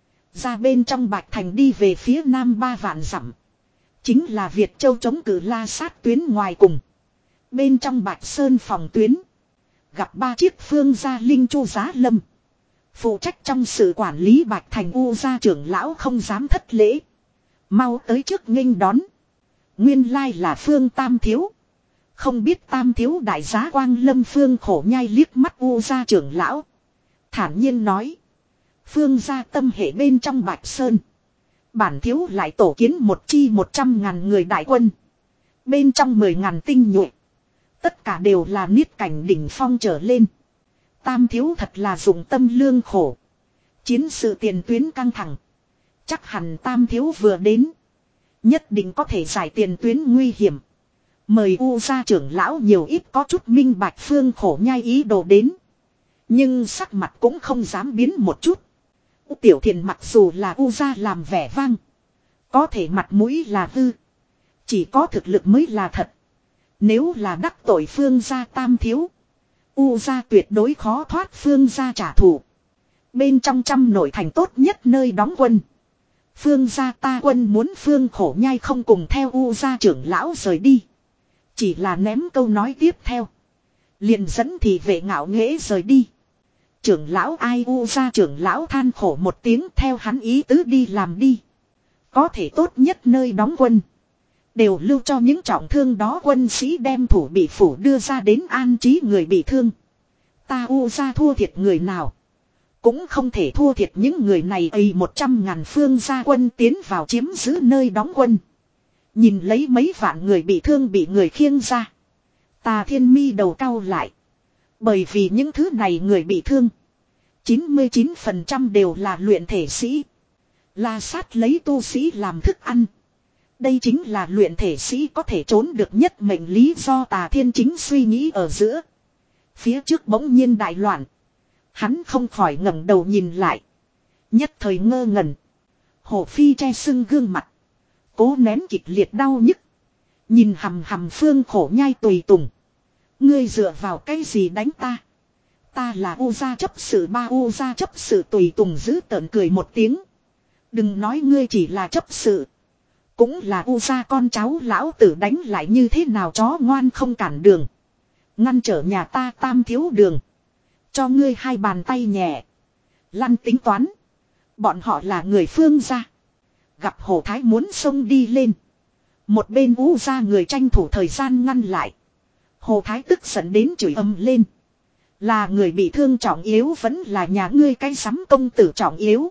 Ra bên trong Bạch Thành đi về phía nam ba vạn dặm. Chính là Việt Châu chống cử La Sát tuyến ngoài cùng. Bên trong Bạch Sơn phòng tuyến. Gặp ba chiếc Phương gia linh chu giá lâm. Phụ trách trong sự quản lý Bạch Thành U gia trưởng lão không dám thất lễ. Mau tới trước nghênh đón. Nguyên lai là Phương Tam Thiếu. Không biết Tam Thiếu đại giá Quang Lâm. Phương Khổ Nhai liếc mắt U gia trưởng lão. Thản nhiên nói. Phương gia tâm hệ bên trong Bạch Sơn. Bản thiếu lại tổ kiến một chi một trăm ngàn người đại quân. Bên trong mười ngàn tinh nhuệ. Tất cả đều là niết cảnh đỉnh phong trở lên. Tam Thiếu thật là dùng tâm lương khổ. Chiến sự tiền tuyến căng thẳng. Chắc hẳn Tam Thiếu vừa đến. Nhất định có thể giải tiền tuyến nguy hiểm. Mời U gia trưởng lão nhiều ít có chút minh bạch. Phương Khổ Nhai ý đồ đến. Nhưng sắc mặt cũng không dám biến một chút. U Tiểu Thiền mặc dù là U gia làm vẻ vang. Có thể mặt mũi là hư. Chỉ có thực lực mới là thật. Nếu là đắc tội Phương gia tam thiếu. U gia tuyệt đối khó thoát Phương gia trả thù. Bên trong trăm nội thành tốt nhất nơi đóng quân. Phương gia ta quân muốn Phương Khổ Nhai không cùng theo U gia trưởng lão rời đi. Chỉ là ném câu nói tiếp theo. Liền dẫn thì vệ ngạo nghễ rời đi. Trưởng lão ai U gia trưởng lão than khổ một tiếng theo hắn ý tứ đi làm đi. Có thể tốt nhất nơi đóng quân. Đều lưu cho những trọng thương đó quân sĩ đem thủ bị phủ đưa ra đến an trí người bị thương. Ta U gia thua thiệt người nào. Cũng không thể thua thiệt những người này ấy một trăm ngàn Phương gia quân tiến vào chiếm giữ nơi đóng quân. Nhìn lấy mấy vạn người bị thương bị người khiêng ra. Tà Thiên Mi đầu cau lại. Bởi vì những thứ này người bị thương. chín mươi chín phần trăm đều là luyện thể sĩ. La Sát lấy tu sĩ làm thức ăn. Đây chính là luyện thể sĩ có thể trốn được nhất mệnh lý do Tà Thiên chính suy nghĩ ở giữa. Phía trước bỗng nhiên đại loạn. Hắn không khỏi ngẩng đầu nhìn lại. Nhất thời ngơ ngẩn. Hồ Phi che sưng gương mặt. Cố nén kịch liệt đau nhức. Nhìn hầm hầm Phương Khổ Nhai tùy tùng. Ngươi dựa vào cái gì đánh ta? Ta là U gia chấp sự ba U gia chấp sự tùy tùng giữ tợn cười một tiếng. Đừng nói ngươi chỉ là chấp sự. Cũng là U gia con cháu lão tử đánh lại như thế nào chó ngoan không cản đường. Ngăn trở nhà ta tam thiếu đường. Cho ngươi hai bàn tay nhẹ. Lăn tính toán. Bọn họ là người Phương gia. Gặp Hồ Thái muốn xông đi lên. Một bên U gia người tranh thủ thời gian ngăn lại. Hồ Thái tức giận đến chửi ầm lên. Là người bị thương trọng yếu vẫn là nhà ngươi cái sắm công tử trọng yếu.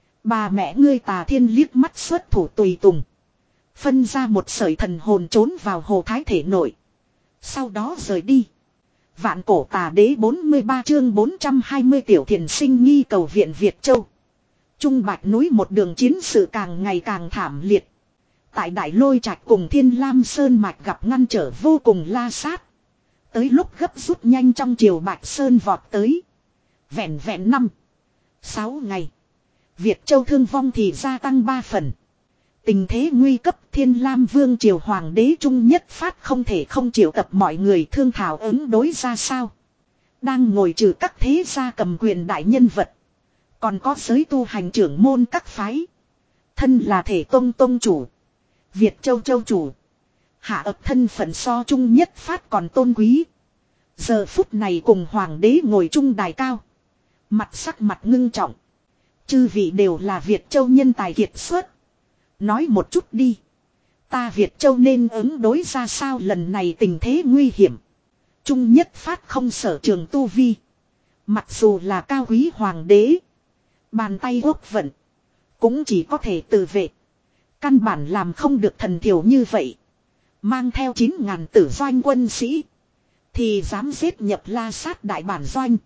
Bà mẹ ngươi Tà Thiên liếc mắt xuất thủ tùy tùng. Phân ra một sợi thần hồn trốn vào Hồ Thái thể nội. Sau đó rời đi. Vạn cổ tà đế bốn mươi ba chương bốn trăm hai mươi tiểu thiền sinh nghi cầu viện Việt Châu. Trung Bạch núi một đường chiến sự càng ngày càng thảm liệt. Tại Đại Lôi Trạch cùng Thiên Lam Sơn Mạch gặp ngăn trở vô cùng La Sát. Tới lúc gấp rút nhanh trong chiều Bạch Sơn vọt tới. Vẹn vẹn năm, sáu ngày. Việt Châu thương vong thì gia tăng ba phần. Tình thế nguy cấp Thiên Lam Vương triều Hoàng đế Trung Nhất Phát không thể không triệu tập mọi người thương thảo ứng đối ra sao. Đang ngồi trừ các thế gia cầm quyền đại nhân vật. Còn có giới tu hành trưởng môn các phái. Thân là thể tông tông chủ. Việt Châu Châu chủ. Hạ ập thân phận so Trung Nhất Phát còn tôn quý. Giờ phút này cùng Hoàng đế ngồi chung đài cao. Mặt sắc mặt ngưng trọng. Chư vị đều là Việt Châu nhân tài kiệt xuất. Nói một chút đi. Ta Việt Châu nên ứng đối ra sao lần này tình thế nguy hiểm. Trung Nhất Phát không sở trường tu vi. Mặc dù là cao quý hoàng đế. Bàn tay quốc vận. Cũng chỉ có thể tự vệ. Căn bản làm không được thần thiểu như vậy. Mang theo chín ngàn tử doanh quân sĩ. Thì dám giết nhập La Sát đại bản doanh.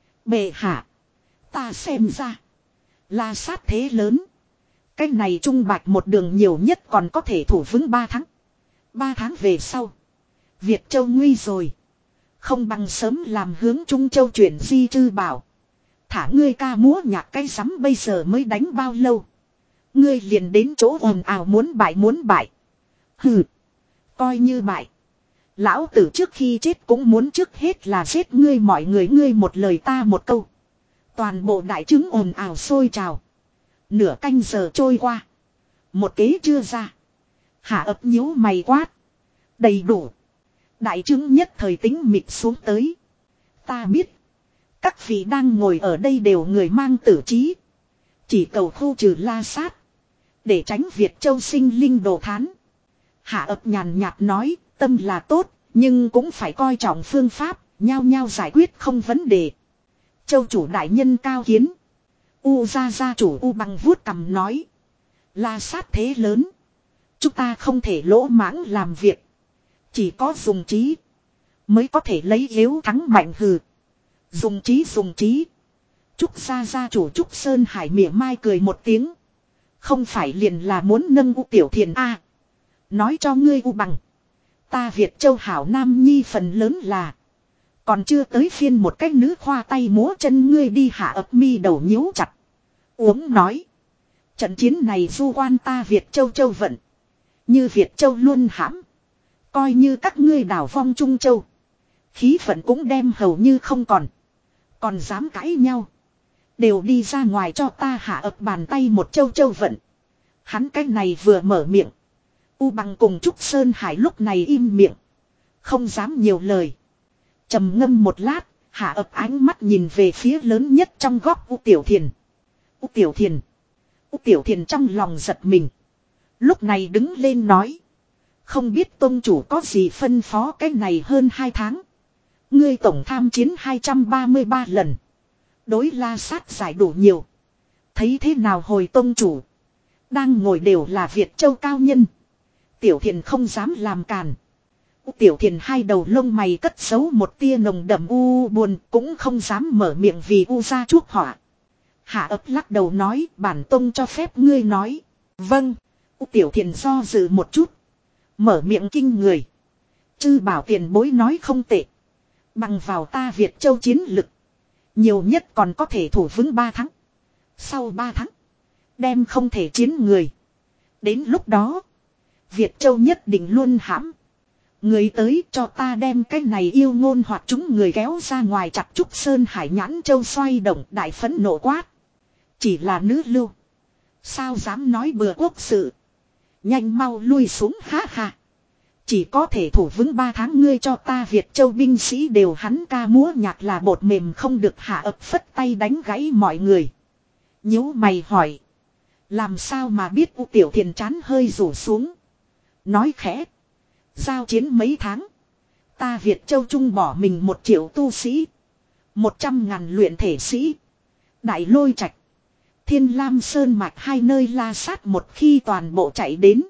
Bệ hạ. Ta xem ra. La Sát thế lớn. Cách này Trung Bạch một đường nhiều nhất còn có thể thủ vững ba tháng. ba tháng về sau. Việt Châu nguy rồi. Không bằng sớm làm hướng Trung Châu chuyển di chư bảo. Thả ngươi ca múa nhạc cây sắm bây giờ mới đánh bao lâu. Ngươi liền đến chỗ ồn ào muốn bại muốn bại. Hừ. Coi như bại. Lão tử trước khi chết cũng muốn trước hết là giết ngươi mọi người ngươi một lời ta một câu. Toàn bộ đại trứng ồn ào sôi trào. Nửa canh giờ trôi qua. Một kế chưa ra. Hạ ấp nhíu mày quát. Đầy đủ. Đại trứng nhất thời tính mịt xuống tới. Ta biết. Các vị đang ngồi ở đây đều người mang tử trí. Chỉ cầu khu trừ La Sát. Để tránh Việt Châu sinh linh đồ thán. Hạ ấp nhàn nhạt nói. Tâm là tốt. Nhưng cũng phải coi trọng phương pháp. Nhao nhao giải quyết không vấn đề. Châu chủ đại nhân cao kiến. U gia gia chủ U bằng vuốt cầm nói. La Sát thế lớn. Chúng ta không thể lỗ mãng làm việc. Chỉ có dùng trí. Mới có thể lấy yếu thắng mạnh hừ. Dùng trí dùng trí. Trúc gia gia chủ Trúc Sơn Hải mỉa mai cười một tiếng. Không phải liền là muốn nâng U tiểu thiền a. Nói cho ngươi U bằng. Ta Việt Châu hảo nam nhi phần lớn là. Còn chưa tới phiên một cách nữ khoa tay múa chân ngươi đi hạ ấp mi đầu nhíu chặt. Uống nói. Trận chiến này du quan ta Việt Châu Châu vận. Như Việt Châu luôn hãm. Coi như các ngươi đảo vong Trung Châu. Khí phận cũng đem hầu như không còn. Còn dám cãi nhau. Đều đi ra ngoài cho ta hạ ập bàn tay một châu châu vận. Hắn cái này vừa mở miệng. U Bằng cùng Trúc Sơn Hải lúc này im miệng. Không dám nhiều lời. Trầm ngâm một lát. Hạ ập ánh mắt nhìn về phía lớn nhất trong góc U Tiểu Thiền. U Tiểu Thiền. U Tiểu Thiền trong lòng giật mình. Lúc này đứng lên nói. Không biết tôn chủ có gì phân phó cái này hơn hai tháng. Ngươi tổng tham chiến hai trăm ba mươi ba lần. Đối La Sát giải đủ nhiều. Thấy thế nào hồi tôn chủ. Đang ngồi đều là Việt Châu cao nhân. Tiểu Thiền không dám làm càn. Tiểu Thiền hai đầu lông mày cất giấu một tia nồng đậm u buồn. Cũng không dám mở miệng vì u ra chuốc họa. Hạ ấp lắc đầu nói bản tông cho phép ngươi nói. Vâng. Tiểu Thiền do dự một chút. Mở miệng kinh người. Chư bảo tiền bối nói không tệ. Bằng vào ta Việt Châu chiến lực. Nhiều nhất còn có thể thủ vững ba tháng. Sau ba tháng. Đem không thể chiến người. Đến lúc đó. Việt Châu nhất định luôn hãm. Người tới cho ta đem cái này yêu ngôn hoặc chúng người kéo ra ngoài chặt Trúc Sơn Hải nhãn châu xoay động đại phấn nộ quát. Chỉ là nữ lưu. Sao dám nói bừa quốc sự. Nhanh mau lui xuống ha ha. Chỉ có thể thủ vững ba tháng ngươi cho ta Việt Châu binh sĩ đều hắn ca múa nhạc là bột mềm không được hạ ập phất tay đánh gãy mọi người. Nhíu mày hỏi. Làm sao mà biết U Tiểu Thiền chán hơi rủ xuống. Nói khẽ. Giao chiến mấy tháng. Ta Việt Châu Trung bỏ mình một triệu tu sĩ. Một trăm ngàn luyện thể sĩ. Đại Lôi Trạch. Thiên Lam Sơn Mạch hai nơi La Sát một khi toàn bộ chạy đến.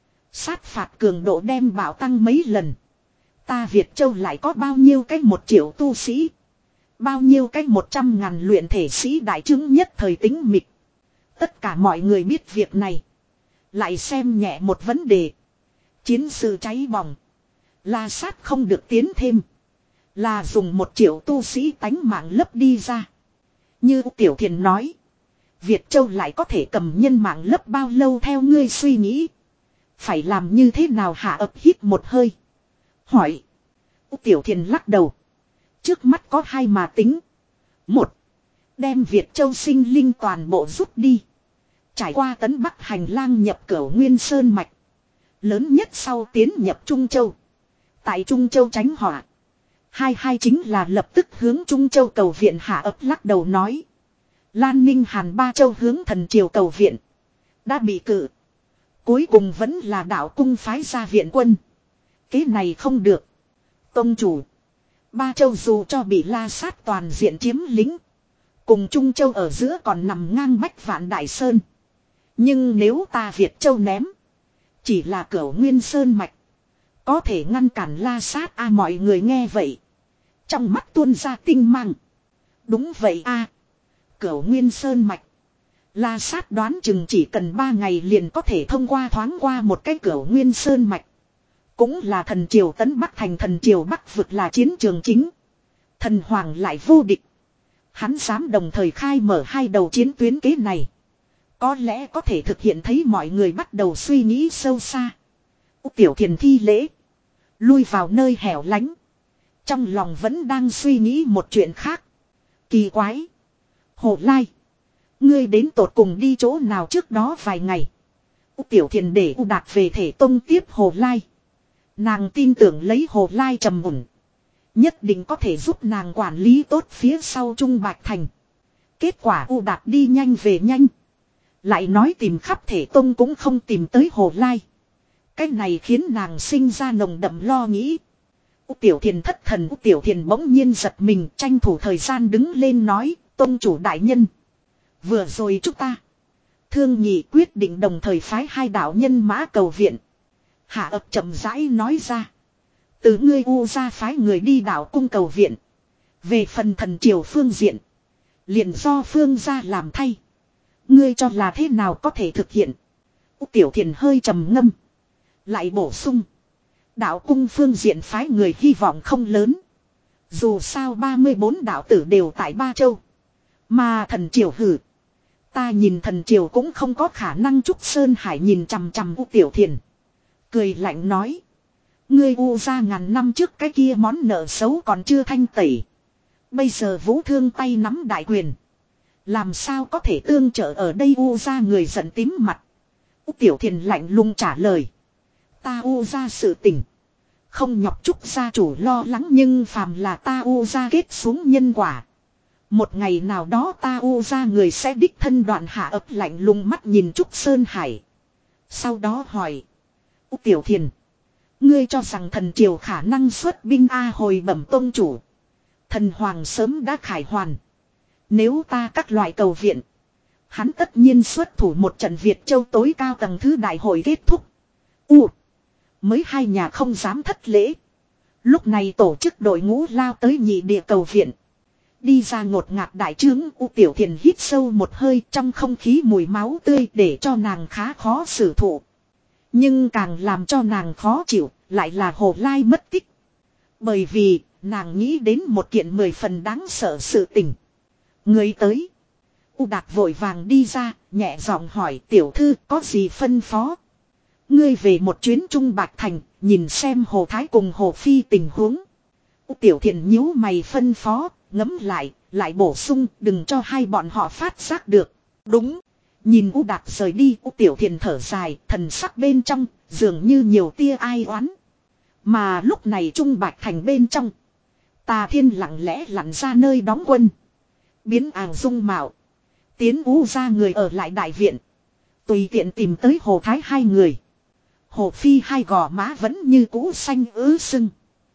Sát phạt cường độ đem bảo tăng mấy lần. Ta Việt Châu lại có bao nhiêu cái một triệu tu sĩ. Bao nhiêu cái một trăm ngàn luyện thể sĩ đại chứng nhất thời tính mịch. Tất cả mọi người biết việc này. Lại xem nhẹ một vấn đề. Chiến sự cháy bỏng. La Sát không được tiến thêm. Là dùng một triệu tu sĩ tánh mạng lấp đi ra. Như Tiểu Thiền nói. Việt Châu lại có thể cầm nhân mạng lấp bao lâu theo ngươi suy nghĩ. Phải làm như thế nào hạ ập hít một hơi. Hỏi. Tiểu Thiền lắc đầu. Trước mắt có hai mà tính. Một. Đem Việt Châu sinh linh toàn bộ rút đi. Trải qua tấn Bắc hành lang nhập cửu Nguyên Sơn Mạch. Lớn nhất sau tiến nhập Trung Châu. Tại Trung Châu tránh họa. Hai hai chính là lập tức hướng Trung Châu cầu viện hạ ấp lắc đầu nói. Lan Ninh Hàn ba châu hướng thần triều cầu viện. Đã bị cự. Cuối cùng vẫn là đạo cung phái ra viện quân. Cái này không được. Tông chủ. Ba châu dù cho bị La Sát toàn diện chiếm lính. Cùng Trung Châu ở giữa còn nằm ngang bách vạn đại sơn. Nhưng nếu ta Việt Châu ném. Chỉ là cửu Nguyên Sơn Mạch. Có thể ngăn cản La Sát a à, mọi người nghe vậy. Trong mắt tuôn ra tinh mang. Đúng vậy a à. Cửu Nguyên Sơn Mạch. La Sát đoán chừng chỉ cần ba ngày liền có thể thông qua thoáng qua một cái Cửu Nguyên Sơn Mạch. Cũng là thần triều tấn Bắc thành thần triều Bắc vực là chiến trường chính. Thần Hoàng lại vô địch. Hắn dám đồng thời khai mở hai đầu chiến tuyến kế này. Có lẽ có thể thực hiện thấy mọi người bắt đầu suy nghĩ sâu xa. Tiểu Thiền thi lễ. Lui vào nơi hẻo lánh. Trong lòng vẫn đang suy nghĩ một chuyện khác. Kỳ quái. Hồ Lai. Ngươi đến tột cùng đi chỗ nào trước đó vài ngày. Tiểu Thiền để U Đạt về thể tông tiếp Hồ Lai. Nàng tin tưởng lấy Hồ Lai trầm ổn. Nhất định có thể giúp nàng quản lý tốt phía sau Trung Bạch Thành. Kết quả U Đạt đi nhanh về nhanh. Lại nói tìm khắp thể tông cũng không tìm tới Hồ Lai. Cái này khiến nàng sinh ra nồng đậm lo nghĩ. U Tiểu Thiền thất thần. U Tiểu Thiền bỗng nhiên giật mình tranh thủ thời gian đứng lên nói. Tông chủ đại nhân. Vừa rồi chúng ta. Thương nhị quyết định đồng thời phái hai đạo nhân mã cầu viện. Hạ ập chậm rãi nói ra. Từ ngươi U ra phái người đi đạo cung cầu viện. Về phần thần triều phương diện. Liền do phương ra làm thay. Ngươi cho là thế nào có thể thực hiện. U Tiểu Thiền hơi trầm ngâm. Lại bổ sung. Đạo cung phương diện phái người hy vọng không lớn. Dù sao ba mươi bốn đạo tử đều tại Ba Châu. Mà thần triều hử. Ta nhìn thần triều cũng không có khả năng. Trúc Sơn Hải nhìn chằm chằm U Tiểu Thiền. Cười lạnh nói. Ngươi U ra ngàn năm trước cái kia món nợ xấu còn chưa thanh tẩy. Bây giờ Vũ Thương tay nắm đại quyền. Làm sao có thể tương trợ ở đây. U ra người giận tím mặt. U Tiểu Thiền lạnh lùng trả lời. Ta U ra sự tình. Không nhọc Trúc gia chủ lo lắng, nhưng phàm là ta U ra kết xuống nhân quả. Một ngày nào đó ta U ra người sẽ đích thân đoạn hạ ấp. Lạnh lùng mắt nhìn Trúc Sơn Hải. Sau đó hỏi. U Tiểu Thiền. Ngươi cho rằng thần triều khả năng xuất binh A? Hồi bẩm tông chủ. Thần hoàng sớm đã khải hoàn. Nếu ta các loại cầu viện. Hắn tất nhiên xuất thủ một trận Việt Châu tối cao tầng thứ đại hội kết thúc. U. Mới hai nhà không dám thất lễ. Lúc này tổ chức đội ngũ lao tới nhị địa cầu viện. Đi ra ngột ngạt đại trướng. U Tiểu Thiền hít sâu một hơi, trong không khí mùi máu tươi để cho nàng khá khó xử thụ. Nhưng càng làm cho nàng khó chịu lại là Hồ Lai mất tích. Bởi vì nàng nghĩ đến một kiện mười phần đáng sợ sự tình. Người tới. U Đạt vội vàng đi ra, nhẹ giọng hỏi tiểu thư có gì phân phó. Ngươi về một chuyến Trung Bạch Thành, nhìn xem Hồ Thái cùng Hồ Phi tình huống. U Tiểu Thiền nhíu mày phân phó, ngẫm lại, lại bổ sung đừng cho hai bọn họ phát giác được. Đúng. Nhìn U Đạt rời đi, U Tiểu Thiền thở dài, thần sắc bên trong, dường như nhiều tia ai oán. Mà lúc này Trung Bạch Thành bên trong, Tà Thiên lặng lẽ lặn ra nơi đóng quân. Biến ảo dung mạo. Tiến U ra người ở lại đại viện. Tùy tiện tìm tới Hồ Thái hai người. Hồ Phi hai gò má vẫn như cũ xanh ứ sưng.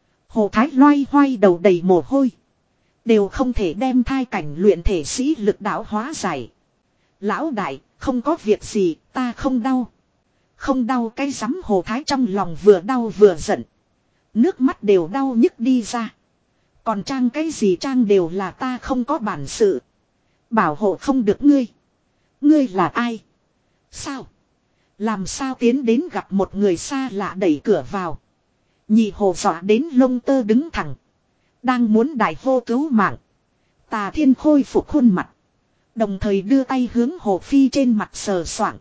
Hồ Thái loay hoay đầu đầy mồ hôi. Đều không thể đem thai cảnh luyện thể sĩ lực đạo hóa giải. Lão đại, không có việc gì, ta không đau. Không đau cái rắm. Hồ Thái trong lòng vừa đau vừa giận. Nước mắt đều đau nhức đi ra. Còn trang cái gì trang, đều là ta không có bản sự. Bảo hộ không được ngươi. Ngươi là ai? Sao? Làm sao tiến đến gặp một người xa lạ đẩy cửa vào. Nhị Hồ dọa đến lông tơ đứng thẳng. Đang muốn đại hô cứu mạng. Tà Thiên khôi phục khuôn mặt. Đồng thời đưa tay hướng Hồ Phi trên mặt sờ soạng.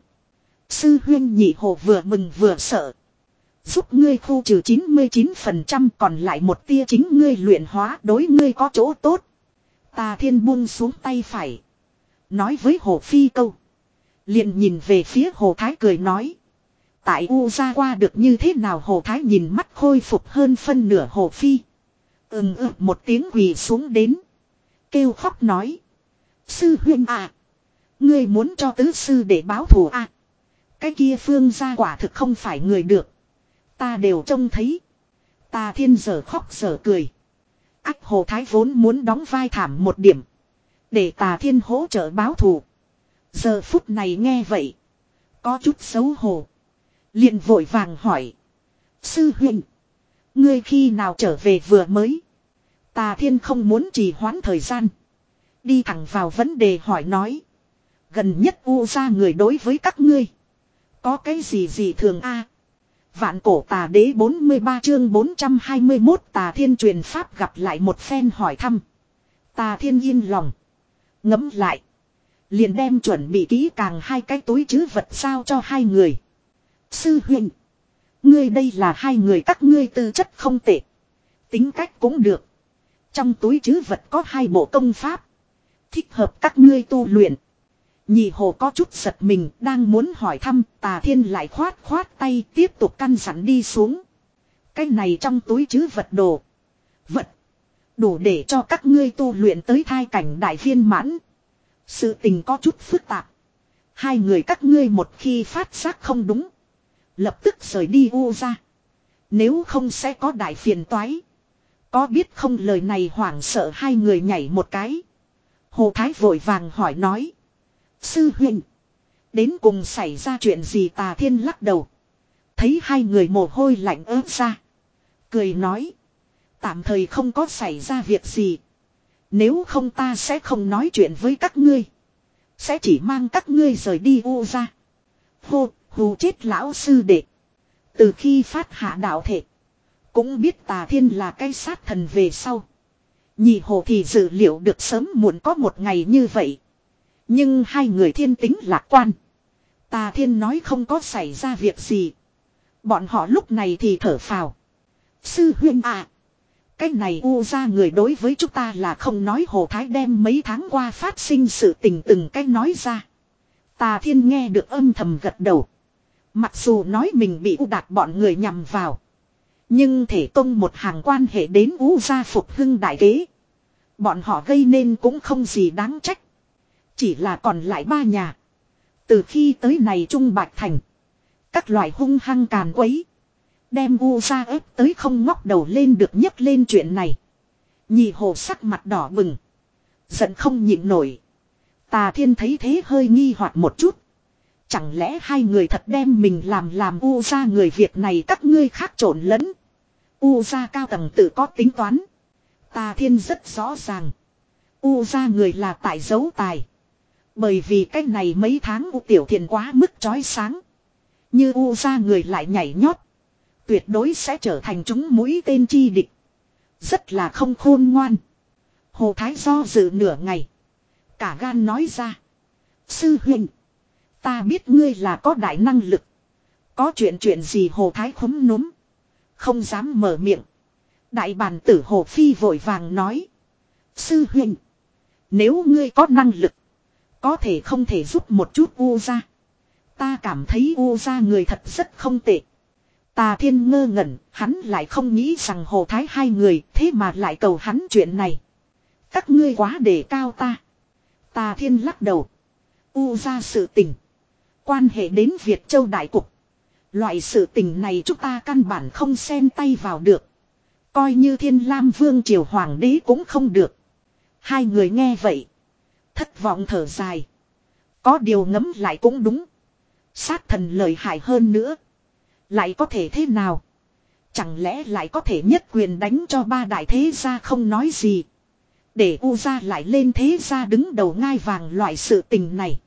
Sư huyên. Nhị Hồ vừa mừng vừa sợ. Giúp ngươi khu trừ chín mươi chín phần trăm, còn lại một tia chính ngươi luyện hóa, đối ngươi có chỗ tốt. Tà Thiên buông xuống tay phải. Nói với Hồ Phi câu. Liền nhìn về phía Hồ Thái cười nói. Tại U ra qua được như thế nào? Hồ Thái nhìn mắt khôi phục hơn phân nửa Hồ Phi. Ừm ừ một tiếng quỳ xuống đến. Kêu khóc nói. Sư huynh à. Ngươi muốn cho tứ sư để báo thù à. Cái kia Phương gia quả thực không phải người được. Ta đều trông thấy. Tà Thiên giờ khóc giờ cười. Ách Hồ Thái vốn muốn đóng vai thảm một điểm. Để Tà Thiên hỗ trợ báo thù. Giờ phút này nghe vậy. Có chút xấu hổ. Liền vội vàng hỏi. Sư huynh. Ngươi khi nào trở về vừa mới? Tà Thiên không muốn trì hoãn thời gian. Đi thẳng vào vấn đề hỏi nói. Gần nhất U ra người đối với các ngươi. Có cái gì gì thường a? Vạn cổ tà đế bốn mươi ba chương bốn trăm hai mươi mốt. Tà Thiên truyền pháp gặp lại một phen hỏi thăm. Tà Thiên yên lòng. Ngẫm lại. Liền đem chuẩn bị kỹ càng hai cái túi trữ vật sao cho hai người. Sư huynh. Ngươi đây là hai người các ngươi tư chất không tệ. Tính cách cũng được. Trong túi trữ vật có hai bộ công pháp. Thích hợp các ngươi tu luyện. Nhị Hồ có chút giật mình, đang muốn hỏi thăm. Tà Thiên lại khoát khoát tay tiếp tục căn dặn đi xuống. Cái này trong túi trữ vật đồ. Vật. Đủ để cho các ngươi tu luyện tới thai cảnh đại viên mãn. Sự tình có chút phức tạp. Hai người các ngươi một khi phát giác không đúng. Lập tức rời đi U ra. Nếu không sẽ có đại phiền toái. Có biết không? Lời này hoảng sợ hai người nhảy một cái. Hồ Thái vội vàng hỏi nói. Sư huynh. Đến cùng xảy ra chuyện gì? Tà Thiên lắc đầu. Thấy hai người mồ hôi lạnh ớt ra. Cười nói. Tạm thời không có xảy ra việc gì. Nếu không ta sẽ không nói chuyện với các ngươi. Sẽ chỉ mang các ngươi rời đi U ra. Hô, hù chết lão sư đệ. Từ khi phát hạ đạo thể. Cũng biết Tà Thiên là cái sát thần về sau. Nhị Hồ thì dự liệu được sớm muộn có một ngày như vậy. Nhưng hai người thiên tính lạc quan. Tà Thiên nói không có xảy ra việc gì. Bọn họ lúc này thì thở phào. Sư huynh à. Cái này U ra người đối với chúng ta là không nói. Hồ Thái đem mấy tháng qua phát sinh sự tình từng cái nói ra. Tà Thiên nghe được âm thầm gật đầu. Mặc dù nói mình bị U Đạt bọn người nhằm vào. Nhưng thể tông một hàng quan hệ đến U gia phục hưng đại kế. Bọn họ gây nên cũng không gì đáng trách. Chỉ là còn lại ba nhà. Từ khi tới này Trung Bạch Thành. Các loại hung hăng càn quấy. Đem U gia ép tới không ngóc đầu lên được nhấc lên chuyện này. Nhị hồ sắc mặt đỏ bừng. Giận không nhịn nổi. Tà Thiên thấy thế hơi nghi hoặc một chút. Chẳng lẽ hai người thật đem mình làm làm U gia người việc này các ngươi khác trộn lẫn. U gia cao tầng tự có tính toán. Tà Thiên rất rõ ràng. U gia người là tại giấu tài. Bởi vì cái này mấy tháng U Tiểu Thiền quá mức chói sáng. Như U gia người lại nhảy nhót. Tuyệt đối sẽ trở thành chúng mũi tên chi địch. Rất là không khôn ngoan. Hồ Thái do dự nửa ngày. Cả gan nói ra. Sư huynh. Ta biết ngươi là có đại năng lực. Có chuyện chuyện gì Hồ Thái khúm núm. Không dám mở miệng. Đại bản tử Hồ Phi vội vàng nói. Sư huynh. Nếu ngươi có năng lực. Có thể không thể giúp một chút U gia. Ta cảm thấy U gia người thật rất không tệ. Tà Thiên ngơ ngẩn. Hắn lại không nghĩ rằng Hồ Thái hai người. Thế mà lại cầu hắn chuyện này. Các ngươi quá đề cao ta. Tà Thiên lắc đầu. U gia sự tình. Quan hệ đến Việt Châu Đại Cục. Loại sự tình này chúng ta căn bản không xen tay vào được. Coi như Thiên Lam Vương Triều Hoàng đế cũng không được. Hai người nghe vậy. Thất vọng thở dài. Có điều ngẫm lại cũng đúng. Sát thần lợi hại hơn nữa. Lại có thể thế nào? Chẳng lẽ lại có thể nhất quyền đánh cho ba đại thế gia không nói gì. Để U gia lại lên thế gia đứng đầu ngai vàng loại sự tình này.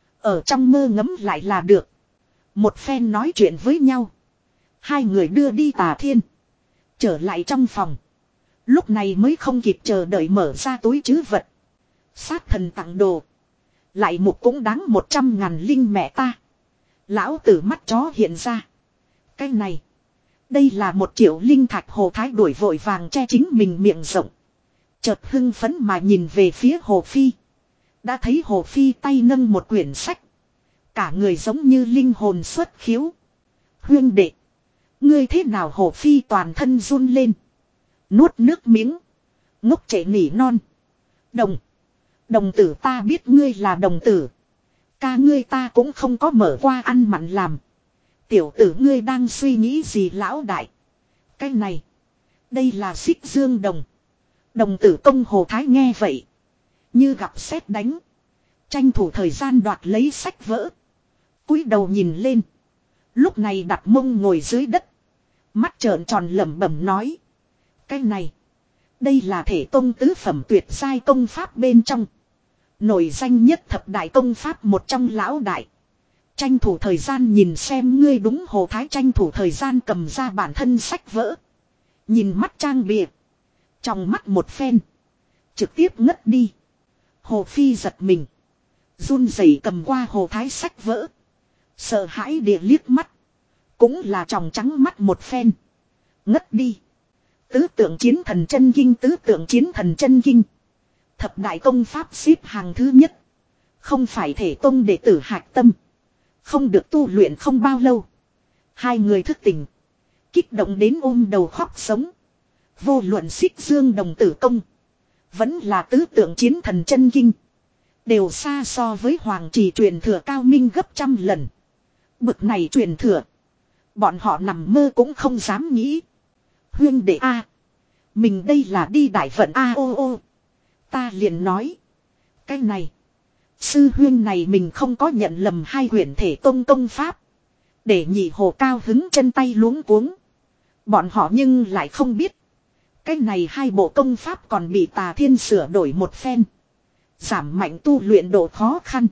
Ở trong mơ ngẫm lại là được. Một phen nói chuyện với nhau. Hai người đưa đi Tà Thiên. Trở lại trong phòng. Lúc này mới không kịp chờ đợi mở ra túi trữ vật. Sát thần tặng đồ. Lại mục cũng đáng một trăm ngàn linh mẹ ta. Lão tử mắt chó hiện ra. Cái này. Đây là một triệu linh thạch. Hồ Thái đuổi vội vàng che chính mình miệng rộng. Chợt hưng phấn mà nhìn về phía Hồ Phi. Đã thấy Hồ Phi tay nâng một quyển sách. Cả người giống như linh hồn xuất khiếu. Huyên đệ. Ngươi thế nào Hồ Phi toàn thân run lên. Nuốt nước miếng. Ngốc trẻ nỉ non. Đồng. Đồng tử ta biết ngươi là đồng tử. Ca ngươi ta cũng không có mở qua ăn mặn làm. Tiểu tử ngươi đang suy nghĩ gì lão đại. Cái này. Đây là xích dương đồng. Đồng tử công Hồ Thái nghe vậy. Như gặp sét đánh. Tranh thủ thời gian đoạt lấy sách vỡ. Cúi đầu nhìn lên. Lúc này đặt mông ngồi dưới đất. Mắt trợn tròn lẩm bẩm nói. Cái này. Đây là thể tông tứ phẩm tuyệt giai công pháp bên trong. Nổi danh nhất thập đại công pháp một trong lão đại. Tranh thủ thời gian nhìn xem ngươi đúng Hồ Thái tranh thủ thời gian cầm ra bản thân sách vỡ. Nhìn mắt trang bìa. Trong mắt một phen. Trực tiếp ngất đi. Hồ Phi giật mình. Run rẩy cầm qua Hồ Thái sách vỡ. Sợ hãi địa liếc mắt. Cũng là tròng trắng mắt một phen. Ngất đi. Tứ tượng chiến thần chân kinh. Tứ tượng chiến thần chân kinh. Thập đại công pháp xếp hàng thứ nhất. Không phải thể tông đệ tử hạch tâm. Không được tu luyện không bao lâu. Hai người thức tỉnh. Kích động đến ôm đầu khóc sống. Vô luận xích dương đồng tử công. Vẫn là tứ tượng chiến thần chân kinh. Đều xa so với hoàng trì truyền thừa cao minh gấp trăm lần. Bực này truyền thừa. Bọn họ nằm mơ cũng không dám nghĩ. Huyên đệ A. Mình đây là đi đại vận A ô ô. Ta liền nói. Cái này. Sư huyên này mình không có nhận lầm hai huyền thể tông công pháp. Để nhị hồ cao hứng chân tay luống cuống. Bọn họ nhưng lại không biết. Cái này hai bộ công pháp còn bị Tà Thiên sửa đổi một phen. Giảm mạnh tu luyện độ khó khăn.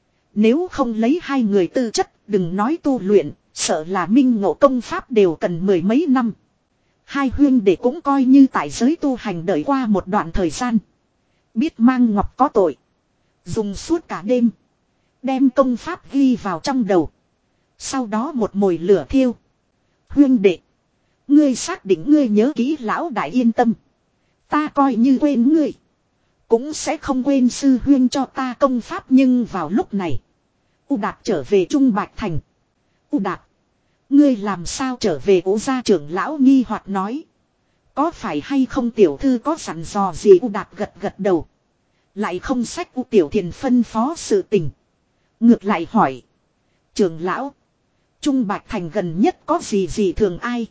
Nếu không lấy hai người tư chất đừng nói tu luyện. Sợ là minh ngộ công pháp đều cần mười mấy năm. Hai huyên để cũng coi như tại giới tu hành đợi qua một đoạn thời gian. Biết mang ngọc có tội. Dùng suốt cả đêm. Đem công pháp ghi vào trong đầu. Sau đó một mồi lửa thiêu. Huyên đệ. Ngươi xác định ngươi nhớ kỹ lão đại yên tâm. Ta coi như quên ngươi. Cũng sẽ không quên sư huyên cho ta công pháp nhưng vào lúc này. U Đạt trở về Trung Bạch Thành. U Đạt. Ngươi làm sao trở về Ố gia trưởng lão nghi hoặc nói. Có phải hay không tiểu thư có sẵn dò gì U Đạt gật gật đầu. Lại không sách U Tiểu Thiền phân phó sự tình. Ngược lại hỏi. Trưởng lão. Trung Bạch Thành gần nhất có gì gì thường ai.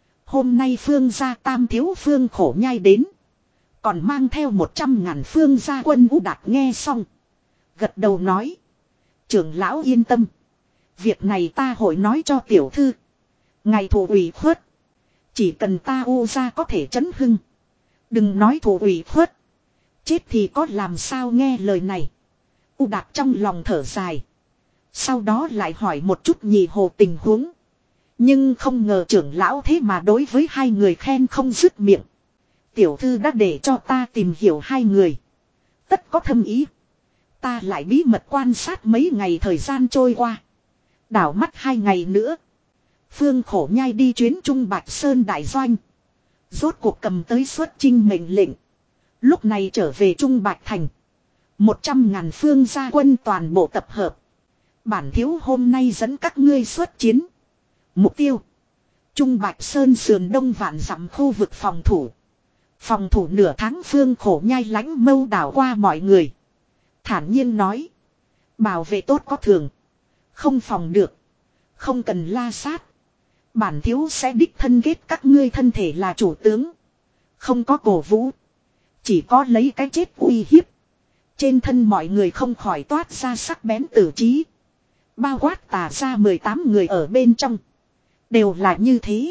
Hôm nay Phương gia tam thiếu Phương khổ nhai đến. Còn mang theo một trăm ngàn Phương gia quân U Đạt nghe xong. Gật đầu nói. Trưởng lão yên tâm. Việc này ta hội nói cho tiểu thư. Ngày thủ ủy khuất. Chỉ cần ta U gia có thể chấn hưng. Đừng nói thủ ủy khuất. Chết thì có làm sao nghe lời này. U Đạt trong lòng thở dài. Sau đó lại hỏi một chút nhị hồ tình huống. Nhưng không ngờ trưởng lão thế mà đối với hai người khen không dứt miệng. Tiểu thư đã để cho ta tìm hiểu hai người. Tất có thâm ý. Ta lại bí mật quan sát mấy ngày thời gian trôi qua. Đảo mắt hai ngày nữa. Phương khổ nhai đi chuyến Trung Bạch Sơn Đại Doanh. Rốt cuộc cầm tới xuất chinh mệnh lệnh. Lúc này trở về Trung Bạch Thành. Một trăm ngàn phương gia quân toàn bộ tập hợp. Bản thiếu hôm nay dẫn các ngươi xuất chiến. Mục tiêu. Trung Bạch Sơn sườn đông vạn dặm khu vực phòng thủ. Phòng thủ nửa tháng Phương khổ nhai lánh mâu đảo qua mọi người. Thản nhiên nói. Bảo vệ tốt có thường. Không phòng được. Không cần la sát. Bản thiếu sẽ đích thân kết các ngươi thân thể là chủ tướng. Không có cổ vũ. Chỉ có lấy cái chết uy hiếp. Trên thân mọi người không khỏi toát ra sắc bén tử trí. Bao quát tà ra mười tám người ở bên trong. Đều là như thế.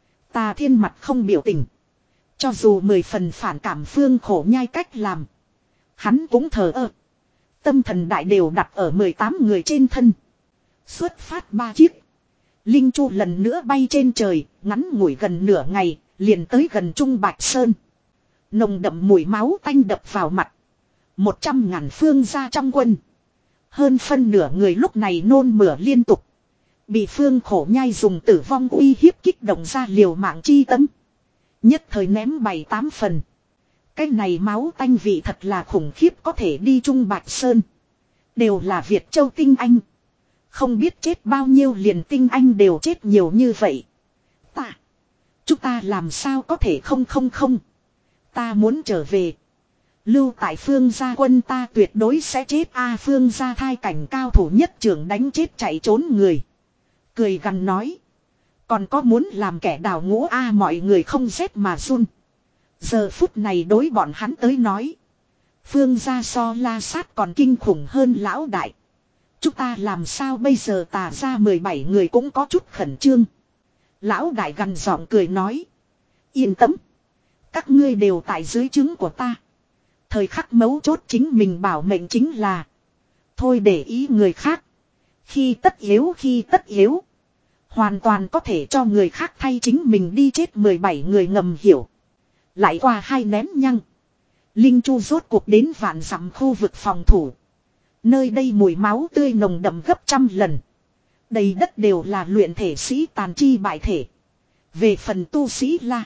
Tà thiên mặt không biểu tình. Cho dù mười phần phản cảm Phương khổ nhai cách làm. Hắn cũng thờ ơ. Tâm thần đại đều đặt ở mười tám người trên thân. Xuất phát ba chiếc. Linh Chu lần nữa bay trên trời. Ngắn ngủi gần nửa ngày. Liền tới gần Trung Bạch Sơn. Nồng đậm mùi máu tanh đập vào mặt. Một trăm ngàn phương ra trong quân. Hơn phân nửa người lúc này nôn mửa liên tục. Bị Phương khổ nhai dùng tử vong uy hiếp kích động ra liều mạng chi tâm. Nhất thời ném bảy tám phần. Cái này máu tanh vị thật là khủng khiếp có thể đi Trung Bạch Sơn. Đều là Việt Châu tinh anh. Không biết chết bao nhiêu liền tinh anh đều chết nhiều như vậy. Ta. Chúng ta làm sao có thể không không không. Ta muốn trở về. Lưu tại Phương gia quân ta tuyệt đối sẽ chết a Phương gia thai cảnh cao thủ nhất trưởng đánh chết chạy trốn người. Cười gằn nói. Còn có muốn làm kẻ đào ngũ a mọi người không rét mà run. Giờ phút này đối bọn hắn tới nói. Phương gia so la sát còn kinh khủng hơn lão đại. Chúng ta làm sao bây giờ tà ra mười bảy người cũng có chút khẩn trương. Lão đại gằn giọng cười nói. Yên tâm. Các ngươi đều tại dưới trướng của ta. Thời khắc mấu chốt chính mình bảo mệnh chính là. Thôi để ý người khác. Khi tất yếu khi tất yếu. Hoàn toàn có thể cho người khác thay chính mình đi chết mười bảy người ngầm hiểu. Lại qua hai nén nhăng. Linh Chu rốt cuộc đến vạn dặm khu vực phòng thủ. Nơi đây mùi máu tươi nồng đậm gấp trăm lần. Đầy đất đều là luyện thể sĩ tàn chi bại thể. Về phần tu sĩ la.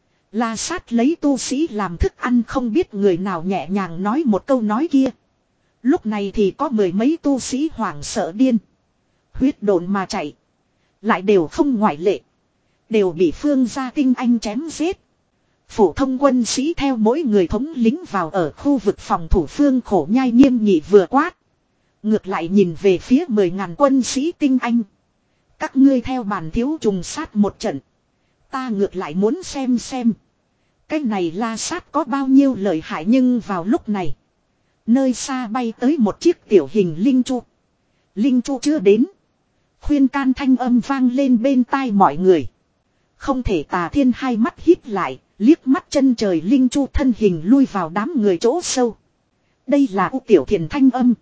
La sát lấy tu sĩ làm thức ăn không biết người nào nhẹ nhàng nói một câu nói kia. Lúc này thì có mười mấy tu sĩ hoảng sợ điên. Huyết độn mà chạy. Lại đều không ngoại lệ. Đều bị Phương gia tinh anh chém giết. Phổ thông quân sĩ theo mỗi người thống lính vào ở khu vực phòng thủ Phương khổ nhai nghiêm nghị vừa quát. Ngược lại nhìn về phía mười ngàn quân sĩ tinh anh. Các ngươi theo bản thiếu trùng sát một trận. Ta ngược lại muốn xem xem. Cái này la sát có bao nhiêu lợi hại nhưng vào lúc này. Nơi xa bay tới một chiếc tiểu hình linh chu. Linh chu chưa đến. Khuyên can thanh âm vang lên bên tai mọi người. Không thể Tà Thiên hai mắt híp lại. Liếc mắt chân trời linh chu thân hình lui vào đám người chỗ sâu. Đây là U Tiểu Thiền thanh âm.